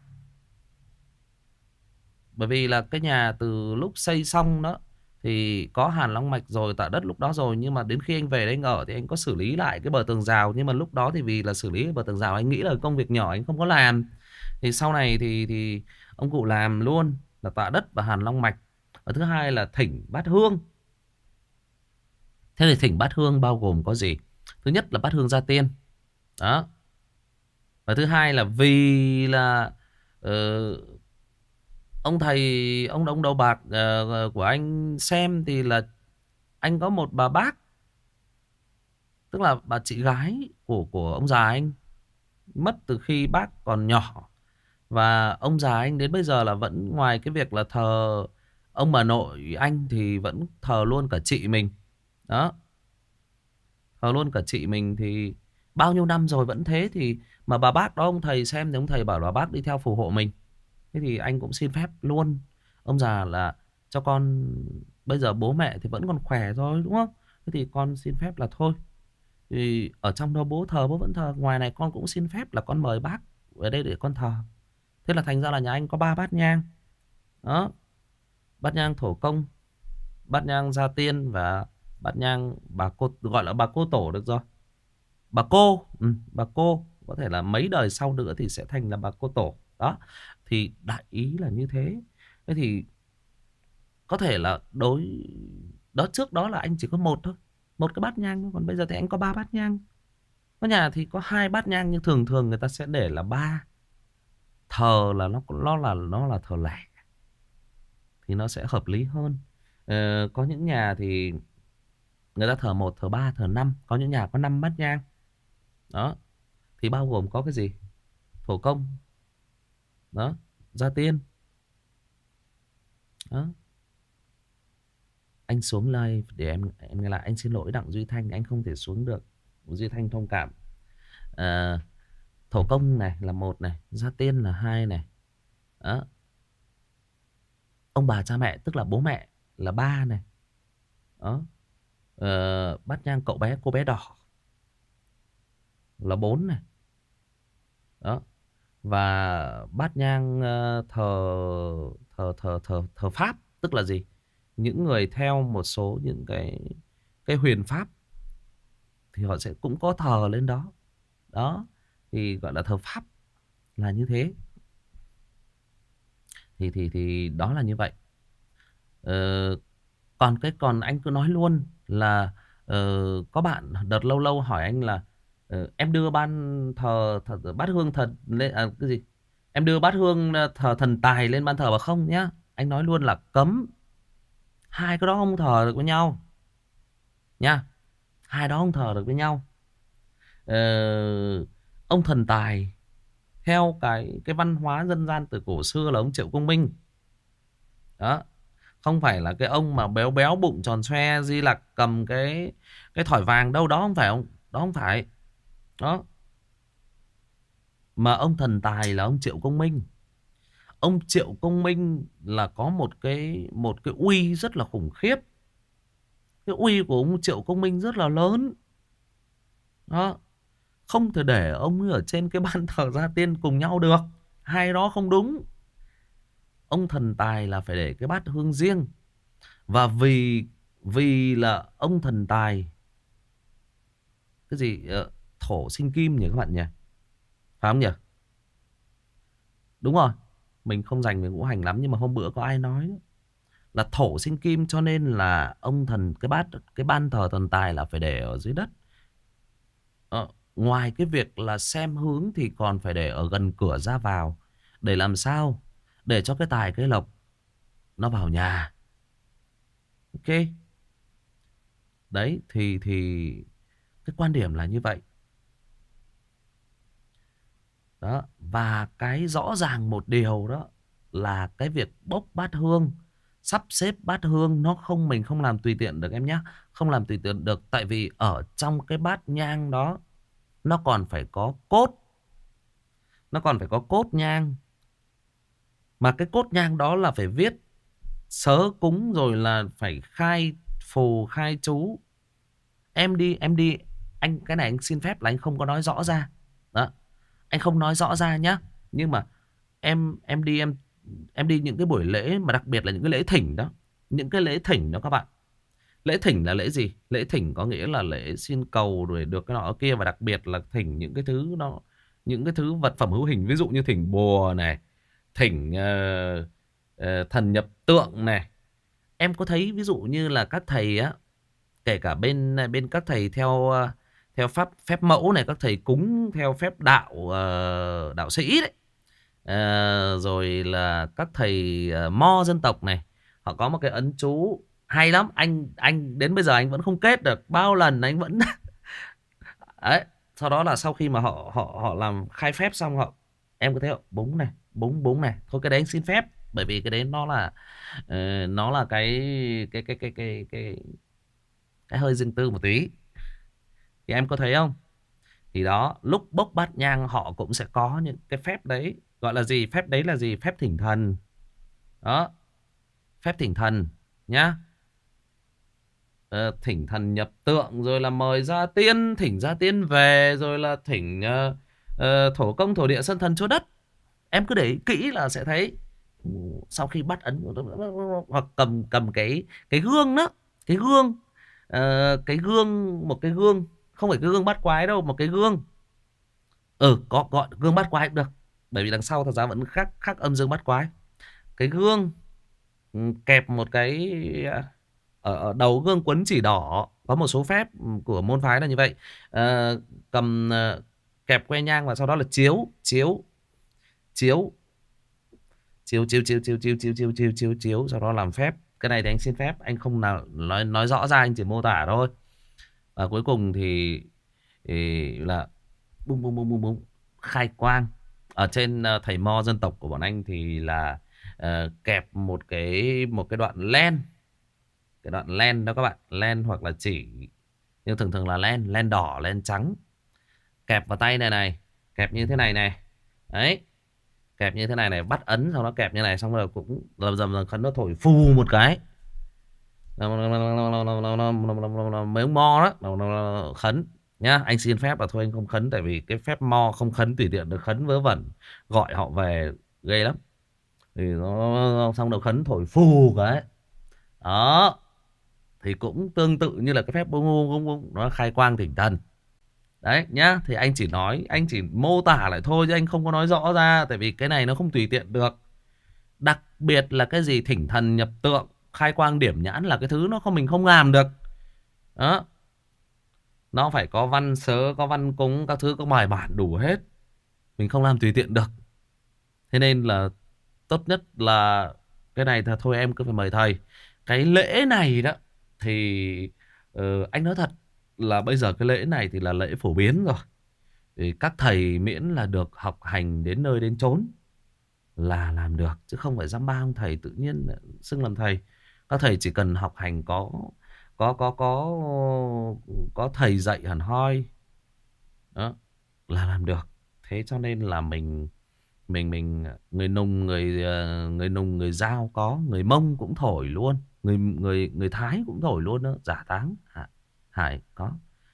Bởi vì là cái nhà từ lúc xây xong đó thì có hàn long mạch rồi, tạ đất lúc đó rồi. Nhưng mà đến khi anh về đây anh ở thì anh có xử lý lại cái bờ tường rào. Nhưng mà lúc đó thì vì là xử lý bờ tường rào anh nghĩ là công việc nhỏ, anh không có làm. Thì sau này thì thì ông cụ làm luôn là tạ đất và hàn long mạch. Và thứ hai là thỉnh bát hương. Thế thì thỉnh bát hương bao gồm có gì? Thứ nhất là bát hương gia tiên. Đó. Và thứ hai là vì là uh, ông thầy, ông ông đầu bạc uh, của anh xem thì là anh có một bà bác, tức là bà chị gái của của ông già anh, mất từ khi bác còn nhỏ. Và ông già anh đến bây giờ là vẫn ngoài cái việc là thờ ông bà nội anh thì vẫn thờ luôn cả chị mình. Đó. Thờ luôn cả chị mình thì bao nhiêu năm rồi vẫn thế. Thì mà bà bác đó ông thầy xem thì ông thầy bảo là bác đi theo phù hộ mình. Thế thì anh cũng xin phép luôn ông già là cho con, bây giờ bố mẹ thì vẫn còn khỏe thôi đúng không? Thế thì con xin phép là thôi, thì ở trong đó bố thờ bố vẫn thờ, ngoài này con cũng xin phép là con mời bác ở đây để con thờ. Thế là thành ra là nhà anh có ba bát nhang. Đó. Bát nhang thổ công, bát nhang gia tiên và bát nhang bà cô, gọi là bà cô tổ được rồi. Bà cô, ừ, bà cô có thể là mấy đời sau nữa thì sẽ thành là bà cô tổ. Đó. Thì đại ý là như thế. Thế thì có thể là đối đó, trước đó là anh chỉ có một thôi, một cái bát nhang thôi. Còn bây giờ thì anh có ba bát nhang. Có nhà thì có hai bát nhang, nhưng thường thường người ta sẽ để là ba. Thờ là nó nó là nó là thờ lẻ thì nó sẽ hợp lý hơn. Ờ, có những nhà thì người ta thờ một, thờ ba, thờ năm. Có những nhà có năm bát nhang. Đó. Thì bao gồm có cái gì? Thổ công. Đó. Gia tiên. Đó. Anh xuống live để em em nghe lại. Anh xin lỗi Đặng Duy Thanh, anh không thể xuống được. Duy Thanh thông cảm. À, thổ công này là một này, gia tiên là hai này. Đó. Ông bà cha mẹ tức là bố mẹ là ba này. Đó. Ờ, bát nhang cậu bé cô bé đỏ là bốn này. Đó. Và bát nhang uh, thờ thờ thờ thờ thờ pháp, tức là gì? Những người theo một số những cái cái huyền pháp thì họ sẽ cũng có thờ lên đó. Đó, thì gọi là thờ pháp, là như thế. Thì thì thì đó là như vậy. Ờ, còn cái còn anh cứ nói luôn là ờ, có bạn đợt lâu lâu hỏi anh là ờ, em đưa ban thờ, thờ bát hương thần lên à, cái gì? Em đưa bát hương ờ, thờ thần tài lên ban thờ mà không nhá. Anh nói luôn là cấm. Hai cái đó không thờ được với nhau nha. Hai đó không thờ được với nhau. Ờ, ông thần tài theo cái cái văn hóa dân gian từ cổ xưa là ông Triệu Công Minh. Đó, không phải là cái ông mà béo béo bụng tròn xoe Di Lặc cầm cái cái thỏi vàng đâu, đó không phải ông, đó không phải. Đó, mà ông thần tài là ông Triệu Công Minh. Ông Triệu Công Minh là có một cái một cái uy rất là khủng khiếp. Cái uy của ông Triệu Công Minh rất là lớn. Đó, không thể để ông ấy ở trên cái ban thờ gia tiên cùng nhau được. Hai đó không đúng. Ông thần tài là phải để cái bát hương riêng. Và vì vì là ông thần tài cái gì ờ, thổ sinh kim nhỉ các bạn nhỉ, phải không nhỉ? Đúng rồi, mình không dành về ngũ hành lắm, nhưng mà hôm bữa có ai nói là thổ sinh kim, cho nên là ông thần cái bát cái ban thờ thần tài là phải để ở dưới đất. Ờ, ngoài cái việc là xem hướng thì còn phải để ở gần cửa ra vào, để làm sao để cho cái tài cái lộc nó vào nhà. Ok, đấy thì thì cái quan điểm là như vậy. Đó, và cái rõ ràng một điều đó là cái việc bốc bát hương, sắp xếp bát hương nó không, mình không làm tùy tiện được em nhé. Không làm tùy tiện được, tại vì ở trong cái bát nhang đó nó còn phải có cốt. Nó còn phải có cốt nhang. Mà cái cốt nhang đó là phải viết sớ cúng, rồi là phải khai phù khai chú. Em đi em đi anh cái này anh xin phép là anh không có nói rõ ra. Đó, anh không nói rõ ra nhá. Nhưng mà em em đi em em đi những cái buổi lễ mà đặc biệt là những cái lễ thỉnh đó. Những cái lễ thỉnh đó các bạn. Lễ thỉnh là lễ gì? Lễ thỉnh có nghĩa là lễ xin cầu rồi được cái nọ kia, và đặc biệt là thỉnh những cái thứ nó, những cái thứ vật phẩm hữu hình, ví dụ như thỉnh bùa này, thỉnh ờ, ờ, thần nhập tượng này. Em có thấy ví dụ như là các thầy á, kể cả bên bên các thầy theo ờ, theo pháp phép mẫu này, các thầy cúng theo phép đạo ờ, đạo sĩ đấy. Ờ, rồi là các thầy ờ, mo dân tộc này, họ có một cái ấn chú hay lắm. Anh anh đến bây giờ anh vẫn không kết được, bao lần anh vẫn đấy. Sau đó là sau khi mà họ họ họ làm khai phép xong, họ em có thấy họ búng này, búng búng này, thôi cái đấy anh xin phép, bởi vì cái đấy nó là ờ, nó là cái cái cái cái cái cái cái hơi riêng tư một tí. Thì em có thấy không? Thì đó, lúc bốc bát nhang họ cũng sẽ có những cái phép đấy. Gọi là gì? Phép đấy là gì? Phép thỉnh thần. Đó, phép thỉnh thần nhá. Ờ, thỉnh thần nhập tượng, rồi là mời gia tiên, thỉnh gia tiên về, rồi là thỉnh ờ, ờ, thổ công thổ địa sơn thần chúa đất. Em cứ để ý kỹ là sẽ thấy sau khi bắt ấn hoặc cầm cầm cái cái gương đó, cái gương ờ, cái gương, một cái gương, không phải cái gương bát quái đâu, một cái gương. Ừ, có gọi gương bát quái cũng được, bởi vì đằng sau thật ra vẫn khác khác âm dương bát quái. Cái gương, ừ, kẹp một cái à, ở, ở đầu gương quấn chỉ đỏ. Có một số phép của môn phái là như vậy. Ờ, cầm ờ, kẹp que nhang và sau đó là chiếu chiếu chiếu chiếu chiếu chiếu chiếu chiếu chiếu chiếu chiếu chiếu chiếu sau đó làm phép. Cái này thì anh xin phép, anh không nào nói nói rõ ra, anh chỉ mô tả thôi. Và cuối cùng thì, thì là bung bung bung bung bung khai quang. Ở trên ờ, thầy mo dân tộc của bọn anh thì là ờ, kẹp một cái một cái đoạn len. Cái đoạn len đó các bạn, len hoặc là chỉ, nhưng thường thường là len, len đỏ, len trắng, kẹp vào tay này này, kẹp như thế này này. Đấy, kẹp như thế này này, bắt ấn, xong nó kẹp như này, xong rồi cũng dầm dầm dầm khấn, nó thổi phù một cái. Mấy ông mo đó khấn nhá. Anh xin phép là thôi anh không khấn, tại vì cái phép mo không khấn tùy tiện được, khấn vớ vẩn, gọi họ về ghê lắm. Thì nó xong đầu khấn thổi phù cái. Đó. Thì cũng tương tự như là cái phép bông bông bông bông, nó khai quang thỉnh thần. Đấy nhá. Thì anh chỉ nói, anh chỉ mô tả lại thôi chứ anh không có nói rõ ra. Tại vì cái này nó không tùy tiện được. Đặc biệt là cái gì thỉnh thần nhập tượng, khai quang điểm nhãn là cái thứ nó không, mình không làm được. Đó. Nó phải có văn sớ, có văn cúng, các thứ có bài bản đủ hết. Mình không làm tùy tiện được. Thế nên là tốt nhất là cái này là thôi em cứ phải mời thầy. Cái lễ này đó thì ờ, anh nói thật là bây giờ cái lễ này thì là lễ phổ biến rồi. Thì các thầy miễn là được học hành đến nơi đến chốn là làm được. Chứ không phải dăm ba ông thầy tự nhiên xưng làm thầy. Các thầy chỉ cần học hành có có có có có thầy dạy hẳn hoi đó là làm được. Thế cho nên là mình mình mình người Nùng, người ờ, người Nùng, người Dao có, người Mông cũng thổi luôn, người người người Thái cũng thổi luôn đó, giả táng Hải, Hải có.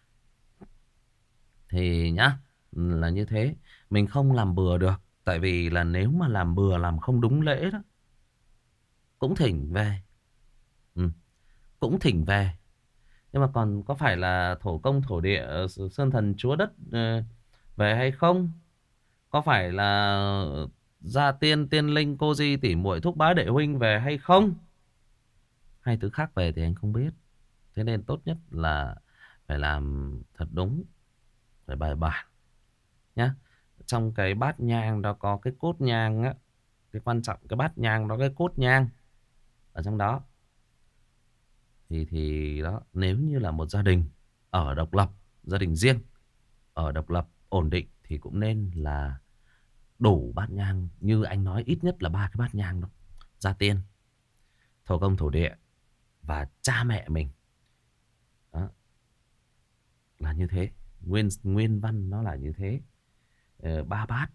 Thì nhá, là như thế. Mình không làm bừa được. Tại vì là nếu mà làm bừa, làm không đúng lễ đó, cũng thỉnh về. Ừ, cũng thỉnh về. Nhưng mà còn có phải là thổ công thổ địa, ờ, sơn thần chúa đất ờ, về hay không? Có phải là gia tiên, tiên linh, cô di, tỷ muội, thúc bá, đệ huynh về hay không? Hai thứ khác về thì anh không biết. Thế nên tốt nhất là phải làm thật đúng, phải bài bản nhá. Trong cái bát nhang đó có cái cốt nhang á. Cái quan trọng cái bát nhang đó, cái cốt nhang ở trong đó. Thì thì đó, nếu như là một gia đình ở độc lập, gia đình riêng ở độc lập ổn định thì cũng nên là đủ bát nhang. Như anh nói ít nhất là ba cái bát nhang đó. Gia tiên, thổ công thổ địa và cha mẹ mình. Đó, là như thế. Nguyên nguyên văn nó là như thế. Ờ, ba bát.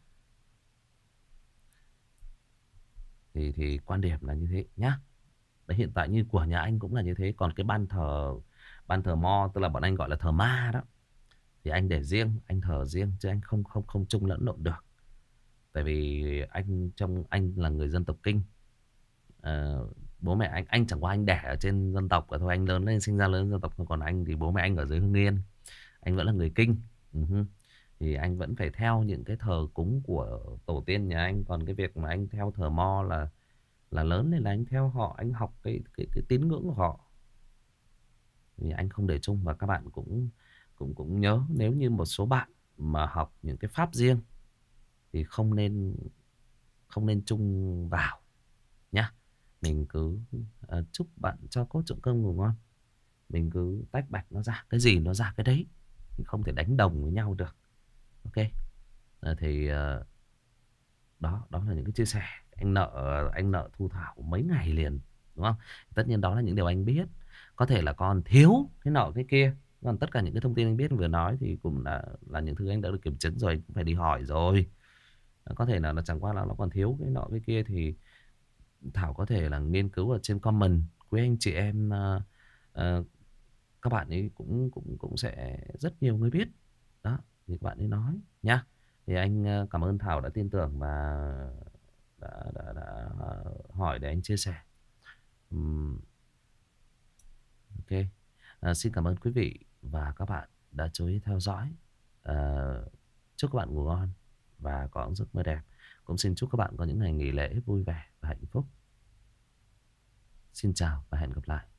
Thì thì quan điểm là như thế nhá. Đấy, hiện tại như của nhà anh cũng là như thế. Còn cái ban thờ, ban thờ mo, tức là bọn anh gọi là thờ ma đó, thì anh để riêng, anh thờ riêng chứ anh không không không chung lẫn lộn được. Tại vì anh trong anh là người dân tộc Kinh. Ờ, bố mẹ anh anh chẳng qua anh đẻ ở trên dân tộc thôi, anh lớn lên sinh ra lớn dân tộc thôi. Còn anh thì bố mẹ anh ở dưới Hưng Yên, anh vẫn là người Kinh. uh Thì anh vẫn phải theo những cái thờ cúng của tổ tiên nhà anh. Còn cái việc mà anh theo thờ mo là là lớn lên là anh theo họ, anh học cái cái cái tín ngưỡng của họ. Thì anh không để chung. Và các bạn cũng cũng cũng nhớ, nếu như một số bạn mà học những cái pháp riêng thì không nên không nên chung vào nhá. Mình cứ uh, chúc bạn cho cốt trộm cơm ngủ ngon. Mình cứ tách bạch nó ra, cái gì nó ra cái đấy. Mình không thể đánh đồng với nhau được. Ok. Uh, thì uh, đó đó là những cái chia sẻ. Anh nợ anh nợ Thu Thảo mấy ngày liền, đúng không? Tất nhiên đó là những điều anh biết. Có thể là còn thiếu cái nọ cái kia. Còn tất cả những cái thông tin anh biết vừa nói thì cũng là là những thứ anh đã được kiểm chứng rồi, cũng phải đi hỏi rồi. Có thể là nó chẳng qua là nó còn thiếu cái nọ cái kia thì Thảo có thể là nghiên cứu ở trên comment. Quý anh chị em uh, uh, các bạn ấy cũng cũng cũng sẽ rất nhiều người biết. Đó, thì các bạn ấy nói nhá. Thì anh uh, cảm ơn Thảo đã tin tưởng và đã, đã, đã uh, hỏi để anh chia sẻ. um, Ok. Uh, xin cảm ơn quý vị và các bạn đã chú ý theo dõi. uh, Chúc các bạn ngủ ngon và có giấc mơ đẹp. Cũng xin chúc các bạn có những ngày nghỉ lễ vui vẻ và hạnh phúc. Xin chào và hẹn gặp lại.